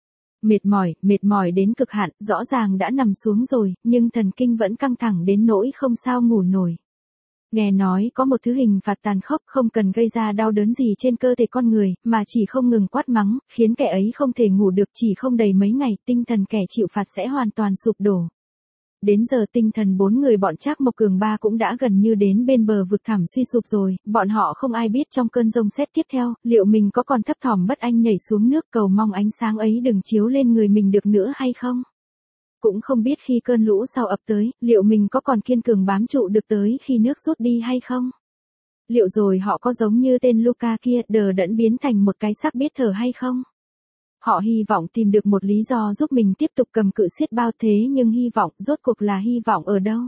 A: Mệt mỏi đến cực hạn, rõ ràng đã nằm xuống rồi, nhưng thần kinh vẫn căng thẳng đến nỗi không sao ngủ nổi. Nghe nói có một thứ hình phạt tàn khốc không cần gây ra đau đớn gì trên cơ thể con người, mà chỉ không ngừng quát mắng, khiến kẻ ấy không thể ngủ được, chỉ không đầy mấy ngày, tinh thần kẻ chịu phạt sẽ hoàn toàn sụp đổ. Đến giờ tinh thần bốn người bọn Trác Mộc Cường ba cũng đã gần như đến bên bờ vực thẳm suy sụp rồi, bọn họ không ai biết trong cơn giông sét tiếp theo, liệu mình có còn thấp thỏm bất anh nhảy xuống nước cầu mong ánh sáng ấy đừng chiếu lên người mình được nữa hay không? Cũng không biết khi cơn lũ sau ập tới, liệu mình có còn kiên cường bám trụ được tới khi nước rút đi hay không? Liệu rồi họ có giống như tên Luca kia, đờ đẫn biến thành một cái xác biết thở hay không? Họ hy vọng tìm được một lý do giúp mình tiếp tục cầm cự xiết bao, thế nhưng hy vọng, rốt cuộc là hy vọng ở đâu?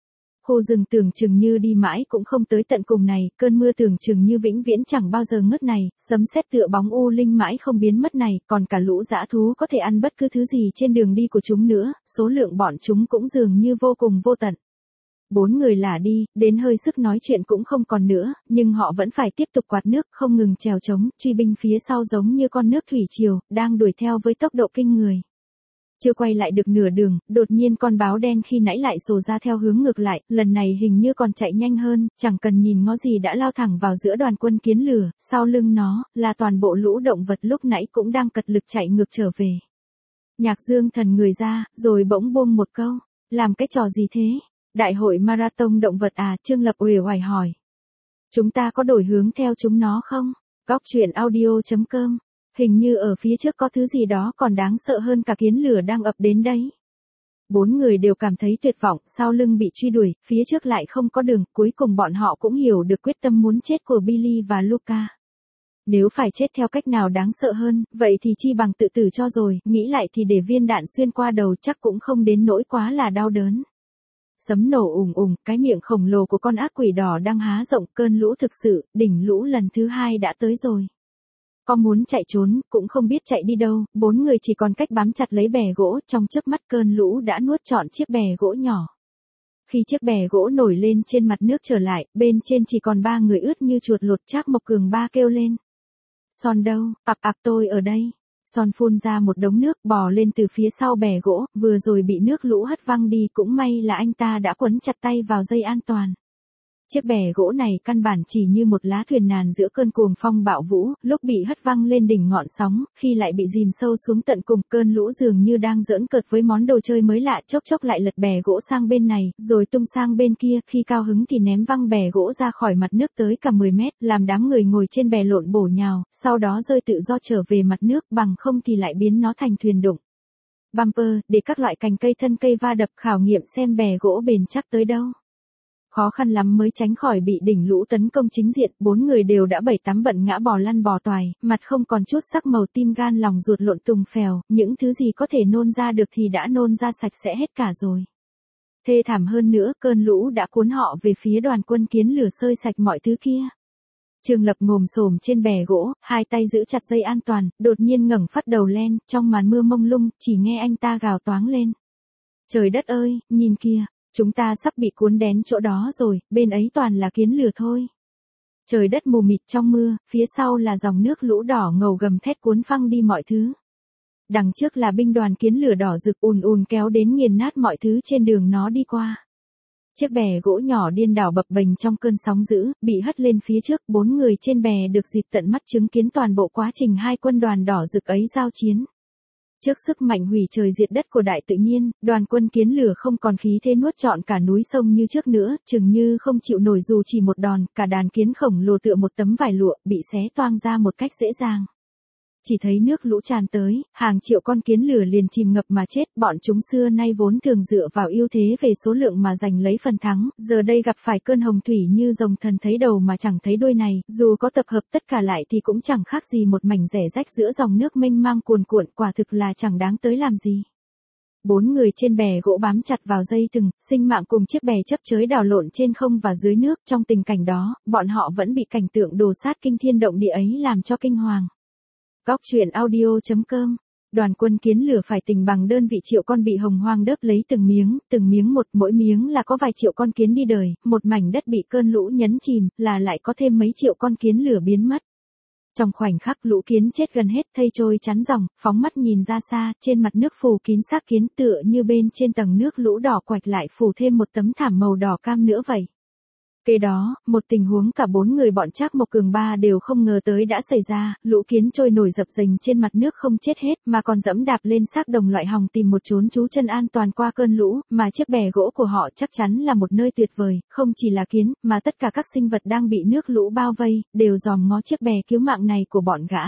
A: Khu rừng tưởng chừng như đi mãi cũng không tới tận cùng này, cơn mưa tưởng chừng như vĩnh viễn chẳng bao giờ ngớt này, sấm sét tựa bóng u linh mãi không biến mất này, còn cả lũ dã thú có thể ăn bất cứ thứ gì trên đường đi của chúng nữa, số lượng bọn chúng cũng dường như vô cùng vô tận. Bốn người lả đi, đến hơi sức nói chuyện cũng không còn nữa, nhưng họ vẫn phải tiếp tục quạt nước, không ngừng trèo trống, truy binh phía sau giống như con nước thủy triều, đang đuổi theo với tốc độ kinh người. Chưa quay lại được nửa đường, đột nhiên con báo đen khi nãy lại sổ ra theo hướng ngược lại, lần này hình như còn chạy nhanh hơn, chẳng cần nhìn ngó gì đã lao thẳng vào giữa đoàn quân kiến lửa, sau lưng nó, là toàn bộ lũ động vật lúc nãy cũng đang cật lực chạy ngược trở về. Nhạc Dương thần người ra, rồi bỗng buông một câu, làm cái trò gì thế? Đại hội marathon động vật à? Trương Lập uể oải hỏi. Chúng ta có đổi hướng theo chúng nó không? Góc truyện audio.com. Hình như ở phía trước có thứ gì đó còn đáng sợ hơn cả kiến lửa đang ập đến đấy. Bốn người đều cảm thấy tuyệt vọng, sau lưng bị truy đuổi, phía trước lại không có đường, cuối cùng bọn họ cũng hiểu được quyết tâm muốn chết của Billy và Luca. Nếu phải chết theo cách nào đáng sợ hơn, vậy thì chi bằng tự tử cho rồi, nghĩ lại thì để viên đạn xuyên qua đầu chắc cũng không đến nỗi quá là đau đớn. Sấm nổ ùng ùng, cái miệng khổng lồ của con ác quỷ đỏ đang há rộng, cơn lũ thực sự, đỉnh lũ lần thứ 2 đã tới rồi. Có muốn chạy trốn, cũng không biết chạy đi đâu, bốn người chỉ còn cách bám chặt lấy bè gỗ, trong chớp mắt cơn lũ đã nuốt trọn chiếc bè gỗ nhỏ. Khi chiếc bè gỗ nổi lên trên mặt nước trở lại, bên trên chỉ còn 3 người ướt như chuột lột. Trác Mộc Cường ba kêu lên. Son đâu? Tôi ở đây. Son phun ra một đống nước, bò lên từ phía sau bè gỗ, vừa rồi bị nước lũ hất văng đi, cũng may là anh ta đã quấn chặt tay vào dây an toàn. Chiếc bè gỗ này căn bản chỉ như một lá thuyền nàn giữa cơn cuồng phong bạo vũ, lúc bị hất văng lên đỉnh ngọn sóng, khi lại bị dìm sâu xuống tận cùng, cơn lũ dường như đang giỡn cợt với món đồ chơi mới lạ, chốc chốc lại lật bè gỗ sang bên này, rồi tung sang bên kia, khi cao hứng thì ném văng bè gỗ ra khỏi mặt nước tới cả 10 mét, làm đám người ngồi trên bè lộn bổ nhào, sau đó rơi tự do trở về mặt nước, bằng không thì lại biến nó thành thuyền đụng. Bumper, để các loại cành cây thân cây va đập, khảo nghiệm xem bè gỗ bền chắc tới đâu. Khó khăn lắm mới tránh khỏi bị đỉnh lũ tấn công chính diện, bốn người đều đã 7-8 bận ngã bò lăn bò toài, mặt không còn chút sắc màu, tim gan lòng ruột lộn tùng phèo, những thứ gì có thể nôn ra được thì đã nôn ra sạch sẽ hết cả rồi. Thê thảm hơn nữa, cơn lũ đã cuốn họ về phía đoàn quân kiến lửa, xơi sạch mọi thứ kia. Trương Lập ngồm xổm trên bè gỗ, hai tay giữ chặt dây an toàn, đột nhiên ngẩng phát đầu lên, trong màn mưa mông lung, chỉ nghe anh ta gào toáng lên. Trời đất ơi, nhìn kìa, chúng ta sắp bị cuốn đến chỗ đó rồi, bên ấy toàn là kiến lửa thôi. Trời đất mù mịt trong mưa, phía sau là dòng nước lũ đỏ ngầu gầm thét cuốn phăng đi mọi thứ. Đằng trước là binh đoàn kiến lửa đỏ rực ùn ùn kéo đến nghiền nát mọi thứ trên đường nó đi qua. Chiếc bè gỗ nhỏ điên đảo bập bềnh trong cơn sóng dữ, bị hất lên phía trước, 4 người trên bè được dịp tận mắt chứng kiến toàn bộ quá trình hai quân đoàn đỏ rực ấy giao chiến. Trước sức mạnh hủy trời diệt đất của đại tự nhiên, đoàn quân kiến lửa không còn khí thế nuốt trọn cả núi sông như trước nữa, chừng như không chịu nổi dù chỉ một đòn, cả đàn kiến khổng lồ tựa một tấm vải lụa, bị xé toang ra một cách dễ dàng. Chỉ thấy nước lũ tràn tới, hàng triệu con kiến lửa liền chìm ngập mà chết, bọn chúng xưa nay vốn thường dựa vào ưu thế về số lượng mà giành lấy phần thắng, giờ đây gặp phải cơn hồng thủy như rồng thần thấy đầu mà chẳng thấy đuôi này, dù có tập hợp tất cả lại thì cũng chẳng khác gì một mảnh rẻ rách giữa dòng nước mênh mang cuồn cuộn, quả thực là chẳng đáng tới làm gì. 4 người trên bè gỗ bám chặt vào dây thừng, sinh mạng cùng chiếc bè chấp chới đảo lộn trên không và dưới nước, trong tình cảnh đó, bọn họ vẫn bị cảnh tượng đồ sát kinh thiên động địa ấy làm cho kinh hoàng. Góc truyện audio.com. Đoàn quân kiến lửa phải tình bằng đơn vị triệu con bị hồng hoang đớp lấy từng miếng một, mỗi miếng là có vài triệu con kiến đi đời, một mảnh đất bị cơn lũ nhấn chìm, là lại có thêm mấy triệu con kiến lửa biến mất. Trong khoảnh khắc lũ kiến chết gần hết thây trôi chắn dòng, phóng mắt nhìn ra xa, trên mặt nước phủ kín xác kiến tựa như bên trên tầng nước lũ đỏ quạch lại phủ thêm một tấm thảm màu đỏ cam nữa vậy. Kế đó, một tình huống cả 4 người bọn Trác Mộc Cường Ba đều không ngờ tới đã xảy ra, lũ kiến trôi nổi dập dềnh trên mặt nước không chết hết mà còn dẫm đạp lên xác đồng loại hòng tìm một chốn trú chân an toàn qua cơn lũ, mà chiếc bè gỗ của họ chắc chắn là một nơi tuyệt vời, không chỉ là kiến, mà tất cả các sinh vật đang bị nước lũ bao vây, đều dòm ngó chiếc bè cứu mạng này của bọn gã.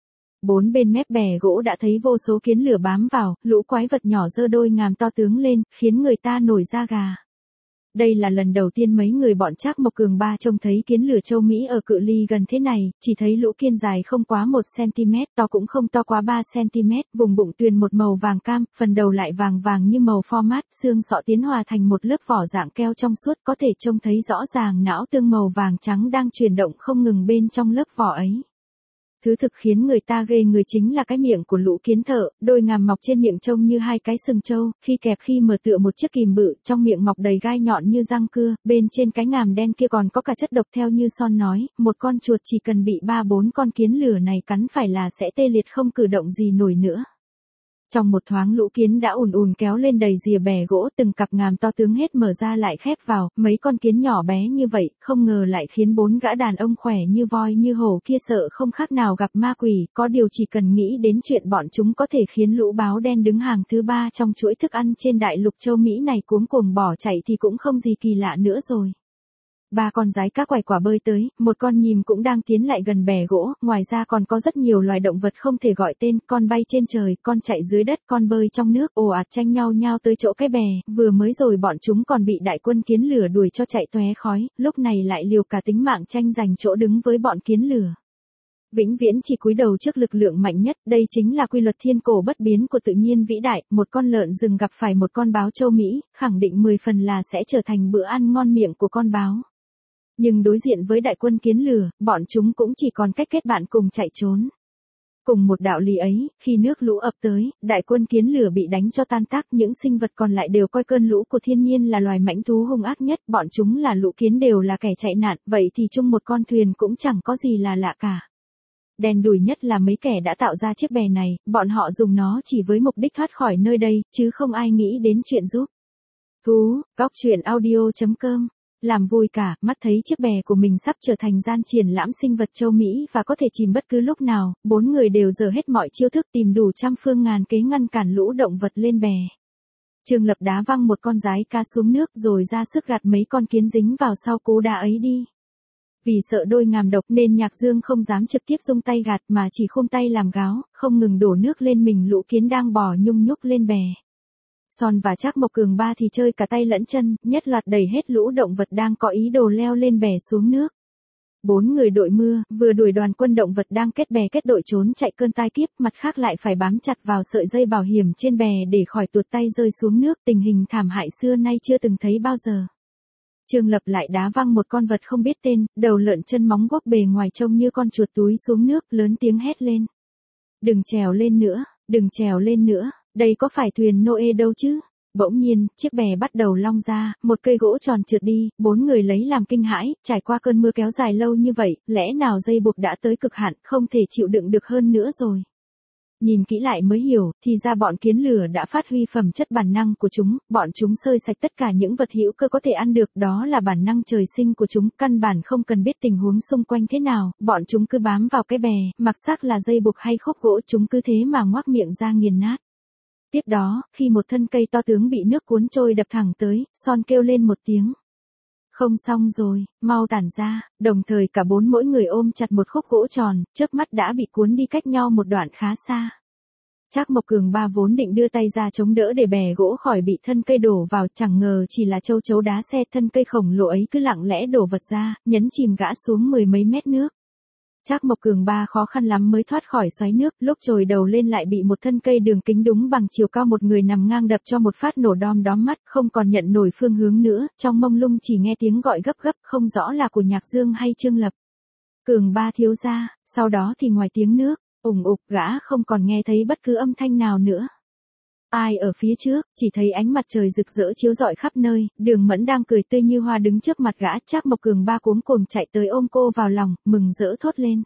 A: 4 bên mép bè gỗ đã thấy vô số kiến lửa bám vào, lũ quái vật nhỏ giơ đôi ngàm to tướng lên, khiến người ta nổi da gà. Đây là lần đầu tiên mấy người bọn Trác Mộc Cường Ba trông thấy kiến lửa châu Mỹ ở cự ly gần thế này, chỉ thấy lũ kiến dài không quá 1cm, to cũng không to quá 3cm, vùng bụng tuyền một màu vàng cam, phần đầu lại vàng vàng như màu format, xương sọ tiến hòa thành một lớp vỏ dạng keo trong suốt, có thể trông thấy rõ ràng não tương màu vàng trắng đang chuyển động không ngừng bên trong lớp vỏ ấy. Thứ thực khiến người ta ghê người chính là cái miệng của lũ kiến thợ, đôi ngàm mọc trên miệng trông như hai cái sừng trâu, khi kẹp khi mở tựa một chiếc kìm bự, trong miệng mọc đầy gai nhọn như răng cưa, bên trên cái ngàm đen kia còn có cả chất độc theo như Son nói, một con chuột chỉ cần bị 3-4 con kiến lửa này cắn phải là sẽ tê liệt không cử động gì nổi nữa. Trong một thoáng lũ kiến đã ùn ùn kéo lên đầy rìa bè gỗ, từng cặp ngàm to tướng hết mở ra lại khép vào, mấy con kiến nhỏ bé như vậy, không ngờ lại khiến 4 gã đàn ông khỏe như voi như hổ kia sợ không khác nào gặp ma quỷ, có điều chỉ cần nghĩ đến chuyện bọn chúng có thể khiến lũ báo đen đứng hàng thứ 3 trong chuỗi thức ăn trên đại lục châu Mỹ này cuống cuồng bỏ chạy thì cũng không gì kỳ lạ nữa rồi. 3 con rái cá quải quả bơi tới, một con nhím cũng đang tiến lại gần bè gỗ, ngoài ra còn có rất nhiều loài động vật không thể gọi tên, con bay trên trời, con chạy dưới đất, con bơi trong nước, ồ ạt tranh nhau nhau tới chỗ cái bè, vừa mới rồi bọn chúng còn bị đại quân kiến lửa đuổi cho chạy tóe khói, lúc này lại liều cả tính mạng tranh giành chỗ đứng với bọn kiến lửa. Vĩnh viễn chỉ cúi đầu trước lực lượng mạnh nhất, đây chính là quy luật thiên cổ bất biến của tự nhiên vĩ đại, một con lợn rừng gặp phải một con báo châu Mỹ, khẳng định 10 phần là sẽ trở thành bữa ăn ngon miệng của con báo. Nhưng đối diện với đại quân kiến lửa, bọn chúng cũng chỉ còn cách kết bạn cùng chạy trốn. Cùng một đạo lý ấy, khi nước lũ ập tới, đại quân kiến lửa bị đánh cho tan tác, những sinh vật còn lại đều coi cơn lũ của thiên nhiên là loài mãnh thú hung ác nhất, bọn chúng là lũ kiến đều là kẻ chạy nạn, vậy thì chung một con thuyền cũng chẳng có gì là lạ cả. Đen đủi nhất là mấy kẻ đã tạo ra chiếc bè này, bọn họ dùng nó chỉ với mục đích thoát khỏi nơi đây, chứ không ai nghĩ đến chuyện giúp. Thú, góc truyện audio.com. Làm vui cả, mắt thấy chiếc bè của mình sắp trở thành gian triển lãm sinh vật châu Mỹ và có thể chìm bất cứ lúc nào, 4 người đều dở hết mọi chiêu thức tìm đủ trăm phương ngàn kế ngăn cản lũ động vật lên bè. Trương Lập đá văng một con rái cá xuống nước rồi ra sức gạt mấy con kiến dính vào sau cú đá ấy đi. Vì sợ đôi ngàm độc nên Nhạc Dương không dám trực tiếp dung tay gạt mà chỉ khum tay làm gáo, không ngừng đổ nước lên mình lũ kiến đang bò nhung nhúc lên bè. Son và Trác Mộc Cường Ba thì chơi cả tay lẫn chân, nhất loạt đẩy hết lũ động vật đang có ý đồ leo lên bè xuống nước. 4 người đội mưa, vừa đuổi đoàn quân động vật đang kết bè kết đội trốn chạy cơn tai kiếp, mặt khác lại phải bám chặt vào sợi dây bảo hiểm trên bè để khỏi tuột tay rơi xuống nước, tình hình thảm hại xưa nay chưa từng thấy bao giờ. Trương Lập lại đá văng một con vật không biết tên, đầu lợn chân móng guốc bề ngoài trông như con chuột túi xuống nước, lớn tiếng hét lên. Đừng trèo lên nữa, đừng trèo lên nữa, đây có phải thuyền Noe đâu chứ. Bỗng nhiên, chiếc bè bắt đầu long ra, một cây gỗ tròn trượt đi, 4 người lấy làm kinh hãi, trải qua cơn mưa kéo dài lâu như vậy, lẽ nào dây buộc đã tới cực hạn, không thể chịu đựng được hơn nữa rồi. Nhìn kỹ lại mới hiểu, thì ra bọn kiến lửa đã phát huy phẩm chất bản năng của chúng, bọn chúng xơi sạch tất cả những vật hữu cơ có thể ăn được, đó là bản năng trời sinh của chúng, căn bản không cần biết tình huống xung quanh thế nào, bọn chúng cứ bám vào cái bè, mặc xác là dây buộc hay khúc gỗ, chúng cứ thế mà ngoác miệng ra nghiền nát. Tiếp đó, khi một thân cây to tướng bị nước cuốn trôi đập thẳng tới, Son kêu lên một tiếng. Không xong rồi, mau tản ra, đồng thời cả 4 mỗi người ôm chặt một khúc gỗ tròn, chớp mắt đã bị cuốn đi cách nhau một đoạn khá xa. Trác Mộc Cường Ba vốn định đưa tay ra chống đỡ để bè gỗ khỏi bị thân cây đổ vào, chẳng ngờ chỉ là châu chấu đá xe, thân cây khổng lồ ấy cứ lặng lẽ đổ vật ra, nhấn chìm gã xuống 10 mấy mét nước. Trác Mộc Cường Ba khó khăn lắm mới thoát khỏi xoáy nước, lúc trồi đầu lên lại bị một thân cây đường kính đúng bằng chiều cao một người nằm ngang đập cho một phát nổ đom đóm mắt, không còn nhận nổi phương hướng nữa, trong mông lung chỉ nghe tiếng gọi gấp gấp, không rõ là của Nhạc Dương hay Trương Lập. Cường Ba thiếu gia, sau đó thì ngoài tiếng nước ủng ục, gã không còn nghe thấy bất cứ âm thanh nào nữa. Ai ở phía trước, chỉ thấy ánh mặt trời rực rỡ chiếu rọi khắp nơi, Đường Mẫn đang cười tươi như hoa đứng trước mặt gã, Trác Mộc Cường Ba cuống cuồng chạy tới ôm cô vào lòng, mừng rỡ thốt lên.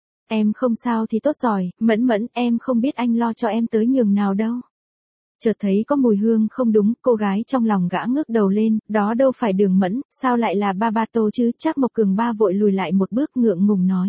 A: Em không sao thì tốt rồi, Mẫn Mẫn, em không biết anh lo cho em tới nhường nào đâu. Chợt thấy có mùi hương không đúng, cô gái trong lòng gã ngước đầu lên, đó đâu phải Đường Mẫn, sao lại là Babato chứ, Trác Mộc Cường Ba vội lùi lại một bước ngượng ngùng nói.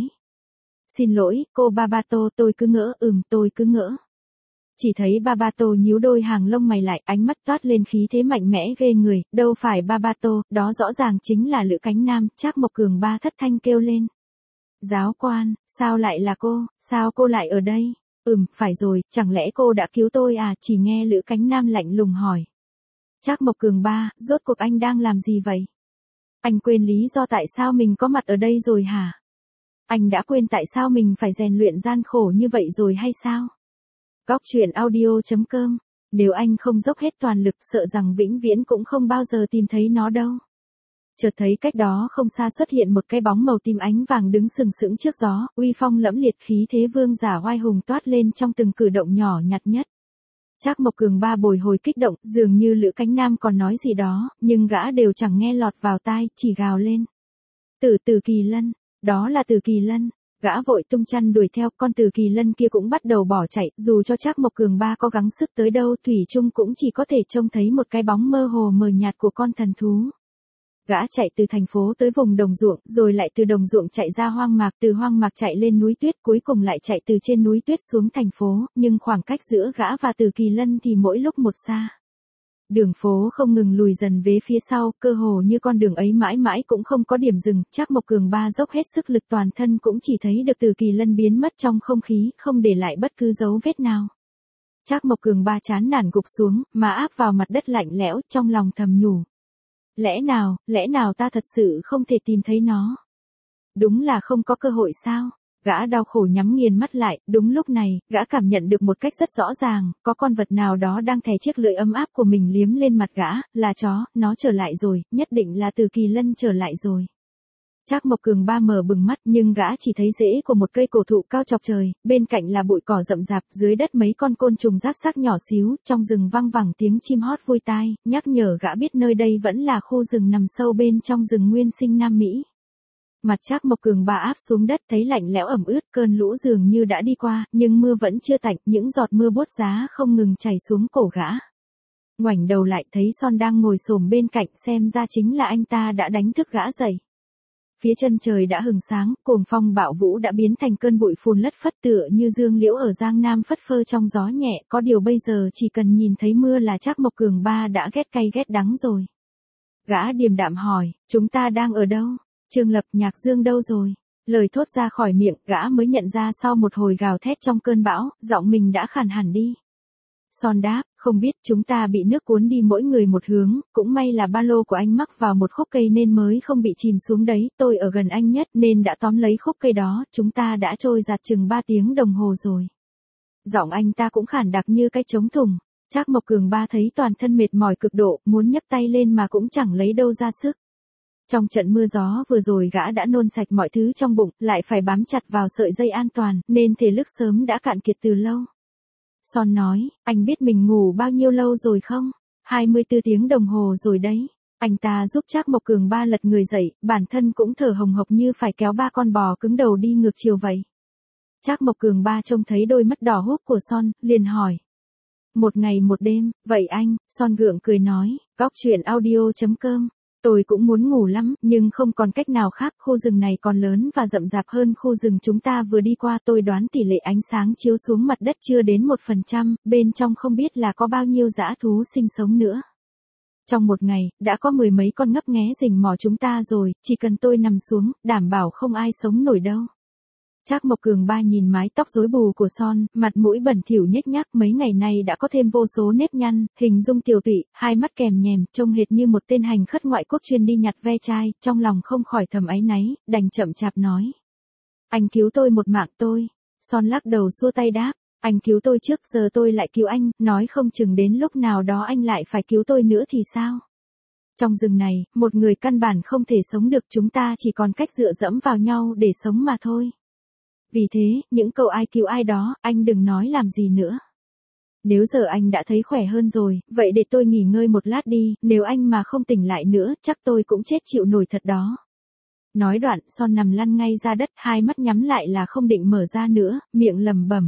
A: Xin lỗi, cô Babato, tôi cứ ngỡ, tôi cứ ngỡ. Chỉ thấy Babato nhíu đôi hàng lông mày lại, ánh mắt toát lên khí thế mạnh mẽ ghê người, đâu phải Babato, đó rõ ràng chính là Lữ Cánh Nam, Trác Mộc Cường Ba thất thanh kêu lên. Giáo quan, sao lại là cô, sao cô lại ở đây? Phải rồi, chẳng lẽ cô đã cứu tôi à, chỉ nghe Lữ Cánh Nam lạnh lùng hỏi. Trác Mộc Cường Ba, rốt cuộc anh đang làm gì vậy? Anh quên lý do tại sao mình có mặt ở đây rồi hả? Anh đã quên tại sao mình phải rèn luyện gian khổ như vậy rồi hay sao? Góc truyện audio.com. Nếu anh không dốc hết toàn lực sợ rằng vĩnh viễn cũng không bao giờ tìm thấy nó đâu. Chợt thấy cách đó không xa xuất hiện một cái bóng màu tím ánh vàng đứng sừng sững trước gió, uy phong lẫm liệt, khí thế vương giả oai hùng toát lên trong từng cử động nhỏ nhặt nhất. Trác Mộc Cường Ba bồi hồi kích động, dường như Lữ Cánh Nam còn nói gì đó, nhưng gã đều chẳng nghe lọt vào tai, chỉ gào lên. Từ Kỳ Lân, đó là Từ Kỳ Lân. Gã vội tung chăn đuổi theo, con Từ Kỳ Lân kia cũng bắt đầu bỏ chạy, dù cho Trác Mộc Cường Ba có gắng sức tới đâu, thủy chung cũng chỉ có thể trông thấy một cái bóng mơ hồ mờ nhạt của con thần thú. Gã chạy từ thành phố tới vùng đồng ruộng, rồi lại từ đồng ruộng chạy ra hoang mạc, từ hoang mạc chạy lên núi tuyết, cuối cùng lại chạy từ trên núi tuyết xuống thành phố, nhưng khoảng cách giữa gã và Từ Kỳ Lân thì mỗi lúc một xa. Đường phố không ngừng lùi dần về phía sau, cơ hồ như con đường ấy mãi mãi cũng không có điểm dừng, Trác Mộc Cường Ba dốc hết sức lực toàn thân cũng chỉ thấy được Từ Kỳ Lân biến mất trong không khí, không để lại bất cứ dấu vết nào. Trác Mộc Cường Ba chán nản gục xuống, mà áp vào mặt đất lạnh lẽo, trong lòng thầm nhủ. Lẽ nào ta thật sự không thể tìm thấy nó? Đúng là không có cơ hội sao? Gã đau khổ nhắm nghiền mắt lại, đúng lúc này, gã cảm nhận được một cách rất rõ ràng, có con vật nào đó đang thè chiếc lưỡi ấm áp của mình liếm lên mặt gã, là chó, nó trở lại rồi, nhất định là Từ Kỳ Lân trở lại rồi. Trác Mộc Cường Ba mở bừng mắt, nhưng gã chỉ thấy rễ của một cây cổ thụ cao chọc trời, bên cạnh là bụi cỏ rậm rạp, dưới đất mấy con côn trùng rác xác nhỏ xíu, trong rừng vang vẳng tiếng chim hót vui tai, nhắc nhở gã biết nơi đây vẫn là khu rừng nằm sâu bên trong rừng nguyên sinh Nam Mỹ. Mặt Trác Mộc Cường Ba áp xuống đất, thấy lạnh lẽo ẩm ướt, cơn lũ dường như đã đi qua, nhưng mưa vẫn chưa tạnh, những giọt mưa buốt giá không ngừng chảy xuống cổ gã. Ngoảnh đầu lại thấy Son đang ngồi xổm bên cạnh, xem ra chính là anh ta đã đánh thức gã dậy. Phía chân trời đã hừng sáng, cuồng phong bạo vũ đã biến thành cơn bụi phùn lất phất, tựa như dương liễu ở Giang Nam phất phơ trong gió nhẹ, có điều bây giờ chỉ cần nhìn thấy mưa là Trác Mộc Cường Ba đã ghét cay ghét đắng rồi. Gã điềm đạm hỏi, chúng ta đang ở đâu? Trương Lập, Nhạc Dương đâu rồi? Lời thốt ra khỏi miệng, gã mới nhận ra sau một hồi gào thét trong cơn bão, giọng mình đã khàn hẳn đi. Son đáp, không biết, chúng ta bị nước cuốn đi mỗi người một hướng, cũng may là ba lô của anh mắc vào một khúc cây nên mới không bị chìm xuống đấy, tôi ở gần anh nhất nên đã tóm lấy khúc cây đó, chúng ta đã trôi giạt chừng 3 tiếng đồng hồ rồi. Giọng anh ta cũng khản đặc như cái trống thùng. Trác Mộc Cường Ba thấy toàn thân mệt mỏi cực độ, muốn nhấc tay lên mà cũng chẳng lấy đâu ra sức. Trong trận mưa gió vừa rồi gã đã nôn sạch mọi thứ trong bụng, lại phải bám chặt vào sợi dây an toàn, nên thể lực sớm đã cạn kiệt từ lâu. Son nói, anh biết mình ngủ bao nhiêu lâu rồi không? 24 tiếng đồng hồ rồi đấy. Anh ta giúp Trác Mộc Cường Ba lật người dậy, bản thân cũng thở hồng hộc như phải kéo 3 con bò cứng đầu đi ngược chiều vậy. Trác Mộc Cường Ba trông thấy đôi mắt đỏ hốc của Son, liền hỏi. 1 ngày 1 đêm, vậy anh? Son gượng cười nói, góc chuyện audio.com. Tôi cũng muốn ngủ lắm, nhưng không còn cách nào khác, khu rừng này còn lớn và rậm rạp hơn khu rừng chúng ta vừa đi qua, tôi đoán tỷ lệ ánh sáng chiếu xuống mặt đất chưa đến 1%, bên trong không biết là có bao nhiêu dã thú sinh sống nữa. Trong 1 ngày, đã có 10 mấy con ngấp nghé rình mò chúng ta rồi, chỉ cần tôi nằm xuống, đảm bảo không ai sống nổi đâu. Trác Mộc Cường Ba nhìn mái tóc rối bù của Son, mặt mũi bẩn thỉu nhếch nhác, mấy ngày nay đã có thêm vô số nếp nhăn, hình dung tiều tụy, hai mắt kèm nhèm, trông hệt như một tên hành khất ngoại quốc chuyên đi nhặt ve chai, trong lòng không khỏi thầm áy náy, đành chậm chạp nói. Anh cứu tôi một mạng tôi. Son lắc đầu xua tay đáp, anh cứu tôi trước, giờ tôi lại cứu anh, nói không chừng đến lúc nào đó anh lại phải cứu tôi nữa thì sao? Trong rừng này, một người căn bản không thể sống được, chúng ta chỉ còn cách dựa dẫm vào nhau để sống mà thôi. Vì thế, những câu ai cứu ai đó, anh đừng nói làm gì nữa. Nếu giờ anh đã thấy khỏe hơn rồi, vậy để tôi nghỉ ngơi một lát đi, nếu anh mà không tỉnh lại nữa, chắc tôi cũng chết chịu nổi thật đó. Nói đoạn, Son nằm lăn ngay ra đất, hai mắt nhắm lại là không định mở ra nữa, miệng lẩm bẩm.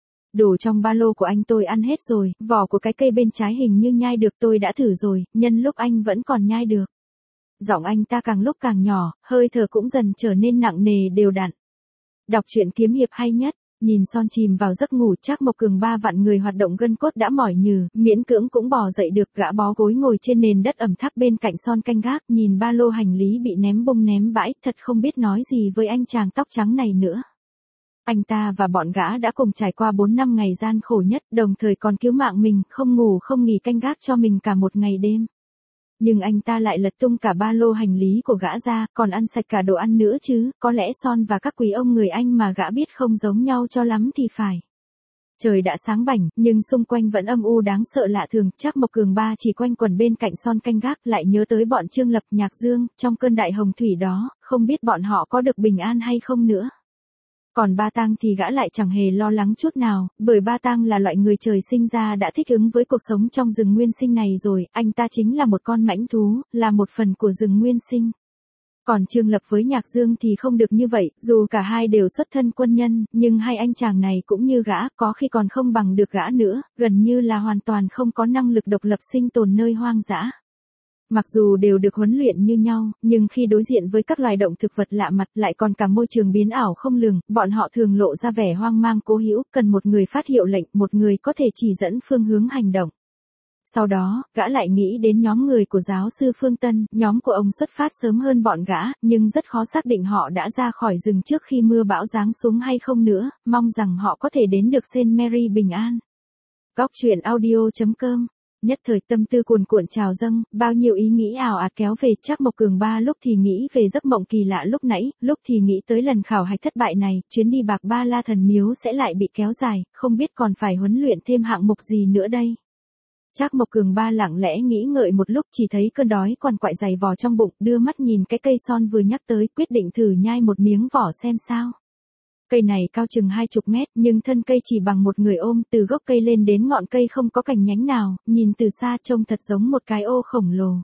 A: Đồ trong ba lô của anh tôi ăn hết rồi, vỏ của cái cây bên trái hình như nhai được, tôi đã thử rồi, nhân lúc anh vẫn còn nhai được. Giọng anh ta càng lúc càng nhỏ, hơi thở cũng dần trở nên nặng nề đều đặn. Đọc truyện kiếm hiệp hay nhất, nhìn Son chìm vào giấc ngủ, Trác Mộc Cường Ba vặn người hoạt động gân cốt đã mỏi nhừ, miễn cưỡng cũng bò dậy được, gã bó gối ngồi trên nền đất ẩm thấp bên cạnh Son canh gác, nhìn ba lô hành lý bị ném bông ném bãi, thật không biết nói gì với anh chàng tóc trắng này nữa. Anh ta và bọn gã đã cùng trải qua 4 năm ngày gian khổ nhất, đồng thời còn cứu mạng mình, không ngủ không nghỉ canh gác cho mình cả một ngày đêm. Nhưng anh ta lại lật tung cả ba lô hành lý của gã ra, còn ăn sạch cả đồ ăn nữa chứ, có lẽ Son và các quý ông người Anh mà gã biết không giống nhau cho lắm thì phải. Trời đã sáng bảnh, nhưng xung quanh vẫn âm u đáng sợ lạ thường, Trác Mộc Cường Ba chỉ quanh quẩn bên cạnh Son canh gác, lại nhớ tới bọn Trương Lập, Nhạc Dương, trong cơn đại hồng thủy đó, không biết bọn họ có được bình an hay không nữa. Còn Ba Tang thì gã lại chẳng hề lo lắng chút nào, bởi Ba Tang là loại người trời sinh ra đã thích ứng với cuộc sống trong rừng nguyên sinh này rồi, anh ta chính là một con mãnh thú, là một phần của rừng nguyên sinh. Còn Trương Lập với Nhạc Dương thì không được như vậy, dù cả hai đều xuất thân quân nhân, nhưng hai anh chàng này cũng như gã, có khi còn không bằng được gã nữa, gần như là hoàn toàn không có năng lực độc lập sinh tồn nơi hoang dã. Mặc dù đều được huấn luyện như nhau, nhưng khi đối diện với các loài động thực vật lạ mặt lại còn cả môi trường biến ảo không lường, bọn họ thường lộ ra vẻ hoang mang cố hữu, cần một người phát hiệu lệnh, một người có thể chỉ dẫn phương hướng hành động. Sau đó, gã lại nghĩ đến nhóm người của giáo sư Phương Tân, nhóm của ông xuất phát sớm hơn bọn gã, nhưng rất khó xác định họ đã ra khỏi rừng trước khi mưa bão giáng xuống hay không nữa, mong rằng họ có thể đến được Saint Mary bình an. Góc chuyện audio.com. Nhất thời tâm tư cuồn cuộn trào dâng, bao nhiêu ý nghĩ ào ạt kéo về, Trác Mộc Cường Ba lúc thì nghĩ về giấc mộng kỳ lạ lúc nãy, lúc thì nghĩ tới lần khảo hạch thất bại này, chuyến đi Bạc Ba La Thần Miếu sẽ lại bị kéo dài, không biết còn phải huấn luyện thêm hạng mục gì nữa đây. Trác Mộc Cường Ba lặng lẽ nghĩ ngợi một lúc, chỉ thấy cơn đói quằn quại dày vò trong bụng, đưa mắt nhìn cái cây Son vừa nhắc tới, quyết định thử nhai một miếng vỏ xem sao. Cây này cao chừng 20 mét, nhưng thân cây chỉ bằng một người ôm, từ gốc cây lên đến ngọn cây không có cành nhánh nào, nhìn từ xa trông thật giống một cái ô khổng lồ.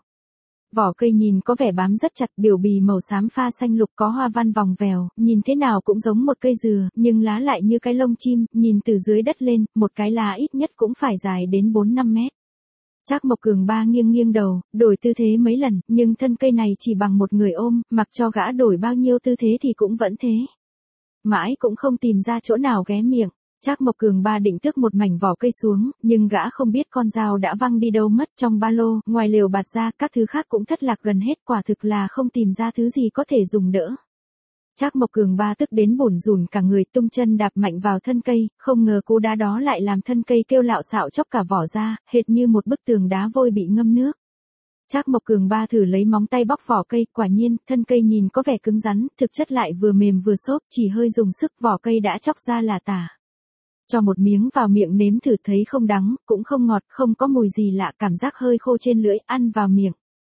A: Vỏ cây nhìn có vẻ bám rất chặt, biểu bì màu xám pha xanh lục có hoa văn vòng vèo, nhìn thế nào cũng giống một cây dừa, nhưng lá lại như cái lông chim, nhìn từ dưới đất lên, một cái lá ít nhất cũng phải dài đến 4-5 mét. Trác Mộc Cường Ba nghiêng nghiêng đầu, đổi tư thế mấy lần, nhưng thân cây này chỉ bằng một người ôm, mặc cho gã đổi bao nhiêu tư thế thì cũng vẫn thế. Mãi cũng không tìm ra chỗ nào ghé miệng, Trác Mộc Cường Ba định tước một mảnh vỏ cây xuống, nhưng gã không biết con dao đã văng đi đâu mất. Trong ba lô, ngoài lều bạt ra, các thứ khác cũng thất lạc gần hết, quả thực là không tìm ra thứ gì có thể dùng đỡ. Trác Mộc Cường Ba tức đến bủn rủn cả người, tung chân đạp mạnh vào thân cây, không ngờ cú đá đó lại làm thân cây kêu lạo xạo chóc cả vỏ ra, hệt như một bức tường đá vôi bị ngâm nước. Trác Mộc Cường Ba thử lấy móng tay bóc vỏ cây, quả nhiên, thân cây nhìn có vẻ cứng rắn, thực chất lại vừa mềm vừa xốp, chỉ hơi dùng sức vỏ cây đã chóc ra là tả. Cho một miếng vào miệng nếm thử thấy không đắng, cũng không ngọt, không có mùi gì lạ, cảm giác hơi khô trên lưỡi, ăn vào miệng.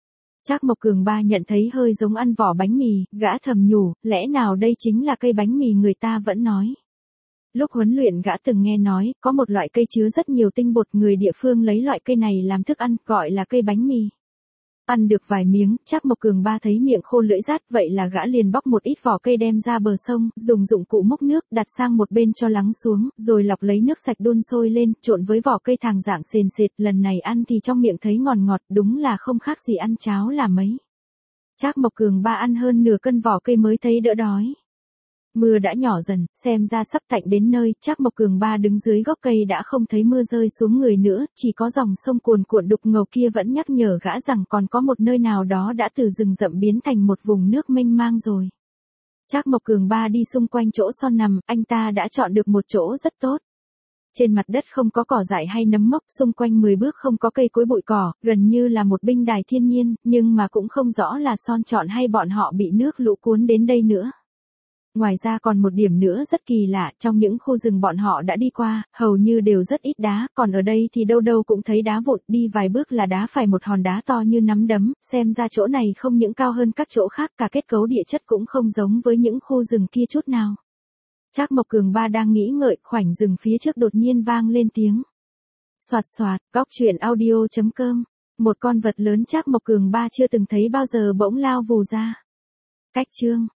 A: Trác Mộc Cường Ba nhận thấy hơi giống ăn vỏ bánh mì, gã thầm nhủ, lẽ nào đây chính là cây bánh mì người ta vẫn nói. Lúc huấn luyện gã từng nghe nói, có một loại cây chứa rất nhiều tinh bột, người địa phương lấy loại cây này làm thức ăn, gọi là cây bánh mì. Ăn được vài miếng, Trác Mộc Cường Ba thấy miệng khô lưỡi rát, vậy là gã liền bóc một ít vỏ cây đem ra bờ sông, dùng dụng cụ múc nước đặt sang một bên cho lắng xuống, rồi lọc lấy nước sạch đun sôi lên, trộn với vỏ cây thàng dạng sền sệt, lần này ăn thì trong miệng thấy ngọt ngọt, đúng là không khác gì ăn cháo là mấy. Trác Mộc Cường Ba ăn hơn nửa cân vỏ cây mới thấy đỡ đói. Mưa đã nhỏ dần, xem ra sắp tạnh đến nơi, Trác Mộc Cường Ba đứng dưới gốc cây đã không thấy mưa rơi xuống người nữa, chỉ có dòng sông cuồn cuộn đục ngầu kia vẫn nhắc nhở gã rằng còn có một nơi nào đó đã từ rừng rậm biến thành một vùng nước mênh mang rồi. Trác Mộc Cường Ba đi xung quanh chỗ son nằm, anh ta đã chọn được một chỗ rất tốt. Trên mặt đất không có cỏ dại hay nấm mốc, xung quanh 10 bước không có cây cối bụi cỏ, gần như là một binh đài thiên nhiên, nhưng mà cũng không rõ là son chọn hay bọn họ bị nước lũ cuốn đến đây nữa. Ngoài ra còn một điểm nữa rất kỳ lạ, trong những khu rừng bọn họ đã đi qua, hầu như đều rất ít đá, còn ở đây thì đâu đâu cũng thấy đá vụn, đi vài bước là đá phải một hòn đá to như nắm đấm, xem ra chỗ này không những cao hơn các chỗ khác, cả kết cấu địa chất cũng không giống với những khu rừng kia chút nào. Trác Mộc Cường Ba đang nghĩ ngợi, khoảnh rừng phía trước đột nhiên vang lên tiếng. Soạt soạt, góc truyện audio.com. Một con vật lớn Trác Mộc Cường Ba chưa từng thấy bao giờ bỗng lao vù ra. Cách chương